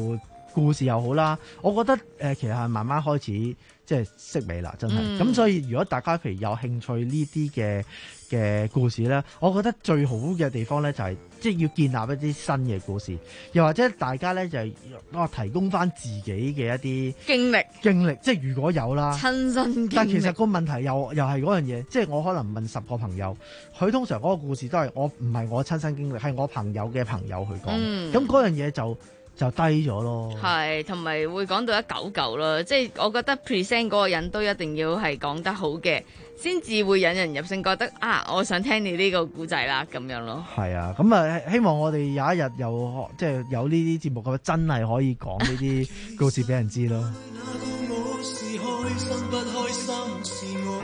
Speaker 12: 故事又好啦，我覺得誒、呃、其實係慢慢開始即係式微啦，真係。咁、嗯、所以如果大家譬如有興趣呢啲嘅嘅故事咧，我覺得最好嘅地方咧就係即係要建立一啲新嘅故事，又或者大家咧就係我提供翻自己嘅一啲
Speaker 17: 經歷
Speaker 12: 經歷，即係如果有啦，
Speaker 17: 親身經歷。
Speaker 12: 但其實個問題又又係嗰樣嘢，即係我可能問十個朋友，佢通常嗰個故事都係我唔係我親身經歷，係我朋友嘅朋友去講，咁嗰、嗯、樣嘢就就低咗咯。
Speaker 17: 係，同埋會講到一嚿嚿咯，即係我覺得 present 嗰個人都一定要係講得好嘅，先至會引人入勝，覺得啊，我想聽你呢個故仔啦，咁樣咯。
Speaker 12: 係啊，咁啊，希望我哋有一日又即係有呢啲節目咁，真係可以講呢啲故事俾人知咯。
Speaker 14: 我是開心不開心是我，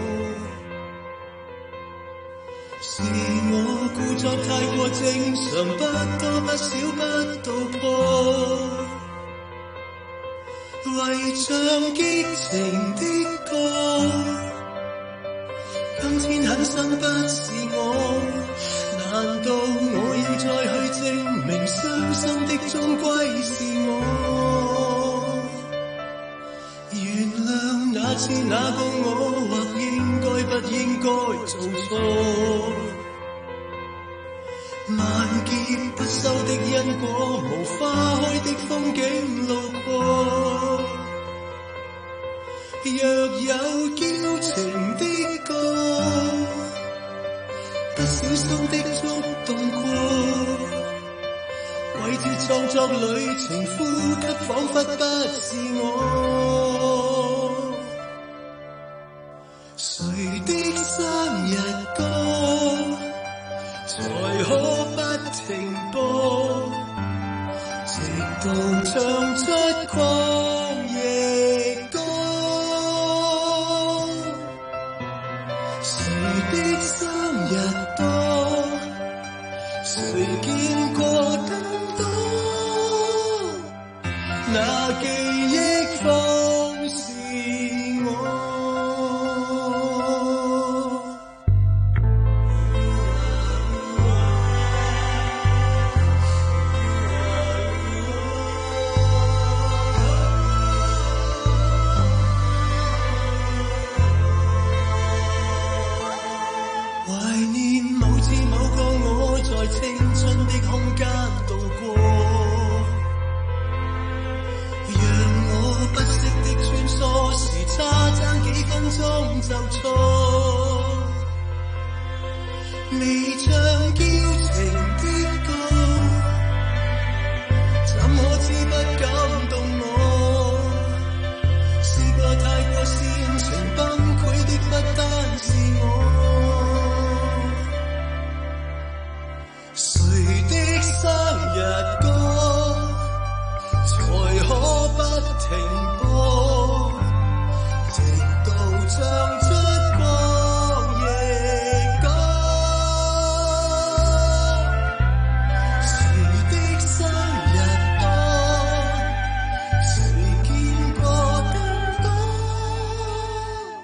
Speaker 14: 是我故作太過正常，不多不少不道破，為唱激情的歌，今天狠心不是我，難道我要再去證明傷心的終歸是我？原諒那次那個我，或應該不應該做錯，萬劫不收的因果，無花開的風景路過，若有矯情的歌，不小心的觸動過，為這創作旅程呼吸彷彿不是我，誰的生日歌才可不停播，直到唱出曠野歌，誰的生日多，誰見過更多，那記憶方是我。懷念某次某個我在青春的空間度過，讓我不識的穿梭時差爭幾分鐘就錯，未唱矯情的歌，怎可知不感動我？試過太過煽情崩潰的不單是我，誰的生日歌才可不停播，直到唱出曠野歌，誰的生日多，誰見過更多。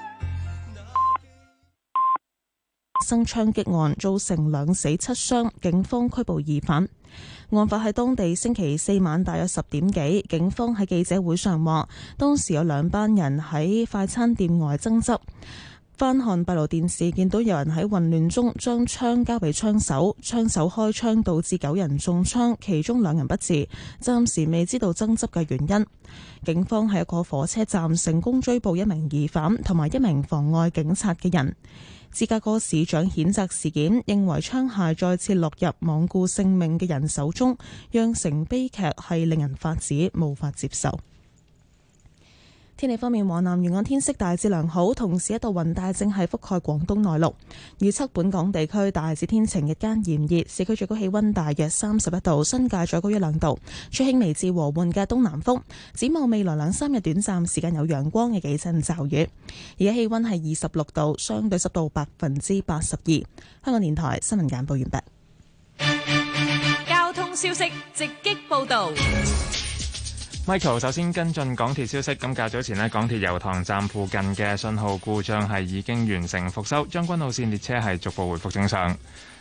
Speaker 11: 生槍擊案造成兩死七傷，警方拘捕疑犯。案發喺當地星期四晚大約十點幾，警方喺記者會上話，當時有兩班人喺快餐店外爭執。翻看閉路電視，見到有人喺混亂中將槍交俾槍手，槍手開槍導致九人中槍，其中兩人不治。暫時未知道爭執嘅原因。警方喺一個火車站成功追捕一名疑犯同埋一名妨礙警察嘅人。芝加哥市長譴責事件，認為槍械再次落入罔顧性命嘅人手中，釀成悲劇係令人髮指，無法接受。天氣方面，華南沿岸天色大致良好，同時一道雲帶正係覆蓋廣東內陸。預測本港地區大致天晴，日間炎熱，市區最高氣溫大約三十一度，新界再高一兩度。吹輕微至和緩嘅東南風。展望未來兩三日，短暫時間有陽光嘅幾陣驟雨。而家氣溫係二十六度，相對濕度百分之八十二。香港電台新聞簡報完畢。
Speaker 1: 交通消息直擊報道。
Speaker 2: Michael 首先跟進港鐵消息，咁較早前呢，港鐵油塘站附近嘅信號故障係已經完成復修，將軍澳線列車係逐步回復正常。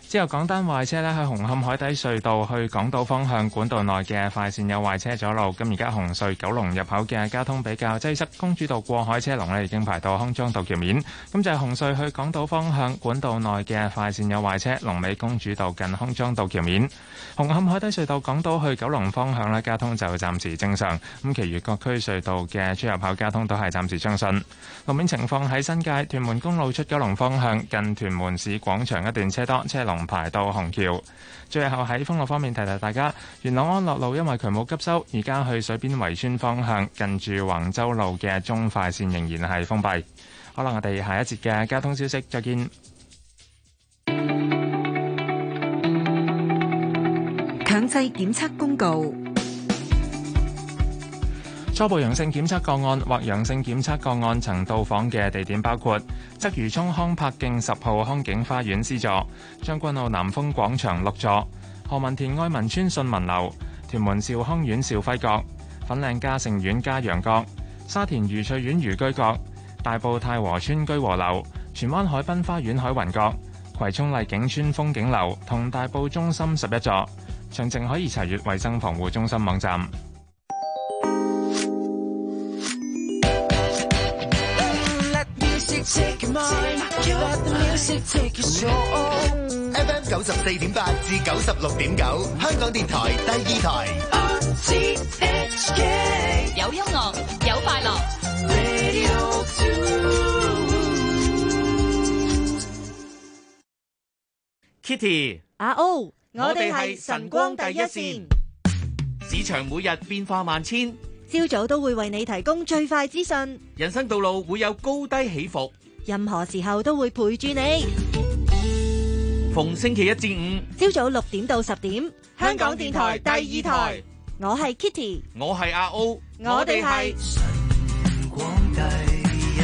Speaker 2: 之後港單壞車呢，喺紅磡海底隧道去港島方向管道內嘅快線有壞車阻路，咁而家紅隧九龍入口嘅交通比較擠塞，公主道過海車龍呢已經排到康莊道橋面，咁就係紅隧去港島方向管道內嘅快線有壞車，龍尾公主道近康莊道橋面。紅磡海底隧道港島去九龍方向呢，交通就暫時正常，咁其餘各區隧道嘅出入口交通都係暫時暢順。路面情況喺新界屯門公路出九龍方向近屯門市廣場一段車多，車龍排到紅橋。最後喺封路方面提提大家，元朗安樂路因為渠務急修，而家去水邊圍村方向近住橫洲路嘅中快線仍然係封閉。好啦，我哋下一節嘅交通消息再見。
Speaker 19: 強制檢測公告。
Speaker 2: 初步陽性檢測個案或陽性檢測個案曾到訪嘅地點包括鰂魚涌康柏徑十號康景花園 C 座、將軍澳南豐廣場六座、何文田愛民村信民樓、屯門兆康苑兆輝閣、粉嶺嘉盛苑嘉陽閣、沙田愉翠苑愉居閣、大埔太和村居和樓、荃灣海濱花園海雲閣、葵涌麗景村風景樓同大埔中心十一座。詳情可以查閱衛生防護中心網站。
Speaker 3: F M 九十四點八至九十六點九，香港電台第二台。
Speaker 1: 有音樂，有快樂。
Speaker 20: Kitty，
Speaker 21: 阿 O，
Speaker 20: 我哋係晨光第一線。市場每日變化萬千，
Speaker 21: 朝早都會為你提供最快資訊。
Speaker 20: 人生道路會有高低起伏，
Speaker 21: 任何時候都會陪住你。
Speaker 20: 逢星期一至五，
Speaker 21: 朝早六點到十點，
Speaker 20: 香港電台第二台。
Speaker 21: 我係 Kitty，
Speaker 20: 我係阿 O，
Speaker 21: 我哋係
Speaker 14: 晨光第一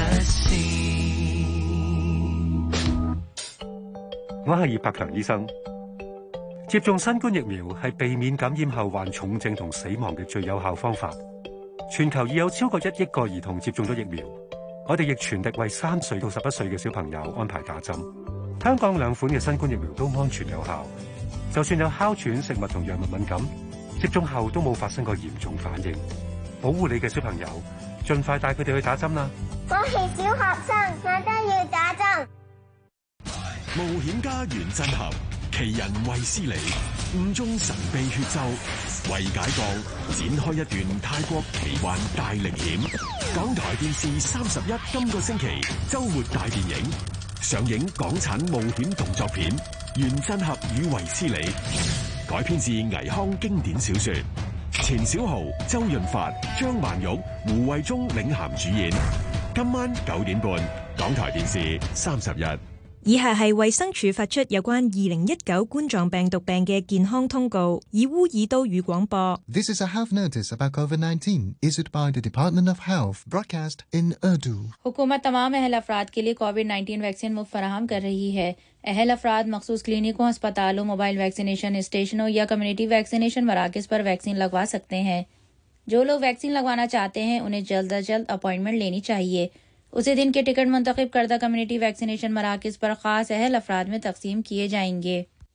Speaker 14: 線。
Speaker 24: 我係葉柏強醫生。接種新冠疫苗係避免感染後患重症同死亡嘅最有效方法。全球已有超過一億個兒童接種咗疫苗，我哋亦全力為三歲到十一歲嘅小朋友安排打針。香港兩款嘅新冠疫苗都安全有效，就算有哮喘、食物同藥物敏感，接種後都冇發生過嚴重反應。保護你嘅小朋友，盡快帶佢哋去打針啦！
Speaker 25: 我係小學生，我都要打針。
Speaker 9: 冒險家袁振合，奇人衛斯理，誤中神秘血咒，為解放展開一段泰國奇幻大歷險。港台電視三十一今個星期周末大電影上映，港產冒險動作片《袁振合與衛斯理》，改編自倪匡經典小說，錢小豪、周潤發、張曼玉、胡慧中領銜主演。今晚九點半，港台電視三十一。
Speaker 26: 以下係衛生署發出有關二零一九冠狀病毒病嘅健康通告，以烏爾都語廣播。
Speaker 27: This is a health notice about COVID nineteen issued by the Department of Health, broadcast in Urdu.
Speaker 28: हुकूमत तमाम अहल अफराद के लिए Covid nineteen vaccine मुफ्त फराहम कर रही है। अहल अफराद मखसूस क्लिनिकों, अस्पतालों, मोबाइल वैक्सीनेशन स्टेशनों या कम्युनिटी वैक्सीनेशन मराकज़ पर वैक्सीन लगवा सकते हैं। जो लोग वैक्सीन लगवाना चाहते हैं उन्हें जल्द अज जल्द अपॉइंटमेंट लेनी चाहिए। उसी दिन के टिकट मुंतखब करदा कम्युनिटी वैक्सीनेशन मराकज़ पर ख़ास अहल अफराद में तकसीम किए जाएंगे।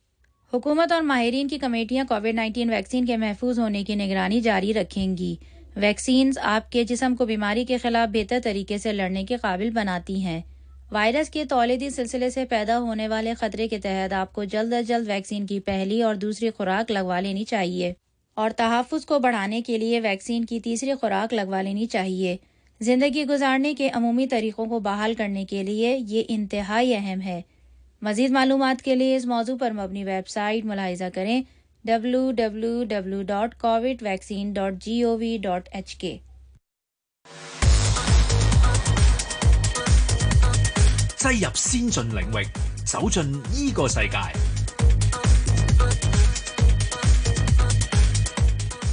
Speaker 28: हुकूमत और माहिरीन की कमेटियाँ कोविड नाइन्टीन वैक्सीन के महफूज होने की निगरानी जारी रखेंगी। वैक्सीन आपके जिस्म को बीमारी के खिलाफ बेहतर तरीके से लड़ने के काबिल बनाती हैं। वायरस के तौलीदी सिलसिले से पैदा होने वाले खतरे के तहत आपको जल्द अज जल्द वैक्सीन की पहली और दूसरी खुराक लगवा लेनी चाहिए और तहफ़्फ़ुज़ को बढ़ाने के लिए वैक्सीन की तीसरी खुराक लगवा लेनी चाहिए। जिंदगी गुजारने के अमूमी तरीक़ों को बहाल करने के लिए ये इंतहाई अहम है। मज़ीद मालूमात के लिए इस मौजू पर मबनी वेबसाइट मुलाहिज़ा करें W W W dot Covid vaccine dot G O V dot H K。
Speaker 29: 擠入先進領域，走進依個世界。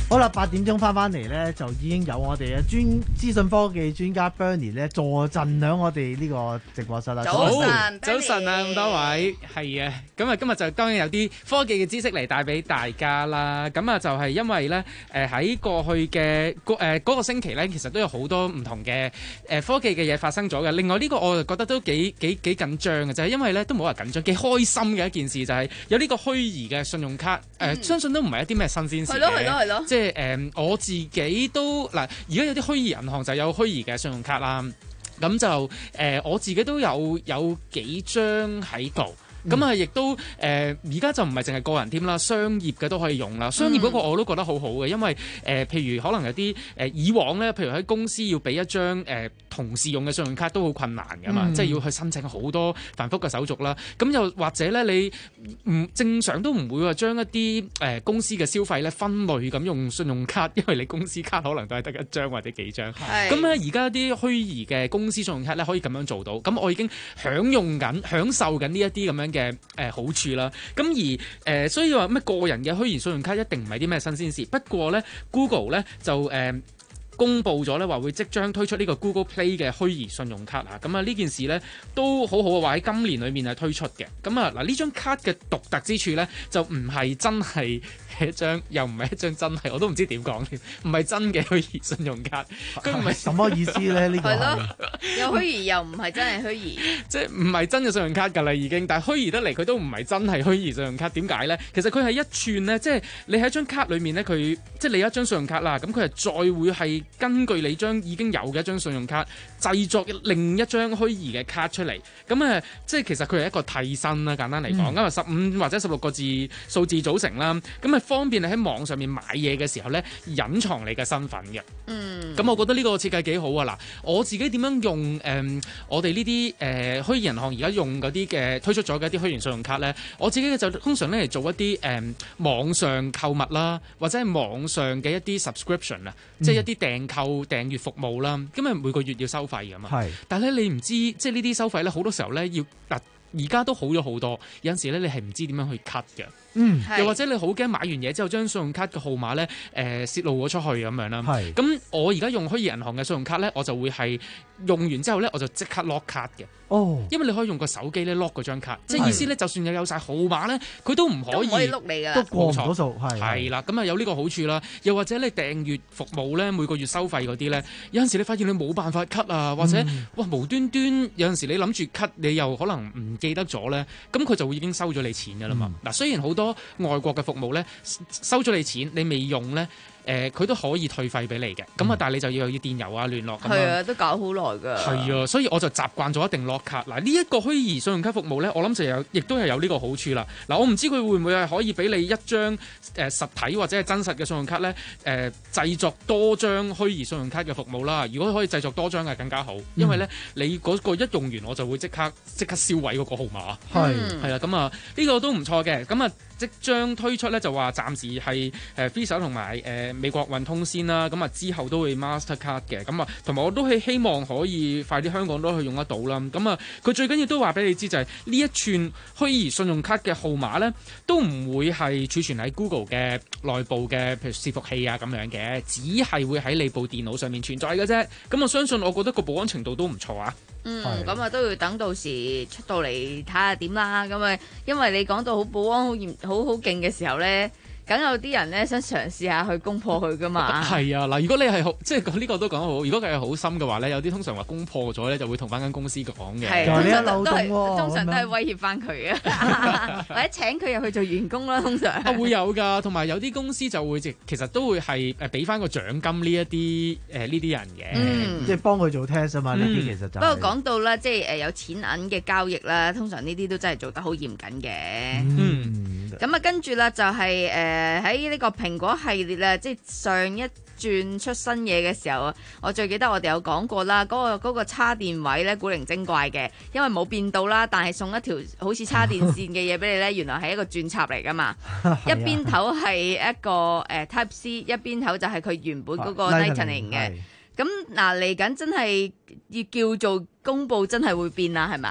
Speaker 12: 好啦，八點鐘翻翻嚟咧，就已經有我哋嘅專資訊科技專家 Bernie 咧坐鎮響我哋呢個直播室啦。
Speaker 4: 早晨，早晨啊，咁多位係啊，咁啊今日就當然有啲科技嘅知識嚟帶俾大家啦。咁啊就係因為咧，誒喺過去嘅個誒嗰個星期咧，其實都有好多唔同嘅誒科技嘅嘢發生咗嘅。另外呢個我就覺得都幾幾幾緊張嘅，就係因為咧都冇話緊張，幾開心嘅一件事就係有呢個虛擬嘅信用卡。誒，相信都唔係一啲咩新鮮事嘅。係咯係咯係咯。即係誒，我自己都嗱，而家有啲虛擬銀行就有虛擬嘅信用卡啦。咁就誒、呃，我自己都有有幾張喺度。咁啊，亦都誒，而家就唔係淨係個人添啦，商業嘅都可以用啦。商業嗰個我都覺得好好嘅，因為誒、呃，譬如可能有啲誒、呃、以往咧，譬如喺公司要俾一張誒、呃、同事用嘅信用卡都好困難㗎嘛，嗯、即係要去申請好多繁複嘅手續啦。咁又或者咧，你唔正常都唔會話將一啲誒、呃、公司嘅消費咧分類咁用信用卡，因為你公司卡可能都係得一張或者幾張。咁咧，而家啲虛擬嘅公司信用卡咧可以咁樣做到，咁我已經享用緊、享受緊呢一啲咁樣嘅誒、呃、好處啦，咁而誒、呃、所以話咩個人嘅虛擬信用卡一定唔係啲咩新鮮事，不過咧 Google 咧就誒、呃、公佈咗咧話會即將推出呢個 Google Play 嘅虛擬信用卡啊，咁啊呢件事咧都好好啊，話喺今年裏面係推出嘅，咁啊嗱呢張卡嘅獨特之處咧就唔係真係一張，又唔係一張真係，我都唔知點講添，唔係真嘅虛擬信用卡，佢唔係什麼意思咧？呢個係咯，
Speaker 17: 又虛擬又唔係真係虛擬，
Speaker 4: 即係唔係真嘅信用卡㗎啦已經，但係虛擬得嚟佢都唔係真係虛擬信用卡，點解咧？其實佢係一串咧，即係你喺張卡裏面咧，佢即係你有一張信用卡啦，咁佢係再會係根據你張已經有嘅一張信用卡製作另一張虛擬嘅卡出嚟，咁誒即係其實佢係一個替身啦，簡單嚟講，因為十五或者十六個字數字組成啦，咁啊方便你喺網上面買嘢嘅時候咧隱藏你嘅身份嘅。嗯，咁我覺得呢個設計幾好啊！嗱，我自己點樣用誒、呃、我哋呢啲誒虛擬銀行而家用嗰啲嘅推出咗嘅一啲虛擬信用卡咧，我自己就通常咧嚟做一啲誒、呃、網上購物啦，或者係網上嘅一啲 subscription 啊、嗯，即係一啲訂購訂閱服務啦，咁啊每個月要收費㗎嘛。係，但係咧你唔知即係呢啲收費咧好多時候咧要嗱而家都好咗好多，有陣時咧你係唔知點樣去 cut 嘅。嗯，又或者你好驚買完嘢之後將信用卡嘅號碼咧誒泄露咗出去咁樣啦。係，咁我而家用虛擬銀行嘅信用卡咧，我就會係用完之後咧我就即刻 lock 卡嘅。哦，因為你可以用個手機咧 lock 嗰張卡，即係意思咧就算有有曬號碼咧，佢都唔可以
Speaker 17: 碌你㗎，
Speaker 4: 都過唔
Speaker 12: 到數。係
Speaker 4: 係啦，咁啊有呢個好處啦。又或者你訂閱服務咧每個月收費嗰啲咧，有陣時你發現你冇辦法 cut 啊，或者、嗯、哇無端端有陣時你諗住 cut，你又可能唔記得咗咧，咁佢就會已經收咗你錢㗎啦嘛。嗱、嗯，雖然好多外國嘅服務咧收咗你錢，你未用咧。誒佢、呃、都可以退費俾你嘅，咁啊、嗯，但係你就要要電郵啊聯絡咁樣。係啊，
Speaker 17: 都搞好耐㗎。
Speaker 4: 係啊，所以我就習慣咗一定 lock 卡。嗱，呢一個虛擬信用卡服務咧，我諗就有，亦都係有呢個好處啦。嗱，我唔知佢會唔會係可以俾你一張誒、呃、實體或者係真實嘅信用卡咧，誒、呃、製作多張虛擬信用卡嘅服務啦。如果可以製作多張係更加好，因為咧、嗯、你嗰個一用完我就會即刻即刻銷毀嗰個號碼。係係啦，咁啊呢個都唔錯嘅。咁啊即將推出咧就話暫時係誒 Visa 同埋誒美國運通先啦，咁啊之後都會 Mastercard 嘅，咁啊同埋我都係希望可以快啲香港都去用得到啦。咁啊佢最緊要都話俾你知就係、是、呢一串虛擬信用卡嘅號碼咧，都唔會係儲存喺 Google 嘅內部嘅譬如伺服器啊咁樣嘅，只係會喺你部電腦上面存在嘅啫。咁我相信我覺得個保安程度都唔錯啊。
Speaker 17: 嗯，咁啊都要等到時出到嚟睇下點啦。咁啊，因為你講到好保安好嚴好好勁嘅時候咧，梗有啲人咧想嘗試下去攻破佢噶嘛。係
Speaker 4: 啊，嗱，如果你係好，即係呢個都講得好。如果佢係好心嘅話咧，有啲通常話攻破咗咧，就會同翻間公司講嘅。
Speaker 17: 係，通常都係通常都係威脅翻佢啊，或者請佢入去做員工啦。通常
Speaker 4: 啊會有㗎，同埋有啲公司就會即其實都會係誒俾翻個獎金呢一啲誒呢啲人嘅，
Speaker 17: 嗯、
Speaker 12: 即係幫佢做 test 啊嘛。呢啲、嗯、其實就、係、
Speaker 17: 不過講到啦，即係誒有錢銀嘅交易啦，通常呢啲都真係做得好嚴謹嘅。嗯。咁啊，跟住啦，就係誒喺呢個蘋果系列啦，即係上一轉出新嘢嘅時候啊，我最記得我哋有講過啦，嗰、嗰個嗰個插電位咧古靈精怪嘅，因為冇變到啦，但係送一條好似插電線嘅嘢俾你咧，原來係一個轉插嚟噶嘛，一邊頭係一個誒、呃、Type C，一邊頭就係佢原本嗰個 Lightning 嘅。咁嗱嚟緊真係要叫做公佈，真係會變啦，係咪？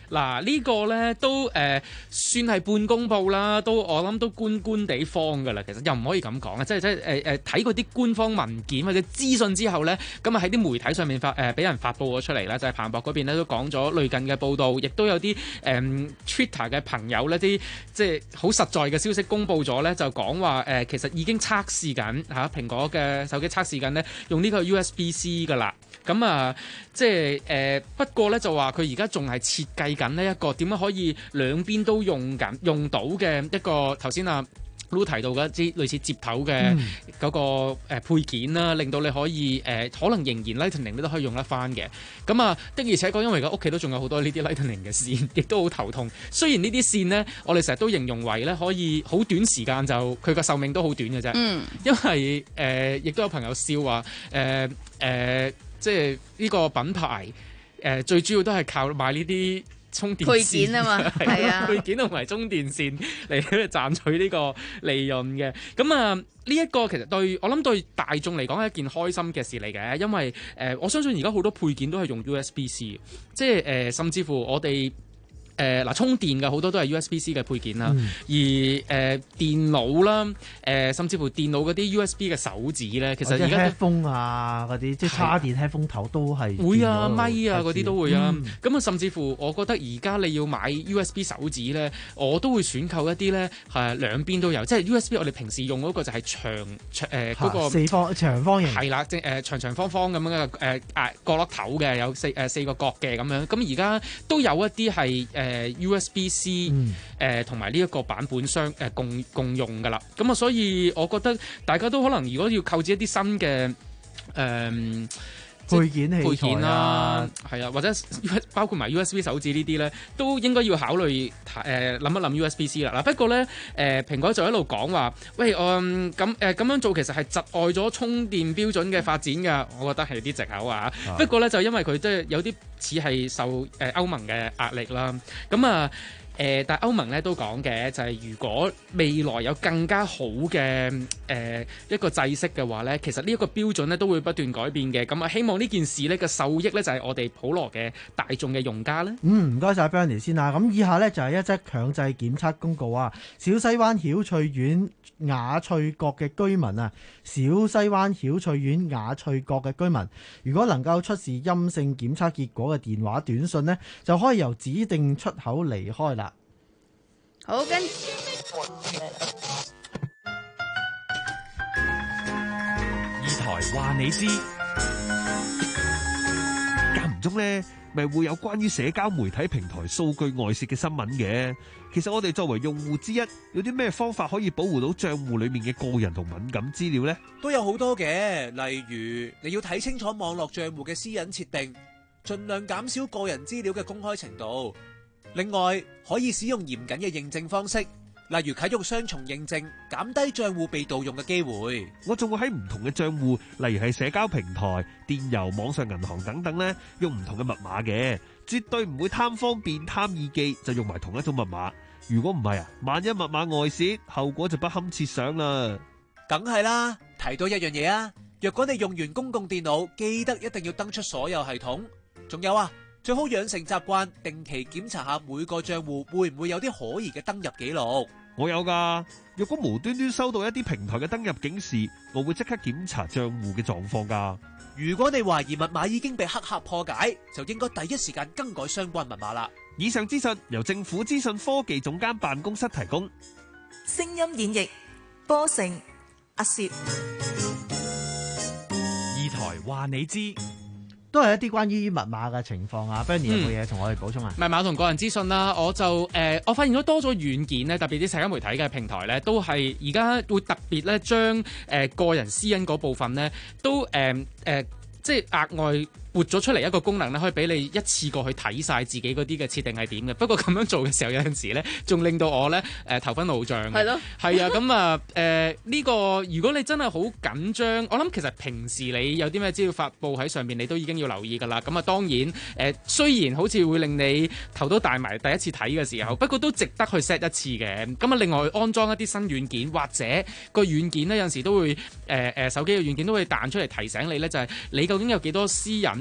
Speaker 4: 嗱，呢個咧都誒、呃、算係半公佈啦，都我諗都官官地方㗎啦。其實又唔可以咁講啊，即係即係誒誒睇嗰啲官方文件或者資訊之後咧，咁啊喺啲媒體上面發誒俾、呃、人發布咗出嚟啦。就係、是、彭博嗰邊咧都講咗類近嘅報導，亦都有啲誒、呃、Twitter 嘅朋友呢啲即係好實在嘅消息公佈咗咧，就講話誒其實已經測試緊嚇、啊、蘋果嘅手機測試緊呢，用呢個 U S B C 㗎啦。咁啊，即係誒、呃、不過咧就話佢而家仲係設計緊呢一個點樣可以兩邊都用緊用到嘅一個頭先啊 Loo 提到嘅一啲類似接頭嘅嗰個配件啦，令到你可以誒、呃、可能仍然 Lightning 你都可以用得翻嘅。咁啊的而且確因為而家屋企都仲有好多呢啲 Lightning 嘅線，亦都好頭痛。雖然呢啲線呢，我哋成日都形容為咧可以好短時間就佢個壽命都好短嘅啫。嗯，因為誒亦、呃、都有朋友笑話誒誒。呃呃即係呢個品牌，誒、呃、最主要都係靠買呢啲充電線
Speaker 17: 配件啊嘛，係啊，
Speaker 4: 配件同埋充電線嚟賺取呢個利潤嘅。咁啊，呢、這、一個其實對我諗對大眾嚟講係一件開心嘅事嚟嘅，因為誒、呃、我相信而家好多配件都係用 U S B C， 即係誒、呃、甚至乎我哋。誒嗱、呃、充電嘅好多都係 U S B C 嘅配件啦，嗯、而誒、呃、電腦啦，誒、呃、甚至乎電腦嗰啲 U S B 嘅手指咧，其實而家
Speaker 12: headphone 啊嗰啲，即係插電 headphone 頭都係
Speaker 4: 會啊，咪啊嗰啲都會啊。咁啊、嗯，甚至乎我覺得而家你要買 U S B 手指咧，我都會選購一啲咧係兩邊都有，即係 U S B 我哋平時用嗰個就係長長誒嗰個
Speaker 12: 四方長方形係
Speaker 4: 啦，即係誒長長方方咁樣嘅誒誒角落頭嘅，有四誒、呃、四個角嘅咁樣。咁而家都有一啲係誒。誒 U S B C 誒同埋呢一個版本相誒、呃、共共用噶啦，咁啊，所以我覺得大家都可能如果要購置一啲新嘅誒、呃、
Speaker 12: 配件器
Speaker 4: 配件啦，係啊，
Speaker 12: 啊，
Speaker 4: 或者包括埋 U S B 手指呢啲咧，都應該要考慮誒諗一諗 U S B C 啦。嗱，不過咧誒、呃、蘋果就一路講話，喂，嗯咁誒咁樣做其實係窒礙咗充電標準嘅發展㗎，我覺得係啲藉口啊。啊不過咧就因為佢即係有啲似係受誒歐盟嘅壓力啦，咁啊。誒、呃，但係歐盟咧都講嘅，就係、是、如果未來有更加好嘅誒、呃、一個制式嘅話咧，其實呢一個標準咧都會不斷改變嘅。咁啊，希望呢件事咧嘅受益咧就係我哋普羅嘅大眾嘅用家咧。
Speaker 12: 嗯，唔該晒 Bernie 先啦。咁以下咧就係一則強制檢測公告啊。小西灣曉翠苑雅翠閣嘅居民啊，小西灣曉翠苑雅翠閣嘅居民，如果能夠出示陰性檢測結果嘅電話短信呢，就可以由指定出口離開啦。
Speaker 17: 好，跟
Speaker 29: 二台話你知，間唔中咧，咪會有關於社交媒體平台數據外泄嘅新聞嘅。其實我哋作為用戶之一，有啲咩方法可以保護到賬戶裏面嘅個人同敏感資料呢？
Speaker 6: 都有好多嘅，例如你要睇清楚網絡賬戶嘅私隱設定，盡量減少個人資料嘅公開程度。另外，可以使用嚴謹嘅認證方式，例如啟用雙重認證，減低賬戶被盜用嘅機會。
Speaker 29: 我仲會喺唔同嘅賬戶，例如係社交平台、電郵、網上銀行等等咧，用唔同嘅密碼嘅，絕對唔會貪方便貪易記就用埋同一種密碼。如果唔係啊，萬一密碼外泄，後果就不堪設想啦。
Speaker 6: 梗係啦，提多一樣嘢啊，若果你用完公共電腦，記得一定要登出所有系統。仲有啊，最好養成習慣，定期檢查下每個賬戶會唔會有啲可疑嘅登入記錄。
Speaker 29: 我有噶，若果無端端收到一啲平台嘅登入警示，我會即刻檢查賬戶嘅狀況噶。
Speaker 6: 如果你懷疑密碼已經被黑客破解，就應該第一時間更改相關密碼啦。
Speaker 29: 以上資訊由政府資訊科技總監辦公室提供。
Speaker 19: 聲音演繹波成阿薛，
Speaker 29: 二台話你知。
Speaker 12: 都係一啲關於密碼嘅情況啊 Bernie 有冇嘢同我哋補充啊？
Speaker 4: 密碼同個人資訊啦，我就誒、呃，我發現咗多咗軟件咧，特別啲社交媒體嘅平台咧，都係而家會特別咧將誒個人私隱嗰部分咧，都誒誒、呃呃，即係額外撥咗出嚟一個功能咧，可以俾你一次過去睇晒自己嗰啲嘅設定係點嘅。不過咁樣做嘅時候，有陣時咧，仲令到我咧誒、呃、頭昏腦脹。係咯，係啊，咁啊誒呢個如果你真係好緊張，我諗其實平時你有啲咩資料發布喺上面，你都已經要留意㗎啦。咁啊當然誒、呃，雖然好似會令你頭都大埋，第一次睇嘅時候，不過都值得去 set 一次嘅。咁啊另外安裝一啲新軟件，或者個軟件咧有陣時都會誒誒、呃、手機嘅軟件都會彈出嚟提醒你咧，就係、是、你究竟有幾多私隱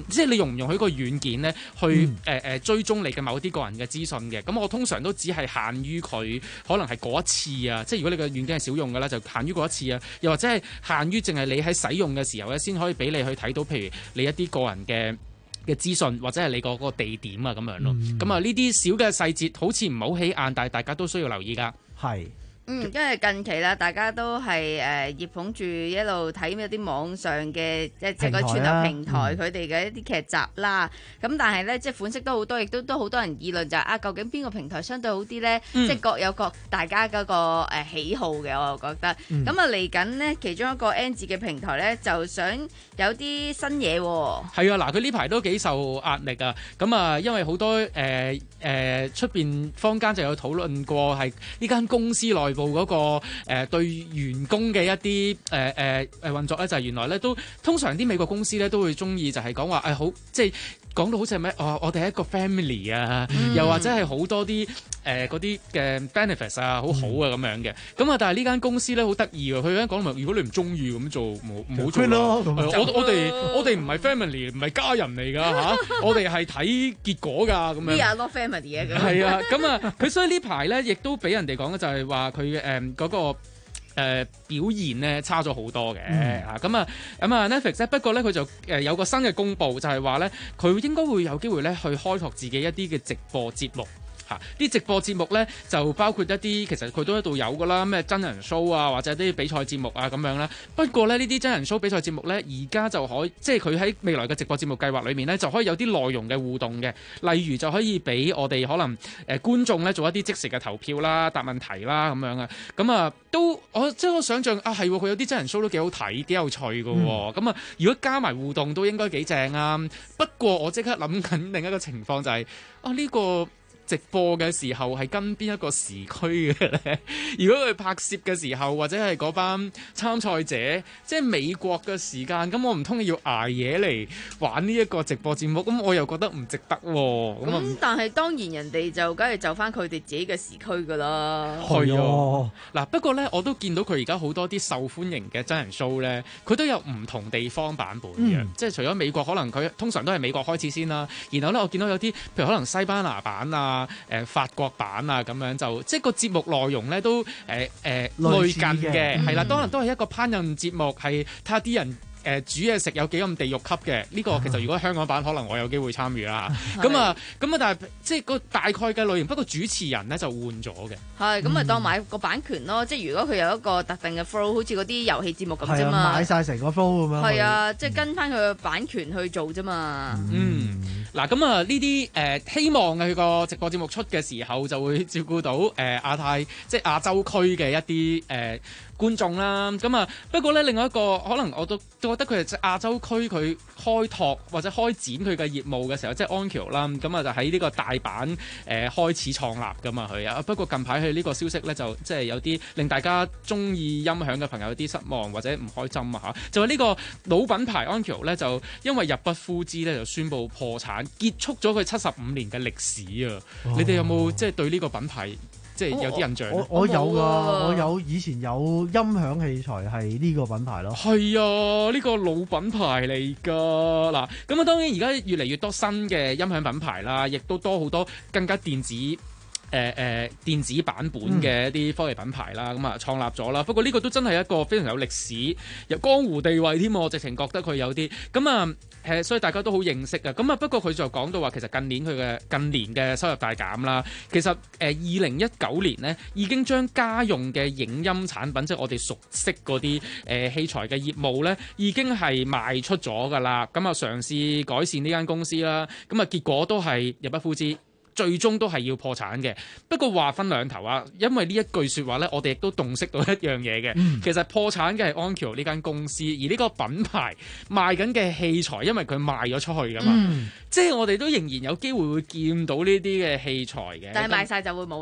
Speaker 4: 即係你用唔用佢個軟件咧去誒誒、嗯呃、追蹤你嘅某啲個人嘅資訊嘅？咁我通常都只係限於佢可能係嗰一次啊，即係如果你個軟件係少用嘅咧，就限於嗰一次啊，又或者係限於淨係你喺使用嘅時候咧，先可以俾你去睇到，譬如你一啲個人嘅嘅資訊或者係你個嗰個地點啊咁樣咯。咁啊呢啲小嘅細節好似唔好起眼，但係大家都需要留意㗎。
Speaker 12: 係。
Speaker 17: 嗯，因為近期啦，大家都係誒熱捧住一路睇一啲網上嘅即係即係個串流平台佢哋嘅一啲劇集啦。咁、嗯、但係咧，即係款式都好多，亦都都好多人議論就係、是、啊，究竟邊個平台相對好啲咧？嗯、即係各有各大家嗰個誒喜好嘅，我覺得。咁啊嚟緊呢，其中一個 N 字嘅平台咧，就想有啲新嘢喎、哦。係
Speaker 4: 啊，嗱，佢呢排都幾受壓力啊。咁啊，因為好多誒誒出邊坊間就有討論過係呢間公司內部嗰、那個誒、呃、對員工嘅一啲誒誒誒運作咧，就係、是、原來咧都通常啲美國公司咧都會中意就係講話誒好即係講到好似係咩哦，我哋係一個 family 啊，嗯、又或者係好多啲誒嗰啲嘅 benefits 啊，好好啊咁樣嘅。咁啊，但係呢間公司咧好得意喎，佢咧講明如果你唔中意咁做，冇唔好做咯。我我哋我哋唔係 family， 唔係家人嚟㗎嚇，我哋係睇結果㗎咁樣。
Speaker 17: We are not family 啊！
Speaker 4: 係啊，咁啊，佢所以呢排咧亦都俾人哋講嘅就係話佢誒嗰個。誒、呃、表現咧差咗好多嘅嚇，咁啊咁啊 Netflix 咧，不過咧佢就誒有個新嘅公佈，就係話咧佢應該會有機會咧去開拓自己一啲嘅直播節目。啲直播節目咧就包括一啲其實佢都喺度有噶啦，咩真人 show 啊，或者啲比賽節目啊咁樣啦。不過咧呢啲真人 show 比賽節目咧而家就可以，即係佢喺未來嘅直播節目計劃裏面咧就可以有啲內容嘅互動嘅，例如就可以俾我哋可能誒、呃、觀眾咧做一啲即時嘅投票啦、答問題啦咁樣啊。咁啊都我即係我想象啊係佢有啲真人 show 都幾好睇、幾有趣㗎喎。咁、嗯、啊如果加埋互動都應該幾正啊。不過我即刻諗緊另一個情況就係、是、啊呢、這個。直播嘅時候係跟邊一個時區嘅咧？如果佢拍攝嘅時候，或者係嗰班參賽者，即係美國嘅時間，咁我唔通要捱夜嚟玩呢一個直播節目？咁我又覺得唔值得喎。咁、
Speaker 17: 嗯、但係當然人哋就梗係就翻佢哋自己嘅時區噶啦。
Speaker 4: 係啊，嗱不過咧，我都見到佢而家好多啲受歡迎嘅真人 show 咧，佢都有唔同地方版本嘅，嗯、即係除咗美國，可能佢通常都係美國開始先啦。然後咧，我見到有啲譬如可能西班牙版啊。誒、呃、法國版啊咁樣就即係個節目內容咧都誒誒、呃呃、類近嘅係啦，當然都係一個烹飪節目，係睇下啲人誒、呃、煮嘢食有幾咁地獄級嘅呢、呢個其實如果香港版可能我有機會參與啦咁啊咁啊但係即係個大概嘅類型，不過主持人咧就換咗嘅
Speaker 17: 係咁咪當買個版權咯，即係如果佢有一個特定嘅 flow 好似嗰啲遊戲節目咁啫嘛，
Speaker 12: 買晒成個 flow 咁樣
Speaker 17: 係啊，即係跟翻佢嘅版權去做啫嘛。
Speaker 4: 嗯。嗱咁啊，呢啲誒希望佢個直播節目出嘅時候就會照顧到誒、呃、亞太即係亞洲區嘅一啲誒、呃、觀眾啦。咁啊不過咧，另外一個可能我都覺得佢係亞洲區佢開拓或者開展佢嘅業務嘅時候，即係 Onkyo 啦。咁啊就喺呢個大阪誒、呃、開始創立噶嘛佢啊。不過近排佢呢個消息咧就即係有啲令大家中意音響嘅朋友有啲失望或者唔開心啊嚇。就係呢個老品牌 Onkyo 咧就因為入不敷支咧就宣布破產。結束咗佢七十五年嘅歷史啊！哦、你哋有冇即係對呢個品牌即係有啲印象？
Speaker 12: 我我，我有㗎，我有以前有音響器材係呢個品牌咯。
Speaker 4: 係啊，呢、呢個老品牌嚟㗎嗱。咁啊，當然而家越嚟越多新嘅音響品牌啦，亦都多好多更加電子。誒誒、呃、電子版本嘅一啲科技品牌啦，咁啊、嗯、創立咗啦。不過呢個都真係一個非常有歷史、有江湖地位添。我直情覺得佢有啲咁啊誒，所以大家都好認識啊。咁啊不過佢就講到話，其實近年佢嘅近年嘅收入大減啦。其實誒二零一九年呢，已經將家用嘅影音產品，即係我哋熟悉嗰啲誒器材嘅業務咧，已經係賣出咗㗎啦。咁啊嘗試改善呢間公司啦，咁啊結果都係入不敷支。最終都係要破產嘅。不過話分兩頭啊，因為呢一句説話呢，我哋亦都洞悉到一樣嘢嘅。嗯、其實破產嘅係 Onkyo 呢間公司，而呢個品牌賣緊嘅器材，因為佢賣咗出去㗎嘛，嗯、即係我哋都仍然有機會會見到呢啲嘅器材嘅。
Speaker 17: 但係賣晒就會冇咯。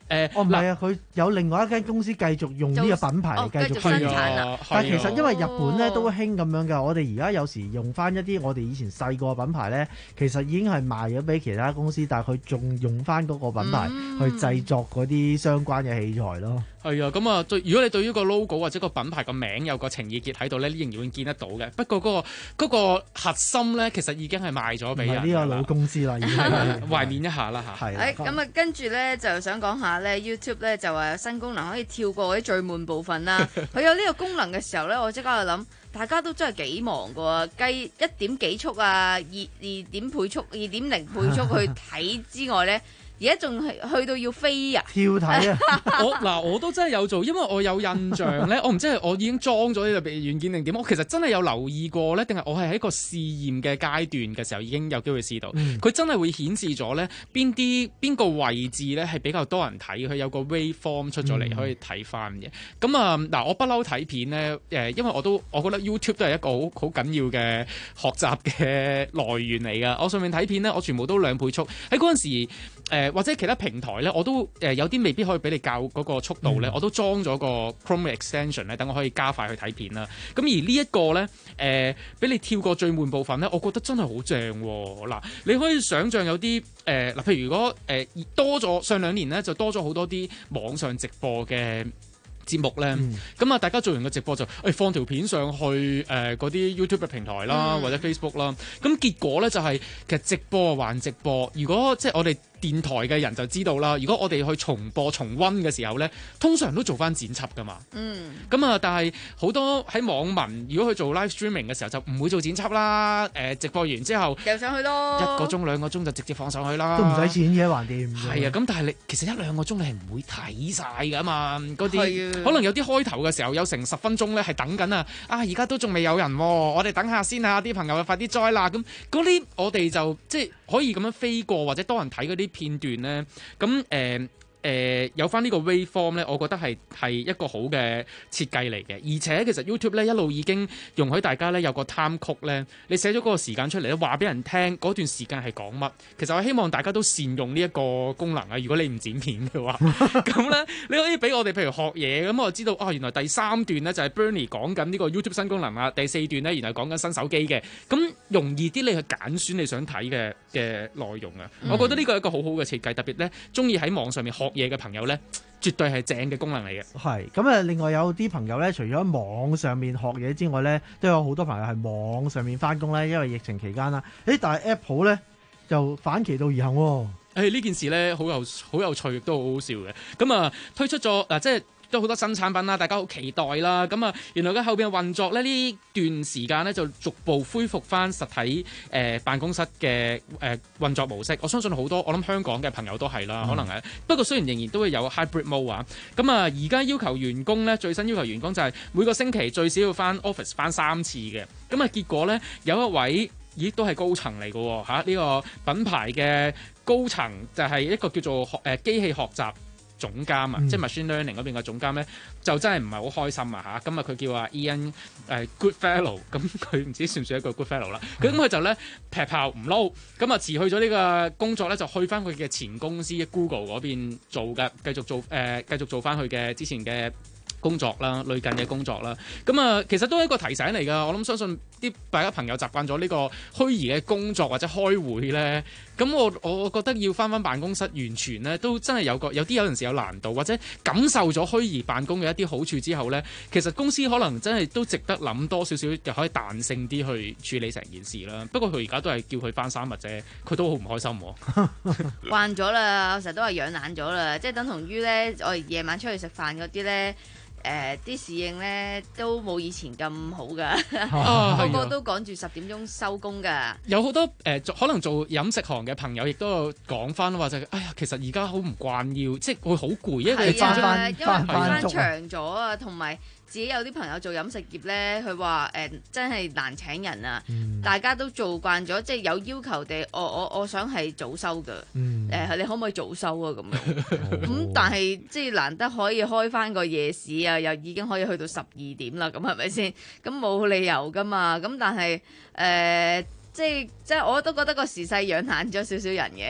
Speaker 4: 誒，
Speaker 12: 哦唔係啊，佢有另外一間公司繼續用呢個品牌嚟繼續
Speaker 17: 生產啊。
Speaker 12: 但係其實因為日本咧都興咁樣㗎，我哋而家有時用翻一啲我哋以前細個品牌咧，其實已經係賣咗俾其他公司，但係佢仲用翻嗰個品牌去製作嗰啲相關嘅器材咯。
Speaker 4: 係啊，咁啊，對，如果你對於個 logo 或者個品牌個名有個情意結喺度咧，仍然會見得到嘅。不過嗰、嗰個嗰個核心咧，其實已經係賣咗俾人。
Speaker 12: 呢個老公司啦，已經
Speaker 4: 懷念一下啦嚇。
Speaker 12: 係。
Speaker 17: 誒咁啊，跟住咧就想講下咧 YouTube 咧就話有新功能可以跳過嗰啲最悶部分啦。佢有呢個功能嘅時候咧，我即刻就諗，大家都真係幾忙㗎喎，計一點幾速啊，二二點倍速、二點零倍速去睇之外咧。而家仲係去到要飛啊！
Speaker 12: 跳睇啊！
Speaker 4: 我嗱我都真係有做，因為我有印象咧，我唔知係我已經裝咗呢個軟件定點。我其實真係有留意過咧，定係我係喺個試驗嘅階段嘅時候已經有機會試到。佢、嗯、真係會顯示咗咧邊啲邊個位置咧係比較多人睇，佢有個 waveform 出咗嚟、嗯、可以睇翻嘅。咁啊嗱，我不嬲睇片咧誒，因為我都我覺得 YouTube 都係一個好好緊要嘅學習嘅來源嚟㗎。我上面睇片咧，我全部都兩倍速。喺嗰陣時、呃或者其他平台咧，我都誒、呃、有啲未必可以俾你校嗰個速度咧、嗯，我都裝咗個 Chrome extension 咧，等我可以加快去睇片啦。咁而呢一個咧誒，俾你跳過最悶部分咧，我覺得真係好正喎。嗱，你可以想像有啲誒嗱，譬如如果誒、呃、多咗上兩年咧，就多咗好多啲網上直播嘅節目咧，咁、嗯、啊，大家做完個直播就誒、哎、放條片上去誒嗰啲 YouTube 嘅平台啦，嗯、或者 Facebook 啦，咁結果咧就係、是、其實直播還直播，如果即係我哋電台嘅人就知道啦。如果我哋去重播重溫嘅時候咧，通常都做翻剪輯噶嘛。嗯。咁啊，但係好多喺網民如果去做 live streaming 嘅時候，就唔會做剪輯啦。誒、呃，直播完之後，
Speaker 17: 又上去咯。
Speaker 4: 一個鐘兩個鐘就直接放上去啦。
Speaker 12: 都唔使錢嘅橫掂。
Speaker 4: 係啊，咁但係你其實一兩個鐘你係唔會睇晒㗎嘛。嗰啲可能有啲開頭嘅時候有成十分鐘咧係等緊啊。啊，而家都仲未有人喎，我哋等下先啊！啲朋友快啲 join啦。咁嗰啲我哋就即係可以咁樣飛過，或者多人睇嗰啲片段咧，咁誒誒有翻呢個 waveform 咧，我覺得係係一個好嘅設計嚟嘅。而且其實 YouTube 咧一路已經容許大家咧有個 time code 咧，你寫咗嗰個時間出嚟咧，話俾人聽嗰段時間係講乜。其實我希望大家都善用呢一個功能啊！如果你唔剪片嘅話，咁咧你可以俾我哋譬如學嘢咁，我知道啊、哦，原來第三段咧就係 Bernie 講緊呢個 YouTube 新功能啊，第四段咧原來講緊新手機嘅，咁容易啲你去揀選你想睇嘅嘅內容啊、嗯！我覺得呢個係一個好好嘅設計，特別咧中意喺網上面學嘢嘅朋友咧，絕對係正嘅功能嚟嘅。
Speaker 12: 係咁啊！另外有啲朋友咧，除咗網上面學嘢之外咧，都有好多朋友係網上面翻工咧，因為疫情期間啦。誒，但係 Apple 咧就反其道而行喎、哦。誒、
Speaker 4: 哎，呢件事咧好有好有趣，亦都好好笑嘅。咁啊，推出咗嗱、啊，即係。都好多新產品啦，大家好期待啦。咁啊，原來嘅後邊嘅運作咧，呢段時間咧就逐步恢復翻實體誒、呃、辦公室嘅誒、呃、運作模式。我相信好多，我諗香港嘅朋友都係啦，可能係。不過雖然仍然都會有 hybrid mode 啊。咁啊，而家要求員工咧，最新要求員工就係每個星期最少要翻 office 翻三次嘅。咁啊，結果咧有一位，咦都係高層嚟嘅喎嚇，呢、這個品牌嘅高層就係一個叫做學誒機器學習總監啊、嗯，即係 machine learning 嗰邊嘅總監咧，就真係唔係好開心啊嚇！咁啊，佢叫阿 Ian 誒 Goodfellow，咁佢唔知算唔算一個 Goodfellow 啦？咁佢就咧劈炮唔撈，咁啊辭去咗呢個工作咧，就去翻佢嘅前公司 Google 嗰邊做嘅，繼續做誒、呃，繼續做翻佢嘅之前嘅工作啦，類近嘅工作啦。咁啊，其實都係一個提醒嚟㗎。我諗相信啲大家朋友習慣咗呢個虛擬嘅工作或者開會咧，咁我我覺得要翻翻辦公室完全咧，都真係有個有啲有陣時有難度，或者感受咗虛擬辦公嘅一啲好處之後咧，其實公司可能真係都值得諗多少少，又可以彈性啲去處理成件事啦。不過佢而家都係叫佢翻三日啫，佢都好唔開心喎。
Speaker 17: 慣咗啦，我成日都話養懶咗啦，即係等同於咧，我哋夜晚出去食飯嗰啲咧。誒、呃、啲侍應咧都冇以前咁好噶，啊、個個都趕住十點鐘收工噶。
Speaker 4: 有好多誒、呃，可能做飲食行嘅朋友亦都有講翻話就係，哎呀，其實而家好唔慣要，即係會好攰，因為
Speaker 17: 翻翻因為翻長咗啊，同埋自己有啲朋友做飲食業咧，佢話誒真係難請人啊、嗯，大家都做慣咗，即係有要求地，我我我想係早收㗎，誒、嗯呃、你可唔可以早收啊咁樣？咁、哦、但係即係難得可以開翻個夜市啊，又已經可以去到十二點啦，咁係咪先？咁冇理由噶嘛，咁但係誒、呃、即係即係我都覺得個時勢養懶咗少少人嘅。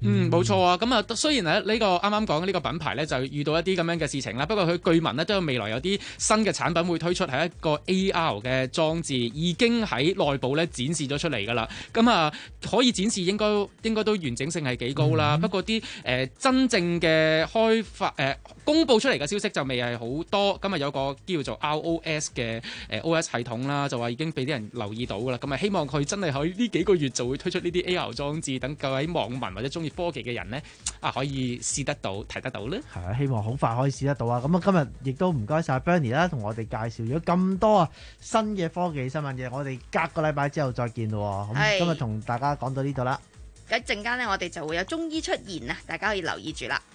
Speaker 4: 嗯，冇錯啊。咁啊，雖然咧呢個啱啱講嘅呢個品牌咧就遇到一啲咁樣嘅事情啦，不過佢據聞咧都有未來有啲新嘅產品會推出，係一個 A R 嘅裝置，已經喺內部咧展示咗出嚟㗎啦。咁啊，可以展示應該應該都完整性係幾高啦。嗯、不過啲誒、呃、真正嘅開發誒、呃、公佈出嚟嘅消息就未係好多。今日有個叫做 R O S 嘅誒、呃、O S 系統啦，就話已經俾啲人留意到㗎啦。咁啊，希望佢真係喺呢幾個月就會推出呢啲 A R 裝置，等各位網民或者中意科技嘅人呢，啊可以試得到、睇得到咧。
Speaker 12: 係啊，希望好快可以試得到啊！咁啊，今日亦都唔該晒 Bernie 啦，同我哋介紹咗咁多啊新嘅科技新聞嘅，我哋隔個禮拜之後再見咯。咁今日同大家講到呢度啦。
Speaker 17: 一陣間呢，我哋就會有中醫出現啊，大家可以留意住啦。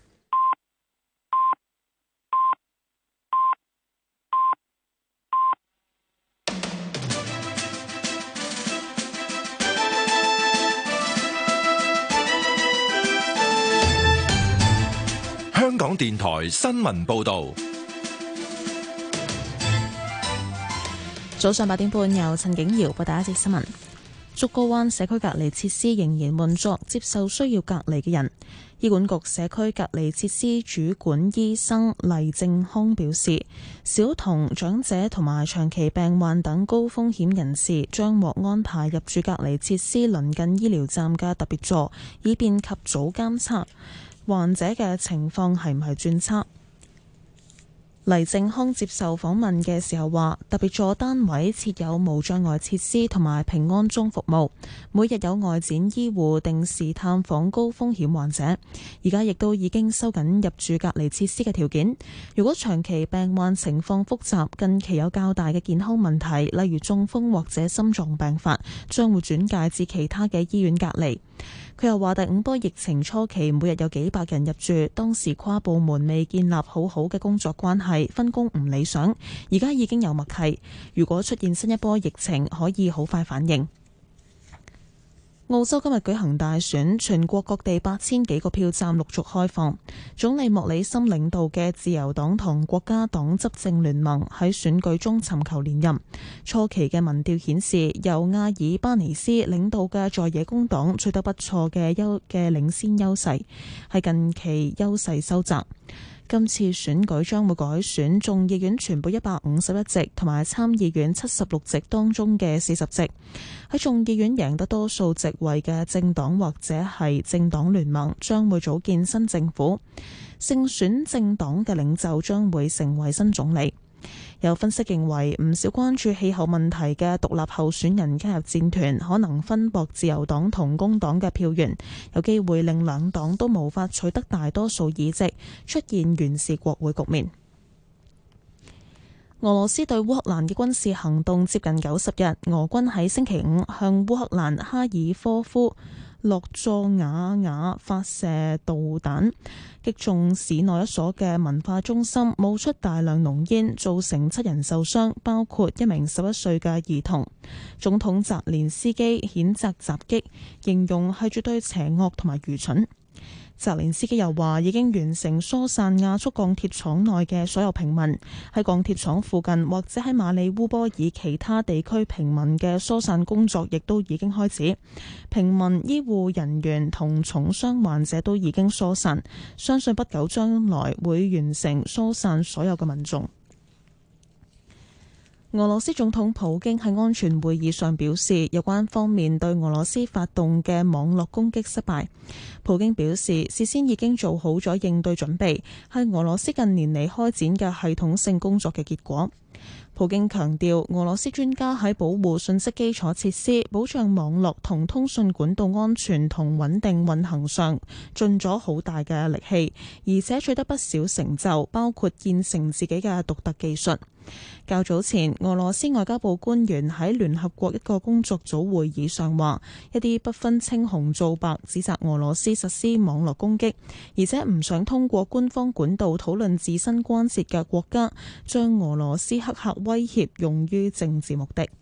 Speaker 7: 香港電台新聞報道，
Speaker 11: 早上八點半由陳景瑤報第一節新聞。竹篙灣社區隔離設施仍然運作，接受需要隔離嘅人。醫管局社區隔離設施主管醫生黎正康表示，小童、長者同埋長期病患等高風險人士將獲安排入住隔離設施鄰近醫療站嘅特別座，以便及早監測患者嘅情況係唔係轉差。黎正康接受訪問嘅時候話，特別座單位設有無障礙設施同埋平安鐘服務，每日有外展醫護定時探訪高風險患者。而家亦都已經收緊入住隔離設施嘅條件。如果長期病患情況複雜，近期有較大嘅健康問題，例如中風或者心臟病發，將會轉介至其他嘅醫院隔離。佢又話，第五波疫情初期每日有幾百人入住，當時跨部門未建立好好嘅工作關係，分工唔理想。而家已經有默契，如果出現新一波疫情，可以好快反應。澳洲今日舉行大選，全國各地八千幾個票站陸續開放。總理莫里森領導嘅自由黨同國家黨執政聯盟喺選舉中尋求連任。初期嘅民調顯示，由阿爾巴尼斯領導嘅在野工黨取得不錯嘅優嘅領先優勢，喺近期優勢收窄。今次選舉將會改選眾議院全部一百五十一席同埋參議院七十六席當中嘅四十席。喺眾議院贏得多數席位嘅政黨或者係政黨聯盟將會組建新政府，勝選政黨嘅領袖將會成為新總理。有分析認為，唔少關注氣候問題嘅獨立候選人加入戰團，可能分薄自由黨同工黨嘅票源，有機會令兩黨都無法取得大多數議席，出現懸峙國會局面。俄羅斯對烏克蘭嘅軍事行動接近九十日，俄軍喺星期五向烏克蘭哈爾科夫、洛佐瓦亞發射導彈，擊中市內一所嘅文化中心，冒出大量濃煙，造成七人受傷，包括一名十一歲嘅兒童。總統澤連斯基譴責襲擊，形容係絕對邪惡同埋愚蠢。澤連斯基又話已經完成疏散亞速鋼鐵廠內嘅所有平民，喺鋼鐵廠附近或者喺馬里烏波爾其他地區平民嘅疏散工作亦都已經開始。平民、醫護人員同重傷患者都已經疏散，相信不久將來會完成疏散所有嘅民眾。俄羅斯總統普京喺安全會議上表示，有關方面對俄羅斯發動嘅網絡攻擊失敗。普京表示，事先已經做好咗應對準備，係俄羅斯近年嚟開展嘅系統性工作嘅結果。普京強調，俄羅斯專家喺保護信息基礎設施、保障網絡同通訊管道安全同穩定運行上盡咗好大嘅力氣，而且取得不少成就，包括建成自己嘅獨特技術。較早前，俄羅斯外交部官員喺聯合國一個工作組會議上話，一啲不分青紅皂白指責俄羅斯實施網絡攻擊，而且唔想通過官方管道討論自身關切嘅國家，將俄羅斯黑客威脅用於政治目的。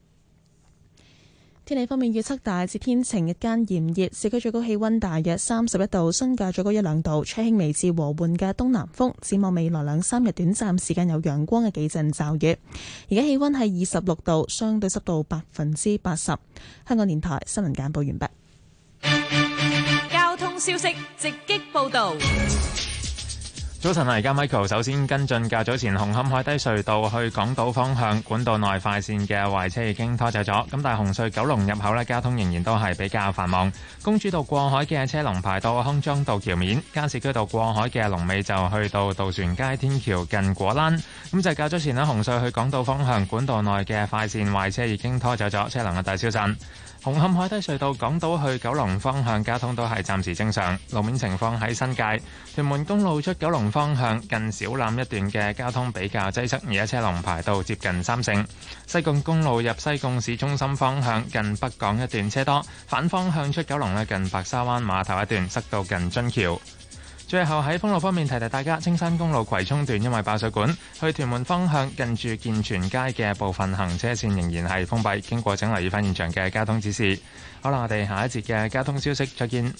Speaker 11: 天氣方面，預測大致天晴，日間炎熱，市區最高氣溫大約三十一度，新界最高一兩度，吹輕微至和緩嘅東南風。展望未來兩三日，短暫時間有陽光嘅幾陣驟雨。而家氣溫係二十六度，相對濕度百分之八十。香港電台新聞簡報完畢。
Speaker 21: 交通
Speaker 1: 消息直擊報導。
Speaker 2: 早晨啊，而家 Michael 首先跟進較早前紅磡海底隧道去港島方向管道內快線嘅壞車已經拖走咗，咁但係紅隧九龍入口呢，交通仍然都係比較繁忙。公主道過海嘅車龍排到康莊道橋面，加士居道過海嘅龍尾就去到渡船街天橋近果欄。咁就較早前呢，紅隧去港島方向管道內嘅快線壞車已經拖走咗，車龍嘅大消散。紅磡海底隧道港島去九龍方向交通都係暫時正常。路面情況喺新界屯門公路出九龍方向近小欖一段嘅交通比較擠塞，而家車龍排到接近三聖。西貢公路入西貢市中心方向近北港一段車多，反方向出九龍咧近白沙灣碼頭一段塞到近津橋。最後喺封路方面提提大家，青山公路葵涌段因為爆水管，去屯門方向近住健全街嘅部分行車線仍然係封閉，經過請留意翻現場嘅交通指示。好啦，我哋下一節嘅交通消息再見。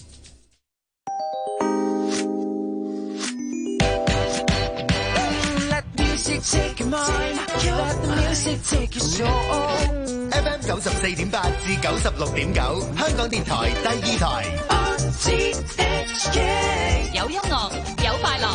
Speaker 3: F M 九十四點八至九十六點九，香港電台第二台。
Speaker 1: 有音樂，有快樂。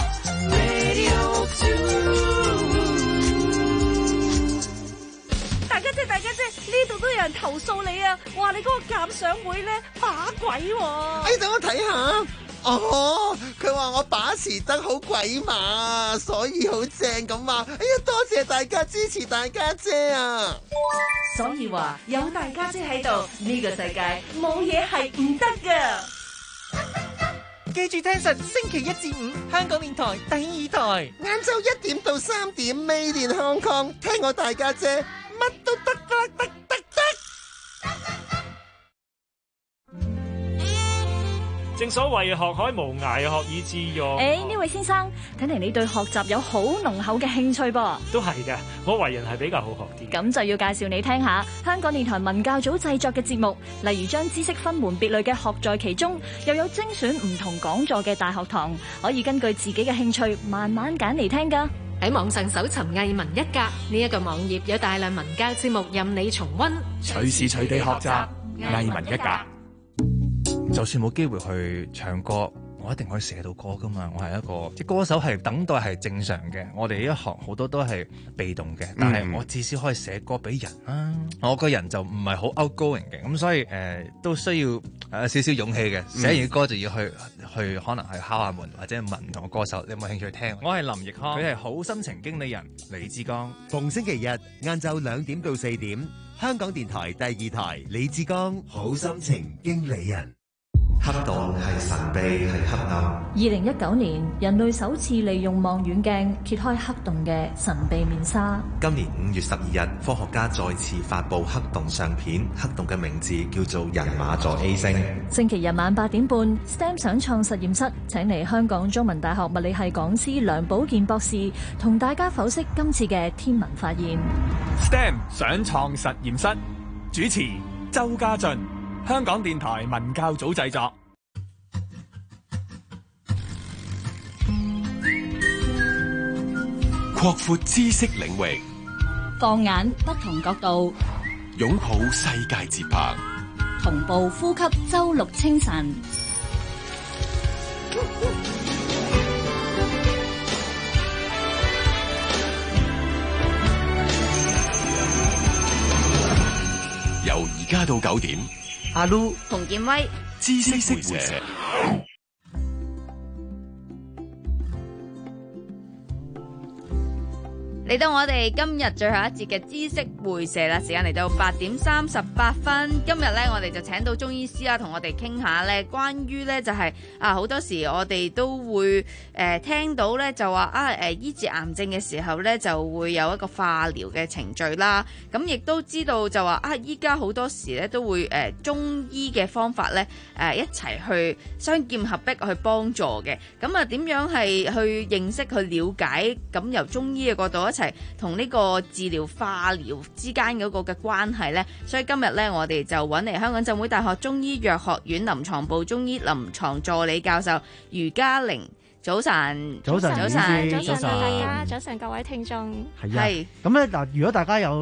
Speaker 21: 大家姐，大家姐，呢度都有人投訴你啊！話你嗰個鑑賞會咧把鬼喎。
Speaker 5: 哎，等我睇下。哦，佢話我把持得好鬼馬，所以好正咁話。哎呀，多謝大家支持大家姐啊！
Speaker 21: 所以話有大家姐喺度，呢個世界冇嘢係唔得㗎。
Speaker 8: 記住聽實星期一至五香港電台第二台，
Speaker 5: 晏晝一點到三點，Made in Hong Kong，聽我大家姐乜都得得得得得。
Speaker 10: 正所謂學海無涯，學以致用。
Speaker 21: 誒，呢位先生，睇嚟你對學習有好濃厚嘅興趣噃。
Speaker 10: 都係嘅，我為人係比較好學啲。
Speaker 21: 咁就要介紹你聽下香港電台文教組製作嘅節目，例如將知識分門別類嘅學在其中，又有精選唔同講座嘅大學堂，可以根據自己嘅興趣慢慢揀嚟聽㗎。
Speaker 13: 喺網上搜尋藝文一格，呢一個網頁有大量文教節目任你重溫，
Speaker 15: 隨時隨地學習藝文一格。就算冇機會去唱歌，我一定可以寫到歌噶嘛。我係一個即歌手，係等待係正常嘅。我哋呢一行好多都係被動嘅，但係我至少可以寫歌俾人啦。我個人就唔係好 outgoing 嘅，咁所以誒、呃、都需要誒、呃、少少勇氣嘅。寫完歌就要去去可能係敲下門或者問唔同嘅歌手，你有冇興趣聽？我係林奕匡，佢係好心情經理人李志剛。
Speaker 16: 逢星期日晏晝兩點到四點，香港電台第二台李志剛好心情經理人。
Speaker 18: 黑洞係神秘，係黑暗。
Speaker 21: 二零一九年，人類首次利用望遠鏡揭開黑洞嘅神秘面紗。
Speaker 18: 今年五月十二日，科學家再次發布黑洞相片，黑洞嘅名字叫做人馬座 A 星。
Speaker 21: 星期日晚八點半 ，S T E M 想創實驗室請嚟香港中文大學物理系講師梁寶健博士，同大家剖析今次嘅天文發現。
Speaker 22: S T E M 想創實驗室主持周家俊。香港電台文教組製作，
Speaker 9: 擴闊知識領域，
Speaker 28: 放眼不同角度，
Speaker 9: 擁抱世界節拍，
Speaker 28: 同步呼吸周六清晨。
Speaker 9: 由而家到九點。
Speaker 17: 阿 Lu 馮建威
Speaker 9: 知識會社。
Speaker 17: 嚟到我哋今日最後一節嘅知識會社啦，時間嚟到八點三十八分。今日咧，我哋就請到中醫師啦，同我哋傾下咧，關於咧就係、是、啊，好多時我哋都會誒、呃、聽到咧就話啊誒、呃、醫治癌症嘅時候咧就會有一個化療嘅程序啦。咁亦都知道就話啊，依家好多時咧都會誒、呃、中醫嘅方法咧誒、呃、一齊去雙劍合璧去幫助嘅。咁啊點樣係去認識去了解？咁由中醫嘅角度一齊同呢個治療化療之間嗰個嘅關係呢，所以今日呢，我哋就揾嚟香港浸會大學中醫藥學院臨床部中醫臨床助理教授余嘉玲。早晨，
Speaker 12: 早晨，
Speaker 21: 早晨，
Speaker 12: 早晨，
Speaker 21: 早晨，
Speaker 23: 大家早晨，各位聽眾。
Speaker 12: 係啊，咁咧嗱，如果大家有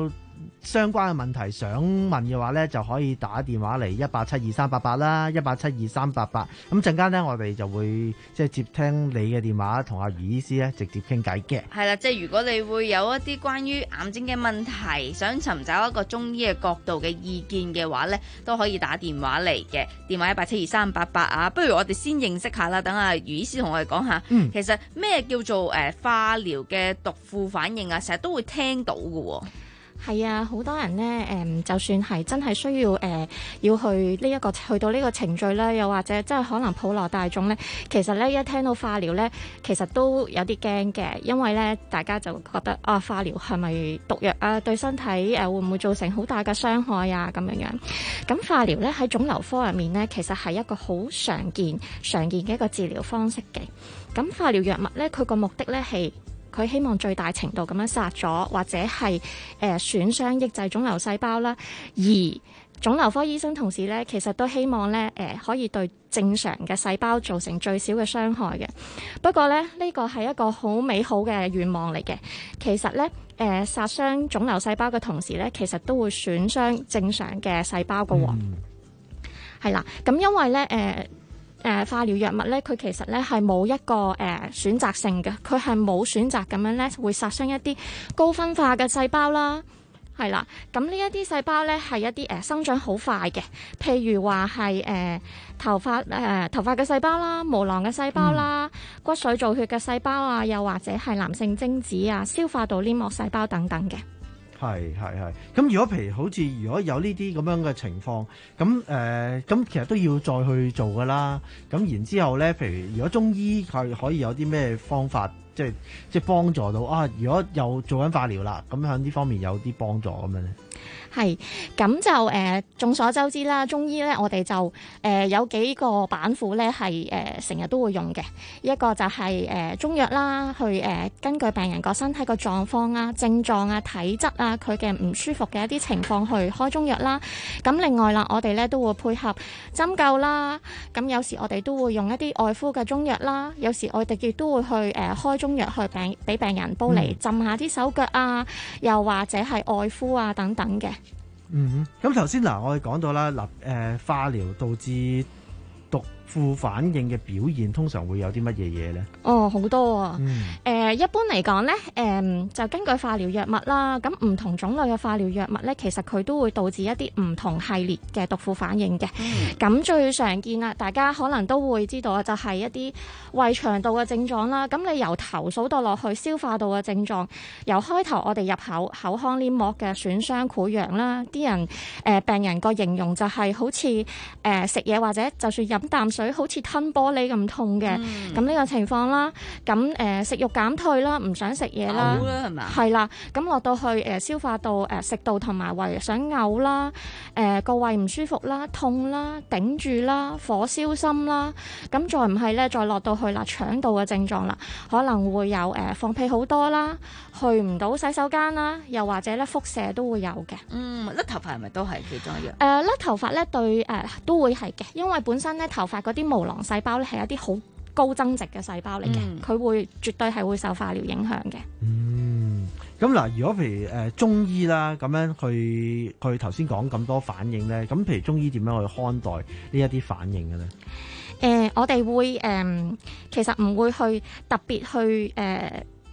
Speaker 12: 相關嘅問題想問嘅話咧，就可以打電話嚟一八七二三八八啦，一八七二三八八。咁陣間咧，我哋就會即係接聽你嘅電話，同阿余醫師咧直接傾偈嘅。
Speaker 17: 係啦，即係如果你會有一啲關於癌症嘅問題，想尋找一個中醫嘅角度嘅意見嘅話咧，都可以打電話嚟嘅。電話一八七二三八八啊。不如我哋先認識下啦，等阿余醫師同我哋講下，嗯、其實咩叫做誒、呃、化療嘅毒副反應啊？成日都會聽到嘅喎。
Speaker 6: 係啊，好多人咧，誒、嗯，就算係真係需要誒、呃，要去呢、這、一個去到呢個程序咧，又或者真係可能普羅大眾咧，其實咧一聽到化療咧，其實都有啲驚嘅，因為咧大家就覺得啊，化療係咪毒藥啊？對身體誒、呃、會唔會造成好大嘅傷害啊？咁樣樣。咁化療咧喺腫瘤科入面咧，其實係一個好常見、常見嘅一個治療方式嘅。咁化療藥物咧，佢個目的咧係，佢希望最大程度咁樣殺咗或者係誒、呃、損傷抑制腫瘤細胞啦，而腫瘤科醫生同時咧，其實都希望咧誒、呃、可以對正常嘅細胞造成最少嘅傷害嘅。不過咧，呢個係一個好美好嘅願望嚟嘅。其實咧誒、呃、殺傷腫瘤細胞嘅同時咧，其實都會損傷正常嘅細胞㗎喎。係、嗯、啦，咁因為咧誒。呃誒、呃、化療藥物咧，佢其實咧係冇一個誒、呃、選擇性嘅，佢係冇選擇咁樣咧，會殺傷一啲高分化嘅細胞啦，係啦。咁呢一啲細胞咧係一啲誒、呃、生長好快嘅，譬如話係誒頭髮誒、呃、頭髮嘅細胞啦、毛囊嘅細胞啦、嗯、骨髓造血嘅細胞啊，又或者係男性精子啊、消化道黏膜細胞等等嘅。
Speaker 12: 係係係，咁如果譬如好似如果有呢啲咁樣嘅情況，咁誒咁其實都要再去做㗎啦。咁然之後咧，譬如如果中醫係可以有啲咩方法，即係即係幫助到啊？如果又做緊化療啦，咁喺呢方面有啲幫助咁樣咧？
Speaker 6: 係，咁就誒、呃，眾所周知啦，中醫咧，我哋就誒、呃、有幾個板斧咧，係誒成日都會用嘅。一個就係、是、誒、呃、中藥啦，去誒、呃、根據病人個身體個狀況啊、症狀啊、體質啊，佢嘅唔舒服嘅一啲情況去開中藥啦。咁另外啦，我哋咧都會配合針灸啦。咁有時我哋都會用一啲外敷嘅中藥啦。有時我哋亦都會去誒、呃、開中藥去病俾病人煲嚟浸下啲手腳啊，嗯、又或者係外敷啊等等嘅。
Speaker 12: 嗯，咁頭先嗱，我哋講到啦，嗱，誒，化療導致毒副反應嘅表現，通常會有啲乜嘢嘢咧？
Speaker 6: 哦，好多啊！誒、
Speaker 12: 嗯
Speaker 6: 呃，一般嚟講咧，誒、呃，就根據化療藥物啦，咁唔同種類嘅化療藥物咧，其實佢都會導致一啲唔同系列嘅毒副反應嘅。咁、嗯、最常見啦，大家可能都會知道啊，就係一啲胃腸道嘅症狀啦。咁你由頭數到落去消化道嘅症狀，由開頭我哋入口口腔黏膜嘅損傷潰瘍啦，啲人誒、呃、病人個形容就係好似誒食嘢或者就算飲啖水好似吞玻璃咁痛嘅。咁呢、嗯、個情況啦，咁誒、呃、食慾減退啦，唔想食嘢啦，
Speaker 17: 係咪？
Speaker 6: 係啦，咁落到去誒、呃、消化道誒、呃、食道同埋胃想嘔啦，誒、呃、個胃唔舒服啦、痛啦、頂住啦、火燒心啦，咁再唔係咧，再落到去啦腸道嘅症狀啦，可能會有誒、呃、放屁好多啦，去唔到洗手間啦，又或者咧輻射都會有嘅。
Speaker 17: 嗯，甩頭髮係咪都係其中一樣？誒、
Speaker 6: 呃、甩頭髮咧對誒、呃、都會係嘅，因為本身咧頭髮嗰啲毛囊細胞咧係一啲好高增值嘅細胞嚟嘅，佢、嗯、會絕對係會受化療影響嘅。
Speaker 12: 嗯，咁嗱，如果譬如誒、呃、中醫啦，咁樣去佢頭先講咁多反應咧，咁譬如中醫點樣去看待呢一啲反應嘅咧？
Speaker 6: 誒、呃，我哋會誒、呃，其實唔會去特別去誒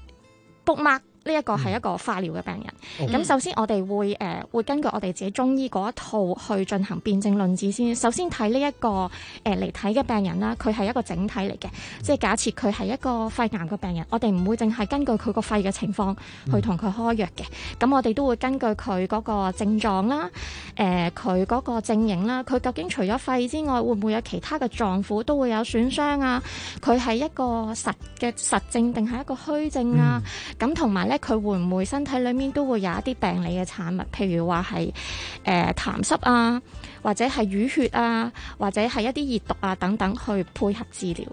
Speaker 6: book mark。呢一個係一個化療嘅病人，咁、嗯、首先我哋會誒、呃、會根據我哋自己中醫嗰一套去進行辨證論治先。首先睇呢一個誒嚟睇嘅病人啦，佢係一個整體嚟嘅，即係假設佢係一個肺癌嘅病人，我哋唔會淨係根據佢個肺嘅情況去同佢開藥嘅，咁、嗯、我哋都會根據佢嗰個症狀啦，誒佢嗰個症型啦，佢究竟除咗肺之外，會唔會有其他嘅臟腑都會有損傷啊？佢係一個實嘅實症定係一個虛症啊？咁同埋咧，佢會唔會身體裏面都會有一啲病理嘅產物，譬如話係誒痰濕啊，或者係淤血啊，或者係一啲熱毒啊等等，去配合治療嘅。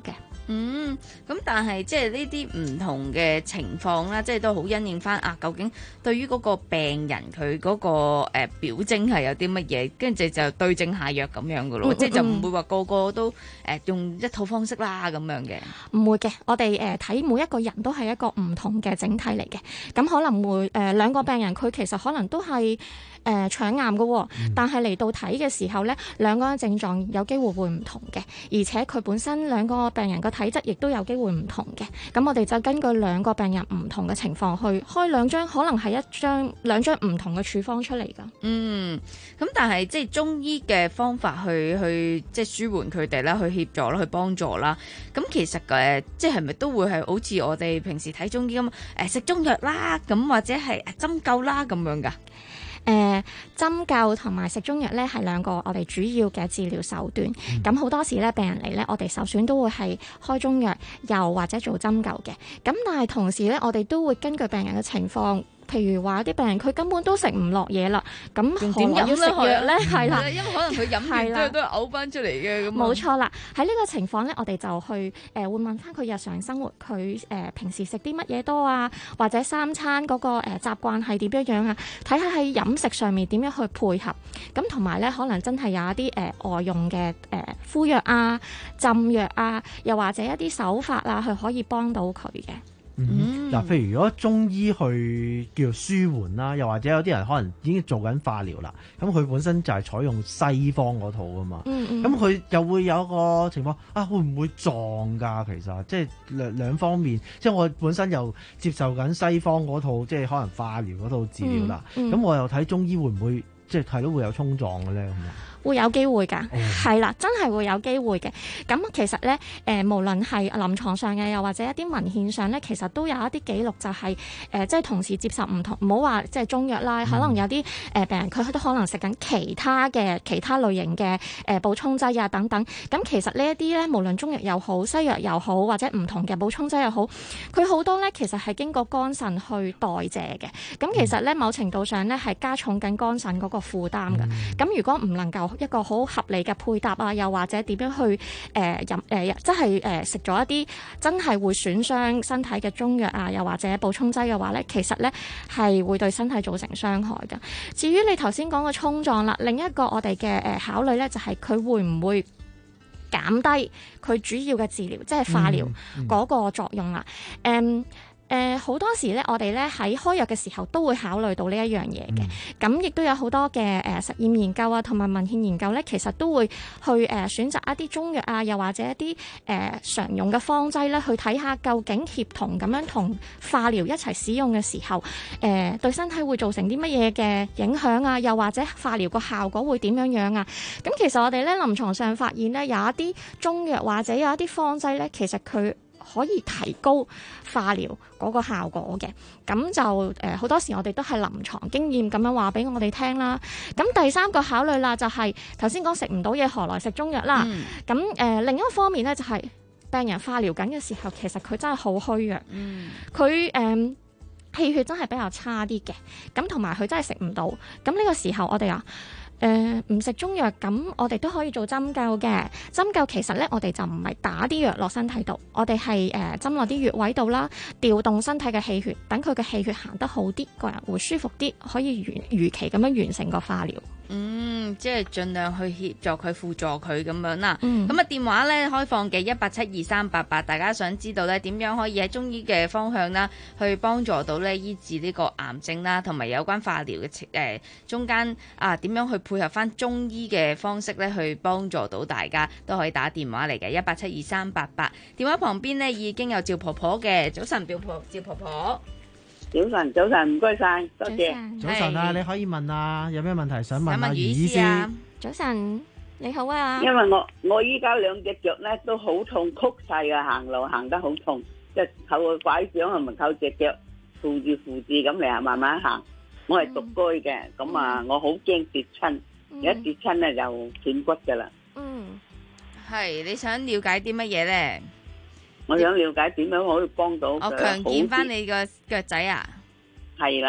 Speaker 17: 嗯，咁但係即係呢啲唔同嘅情況啦，即係都好因應翻啊。究竟對於嗰個病人佢嗰、嗰個、呃、表徵係有啲乜嘢，跟住就對症下藥咁樣噶咯，嗯、即係就唔會話個個都誒、呃、用一套方式啦咁樣嘅。唔會嘅，我哋誒睇每一個人都係一個唔同嘅整體嚟嘅。咁可能會誒、呃、兩個病人佢其實可能都係誒腸癌嘅、哦，嗯、但係嚟到睇嘅時候咧，兩個人症狀有機會會唔同嘅，而且佢本身兩個病人個體質亦都有機會唔同嘅。咁我哋就根據兩個病人唔同嘅情況去開兩張，可能係一張兩張唔同嘅處方出嚟㗎。嗯，咁但係即係中醫嘅方法去去即係舒緩佢哋啦，去協助啦，去幫助啦。咁其實誒，即係咪都會係好似我哋平時睇中醫咁誒食中藥啦，咁或者係針灸啦咁樣㗎？誒、呃、針灸同埋食中藥咧係兩個我哋主要嘅治療手段。咁好、嗯、多時咧病人嚟咧，我哋首選都會係開中藥，又或者做針灸嘅。咁但係同時咧，我哋都會根據病人嘅情況。譬如話啲病人佢根本都食唔落嘢啦，咁點解要食藥咧？係啦，因為可能佢飲完之後都係嘔翻出嚟嘅咁。冇錯啦，喺呢個情況咧，我哋就去誒、呃、會問翻佢日常生活，佢誒、呃、平時食啲乜嘢多啊，或者三餐嗰、那個誒、呃、習慣係點樣樣啊？睇下喺飲食上面點樣去配合。咁同埋咧，可能真係有一啲誒、呃、外用嘅誒、呃、敷藥啊、浸藥啊，又或者一啲手法啊，佢可以幫到佢嘅。
Speaker 12: 嗯，嗱，譬如如果中醫去叫做舒緩啦，又或者有啲人可能已經做緊化療啦，咁佢本身就係採用西方嗰套㗎嘛，咁佢、嗯嗯、又會有個情況啊，會唔會撞㗎？其實即係兩兩方面，即係我本身又接受緊西方嗰套，即係可能化療嗰套治療啦，咁、嗯嗯、我又睇中醫會唔會即係睇到會有衝撞嘅咧？咁啊？會有機會㗎，係啦、嗯，真係會有機會嘅。咁其實咧，誒、呃、無論係臨床上嘅，又或者一啲文獻上咧，其實都有一啲記錄、就係，就係誒即係同時接受唔同，唔好話即係中藥啦，嗯、可能有啲誒、呃、病人佢都可能食緊其他嘅其他類型嘅誒、呃、補充劑啊等等。咁其實呢一啲咧，無論中藥又好，西藥又好，或者唔同嘅補充劑又好，佢好多咧其實係經過肝腎去代謝嘅。咁其實咧某程度上咧係加重緊肝腎嗰個負擔㗎。咁、嗯、如果唔能夠一個好合理嘅配搭啊，又或者點樣去誒飲誒，即係誒食咗一啲真係會損傷身體嘅中藥啊，又或者補充劑嘅話咧，其實咧係會對身體造成傷害㗎。至於你頭先講嘅衝撞啦，另一個我哋嘅誒考慮咧，就係佢會唔會減低佢主要嘅治療，即係化療嗰個作用啦。誒、嗯。嗯誒好、呃、多時咧，我哋咧喺開藥嘅時候都會考慮到呢一樣嘢嘅。咁亦、嗯、都有好多嘅誒、呃、實驗研究啊，同埋文獻研究咧，其實都會去誒、呃、選擇一啲中藥啊，又或者一啲誒、呃、常用嘅方劑咧，去睇下究竟協同咁樣同化療一齊使用嘅時候，誒、呃、對身體會造成啲乜嘢嘅影響啊？又或者化療個效果會點樣樣啊？咁其實我哋咧臨床上發現咧，有一啲中藥或者有一啲方劑咧，其實佢可以提高化療嗰個效果嘅。咁就誒好、呃、多時我哋都係臨床經驗咁樣話俾我哋聽啦。咁第三個考慮啦，就係頭先講食唔到嘢，何來食中藥啦？咁誒、嗯呃、另一個方面咧，就係、是、病人化療緊嘅時候，其實佢真係好虛弱，佢誒、嗯呃、氣血真係比較差啲嘅。咁同埋佢真係食唔到。咁呢個時候我哋啊〜誒唔食中藥，咁我哋都可以做針灸嘅。針灸其實咧，我哋就唔係打啲藥落身體度，我哋係誒針落啲穴位度啦，調動身體嘅氣血，等佢嘅氣血行得好啲，個人會舒服啲，可以如如期咁樣完成個化療。嗯，即係盡量去協助佢、輔助佢咁樣啦。咁啊、嗯、電話咧開放嘅一八七二三八八，大家想知道咧點樣可以喺中醫嘅方向啦，去幫助到咧醫治呢個癌症啦，同埋有關化療嘅誒中間啊點樣去配合翻中醫嘅方式咧，去幫助到大家，都可以打電話嚟嘅一八七二三八八。電話旁邊呢已經有趙婆婆嘅，早晨，趙婆趙婆婆。
Speaker 14: 早晨，早晨，唔該晒，多謝。
Speaker 12: 早晨啊，你可以問啊，有咩問題想問啊？余醫師
Speaker 6: 啊，早晨，你好啊。
Speaker 14: 因為我我依家兩隻腳咧都好痛，曲晒啊，行路行得好痛，即係靠個拐杖同埋靠隻腳扶住扶住咁嚟啊，慢慢行。我係獨居嘅，咁啊，我好驚跌親，一跌親咧就斷骨噶啦。
Speaker 17: 嗯，係你想了解啲乜嘢咧？
Speaker 14: 我想了解點樣可以幫到佢，
Speaker 17: 我強健翻你個腳仔啊！
Speaker 14: 係啦，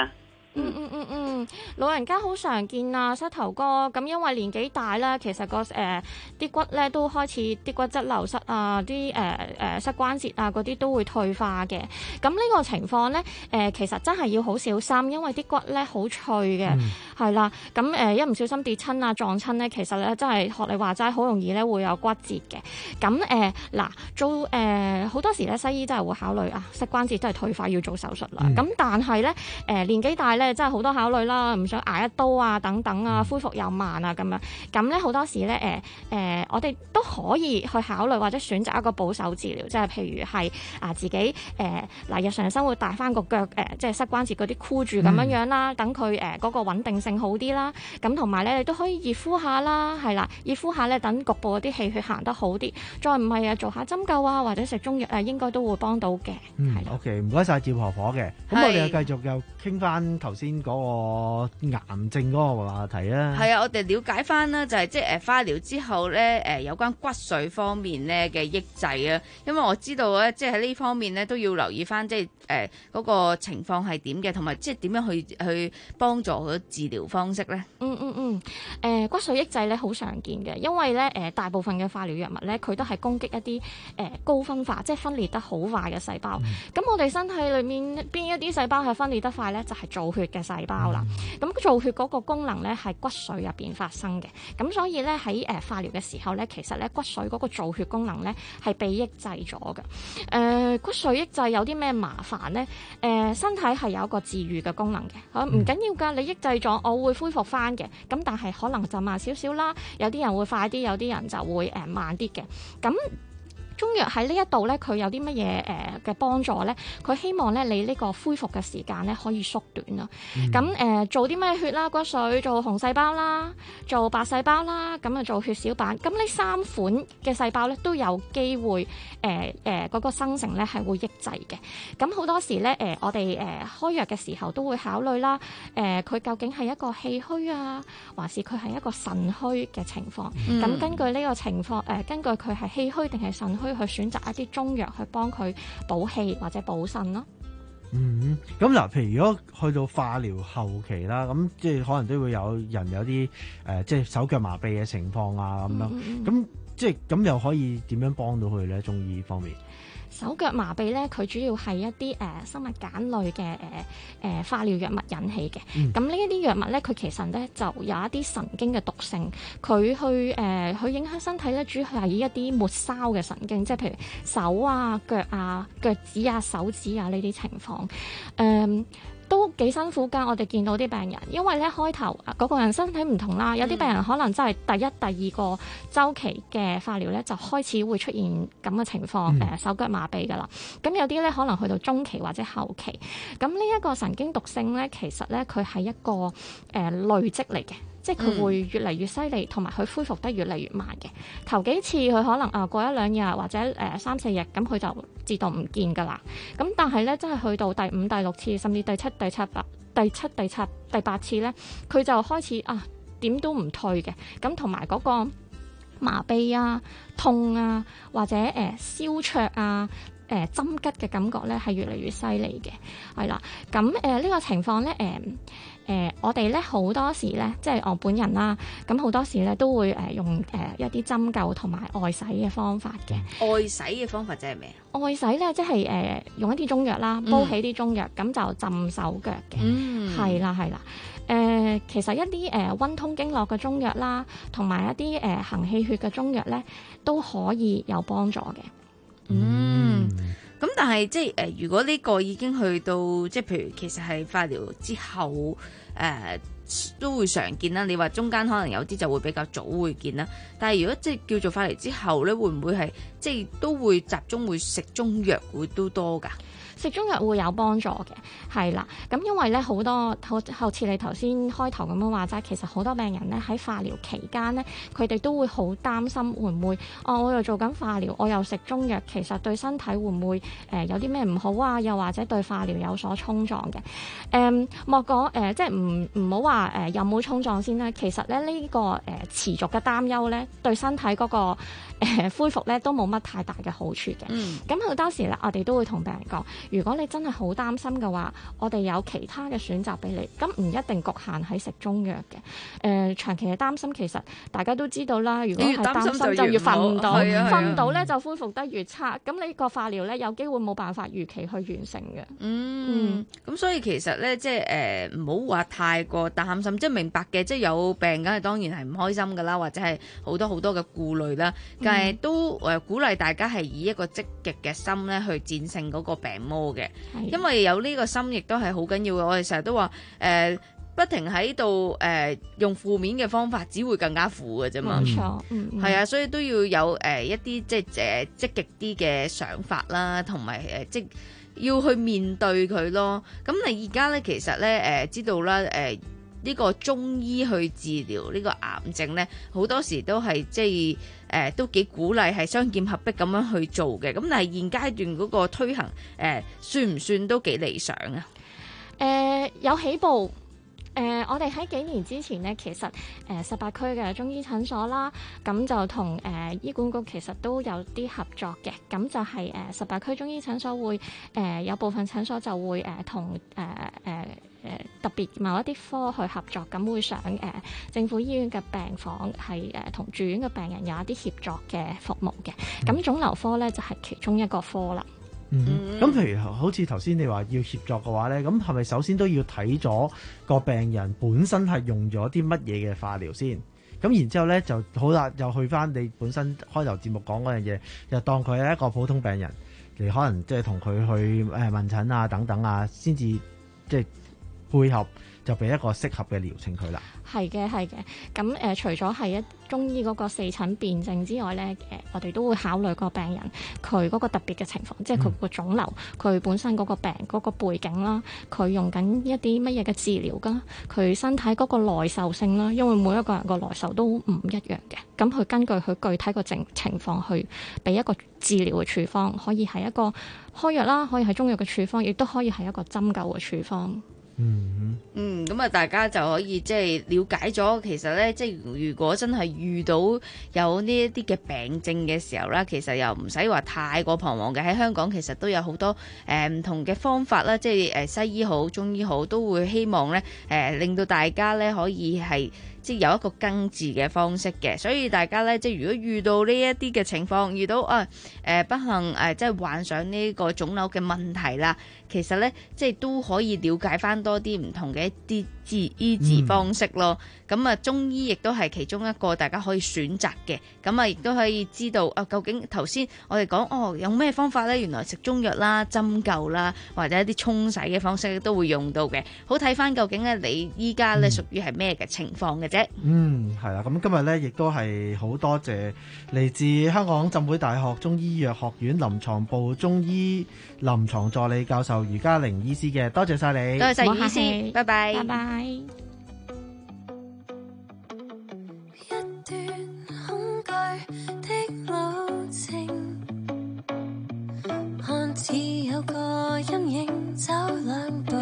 Speaker 6: 嗯嗯嗯嗯，老人家好常見啊，膝頭哥咁，因為年紀大啦，其實個誒啲骨咧都開始啲骨質流失啊，啲誒誒膝關節啊嗰啲都會退化嘅。咁呢個情況咧誒、呃，其實真係要好小心，因為啲骨咧好脆嘅，係、嗯、啦。咁誒、呃、一唔小心跌親啊撞親咧，其實咧真係學你話齋，好容易咧會有骨折嘅。咁誒嗱做誒好、呃、多時咧西醫真係會考慮啊膝關節真係退化要做手術啦。咁、嗯、但係咧誒年紀大咧真係好多考慮啦，唔想捱一刀啊等等啊，恢復又慢啊咁樣。咁咧好多時咧誒誒，我哋都可以去考慮或者選擇一個保守治療，即係譬如係啊自己誒嗱、呃、日常生活帶翻個腳誒、呃，即係膝關節嗰啲箍住咁樣樣啦，等佢誒嗰個穩定性好啲啦。咁同埋咧，你都可以熱敷下啦，係啦，熱敷下咧，等局部嗰啲氣血行得好啲。再唔係啊，做下針灸啊，或者食中藥誒，應該都會幫到嘅。
Speaker 12: 嗯，OK，唔該晒趙婆婆嘅。咁我哋又繼續又傾翻頭先嗰個癌症嗰個話題啊。
Speaker 17: 係啊，我哋了解翻啦，就係即係誒化療之後咧，誒有關骨髓方面咧嘅抑制啊。因為我知道咧，即係喺呢方面咧都要留意翻，即係誒嗰個情況係點嘅，同埋即係點樣去去幫助佢治療方式咧。
Speaker 6: 嗯嗯嗯，誒、呃、骨髓抑制咧好常見嘅，因為咧誒、呃、大部分嘅化療藥物咧，佢都係攻擊一啲誒、呃、高分化，即係分裂得好快嘅細胞。咁、嗯、我哋身體裏面邊一啲細胞係分裂得快咧，就係、是、造血嘅細胞啦。咁、嗯、造血嗰個功能咧係骨髓入邊發生嘅，咁所以咧喺誒化療嘅時候咧，其實咧骨髓嗰個造血功能咧係被抑制咗嘅。誒、呃、骨髓抑制有啲咩麻煩咧？誒、呃、身體係有一個治癒嘅功能嘅，嚇唔緊要㗎，你抑制咗，我會恢復翻嘅。咁但係可能就慢少少啦，有啲人會快啲，有啲人就會誒慢啲嘅。咁中藥喺呢一度咧，佢有啲乜嘢誒嘅幫助咧？佢希望咧你呢個恢復嘅時間咧可以縮短啦。咁、嗯、誒、呃、做啲咩血啦？骨髓做紅細胞啦，做白細胞啦，咁啊做血小板。咁呢三款嘅細胞咧都有機會誒誒嗰個生成咧係會抑制嘅。咁好多時咧誒、呃、我哋誒、呃、開藥嘅時候都會考慮啦。誒、呃、佢究竟係一個氣虛啊，還是佢係一個腎虛嘅情況？咁、嗯、根據呢個情況誒、呃，根據佢係氣虛定係腎虛，去選擇一啲中藥去幫佢補氣或者補腎咯。
Speaker 12: 嗯，咁嗱，譬如如果去到化療後期啦，咁即係可能都會有人有啲誒、呃，即係手腳麻痹嘅情況啊，咁樣，咁、嗯嗯、即係咁又可以點樣幫到佢咧？中醫方面？
Speaker 6: 手腳麻痹咧，佢主要係一啲誒、呃、生物鹼類嘅誒誒化療藥物引起嘅。咁呢一啲藥物咧，佢其實咧就有一啲神經嘅毒性，佢去誒佢、呃、影響身體咧，主要係一啲末梢嘅神經，即係譬如手啊、腳啊、腳趾啊、手指啊呢啲情況，誒、呃。都幾辛苦㗎，我哋見到啲病人，因為咧開頭嗰個人身體唔同啦，有啲病人可能真係第一、第二個週期嘅化療咧，就開始會出現咁嘅情況，誒、嗯呃、手腳麻痹㗎啦。咁有啲咧可能去到中期或者後期，咁呢一個神經毒性咧，其實咧佢係一個誒、呃、累積嚟嘅。即係佢會越嚟越犀利，同埋佢恢復得越嚟越慢嘅。頭幾次佢可能啊過一兩日或者誒、呃、三四日，咁佢就自動唔見㗎啦。咁但係咧，真係去到第五、第六次，甚至第七、第七、八、第七、第七、第八次咧，佢就開始啊點都唔退嘅。咁同埋嗰個麻痹啊、痛啊，或者誒、呃、燒灼啊、誒、呃、針吉嘅感覺咧，係越嚟越犀利嘅。係啦，咁誒呢個情況咧誒。呃誒、呃，我哋咧好多時咧，即係我本人啦，咁好多時咧都會誒、呃、用誒、呃、一啲針灸同埋外洗嘅方法嘅。
Speaker 17: 外洗嘅方法即係咩啊？
Speaker 6: 外洗咧即係誒用一啲中藥啦，煲起啲中藥，咁、嗯、就浸手腳嘅。嗯，係啦係啦。誒、呃，其實一啲誒溫通經絡嘅中藥啦，同埋一啲誒、呃、行氣血嘅中藥咧，都可以有幫助嘅。
Speaker 17: 嗯。咁但係即係誒，如果呢個已經去到即係，譬如其實係化療之後誒、呃、都會常見啦。你話中間可能有啲就會比較早會見啦。但係如果即係叫做化療之後咧，會唔會係即係都會集中會食中藥會都多㗎？
Speaker 6: 食中藥會有幫助嘅，係啦。咁因為咧好多好好似你頭先開頭咁樣話齋，其實好多病人咧喺化療期間咧，佢哋都會好擔心會唔會哦，我又做緊化療，我又食中藥，其實對身體會唔會誒、呃、有啲咩唔好啊？又或者對化療有所衝撞嘅？誒、嗯、莫講誒、呃，即係唔唔好話誒有冇衝撞先啦。其實咧呢、這個誒、呃、持續嘅擔憂咧，對身體嗰、那個誒、呃、恢復咧都冇乜太大嘅好處嘅。咁好、嗯、多時咧，我哋都會同病人講。 如果你真係好擔心嘅話，我哋有其他嘅選擇俾你，咁唔一定局限喺食中藥嘅。誒、呃，長期嘅擔心其實大家都知道啦。如果係擔心就要瞓唔到，瞓唔到咧就恢復得越差。咁你個化療咧有機會冇辦法如期去完成嘅。
Speaker 17: 嗯，咁、嗯、所以其實咧，即係誒唔好話太過擔心，即係明白嘅，即係有病梗係當然係唔開心噶啦，或者係好多好多嘅顧慮啦。但係都誒鼓勵大家係以一個積極嘅心咧去戰勝嗰個病魔嘅，因為有呢個心亦都係好緊要嘅。我哋成日都話誒、呃，不停喺度誒用負面嘅方法，只會更加負嘅啫嘛。冇錯，嗯，係啊，所以都要有誒、呃、一啲即係誒積極啲嘅想法啦，同埋誒即要去面對佢咯。咁你而家咧其實咧誒、呃、知道啦誒。呃呢個中醫去治療呢個癌症呢，好多時都係即係誒、呃、都幾鼓勵係雙劍合璧咁樣去做嘅。咁但係現階段嗰個推行誒、呃、算唔算都幾理想啊？
Speaker 6: 誒、呃、有起步。誒、呃，我哋喺幾年之前呢，其實誒十八區嘅中醫診所啦，咁就同誒、呃、醫管局其實都有啲合作嘅。咁就係誒十八區中醫診所會誒、呃、有部分診所就會誒同誒誒誒特別某一啲科去合作，咁會上誒、呃、政府醫院嘅病房係誒同住院嘅病人有一啲協作嘅服務嘅。咁腫瘤科咧就係、是、其中一個科啦。
Speaker 12: 嗯，咁譬如好似頭先你話要協作嘅話咧，咁係咪首先都要睇咗個病人本身係用咗啲乜嘢嘅化療先？咁然之後咧就好啦，又去翻你本身開頭節目講嗰樣嘢，就當佢係一個普通病人，你可能即係同佢去誒問診啊等等啊，先至即係配合就俾一個適合嘅療程佢啦。
Speaker 6: 係嘅，係嘅。咁誒、呃，除咗係一中醫嗰個四診辨證之外咧，誒、呃，我哋都會考慮個病人佢嗰個特別嘅情況，即係佢個腫瘤，佢本身嗰個病嗰、嗰個背景啦，佢用緊一啲乜嘢嘅治療㗎，佢身體嗰個耐受性啦，因為每一個人個耐受都唔一樣嘅。咁佢根據佢具體個情情況去俾一個治療嘅處方，可以係一個開藥啦，可以係中藥嘅處方，亦都可以係一個針灸嘅處方。
Speaker 17: 嗯嗯，咁啊，大家就可以即係了解咗，其實咧，即係如果真係遇到有呢一啲嘅病症嘅時候咧，其實又唔使話太過彷徨嘅。喺香港其實都有好多誒唔同嘅方法啦，即係誒西醫好、中醫好，都會希望咧誒令到大家咧可以係即係有一個根治嘅方式嘅。所以大家咧，即係如果遇到呢一啲嘅情況，遇到啊誒、呃、不幸誒、呃、即係患上呢個腫瘤嘅問題啦，其實咧即係都可以了解翻多啲唔同嘅一啲治醫治方式咯。咁啊、嗯，中醫亦都係其中一個大家可以選擇嘅。咁啊，亦都可以知道啊，究竟頭先我哋講哦，有咩方法咧？原來食中藥啦、針灸啦，或者一啲沖洗嘅方式都會用到嘅。好睇翻究竟咧，你依家咧屬於係咩嘅情況嘅啫。
Speaker 12: 嗯，係啦。咁今日咧亦都係好多謝嚟自香港浸會大學中醫藥學院臨床部中醫臨床助理教授余嘉玲醫師嘅，多謝晒你。
Speaker 17: 多謝晒醫師，拜拜。
Speaker 6: 拜拜。
Speaker 4: 一段恐懼的路程，看似有個陰影，走兩步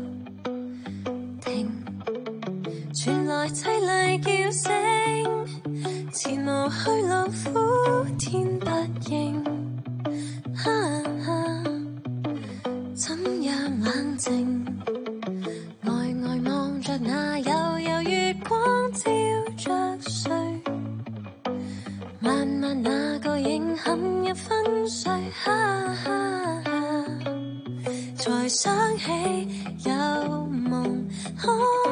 Speaker 4: 停，傳來凄厲叫聲，前無去路，呼天不應，哈哈，怎樣冷靜？呆呆望着那悠悠月光照着誰，慢慢那個影陷入昏睡，哈哈哈，才想起有夢可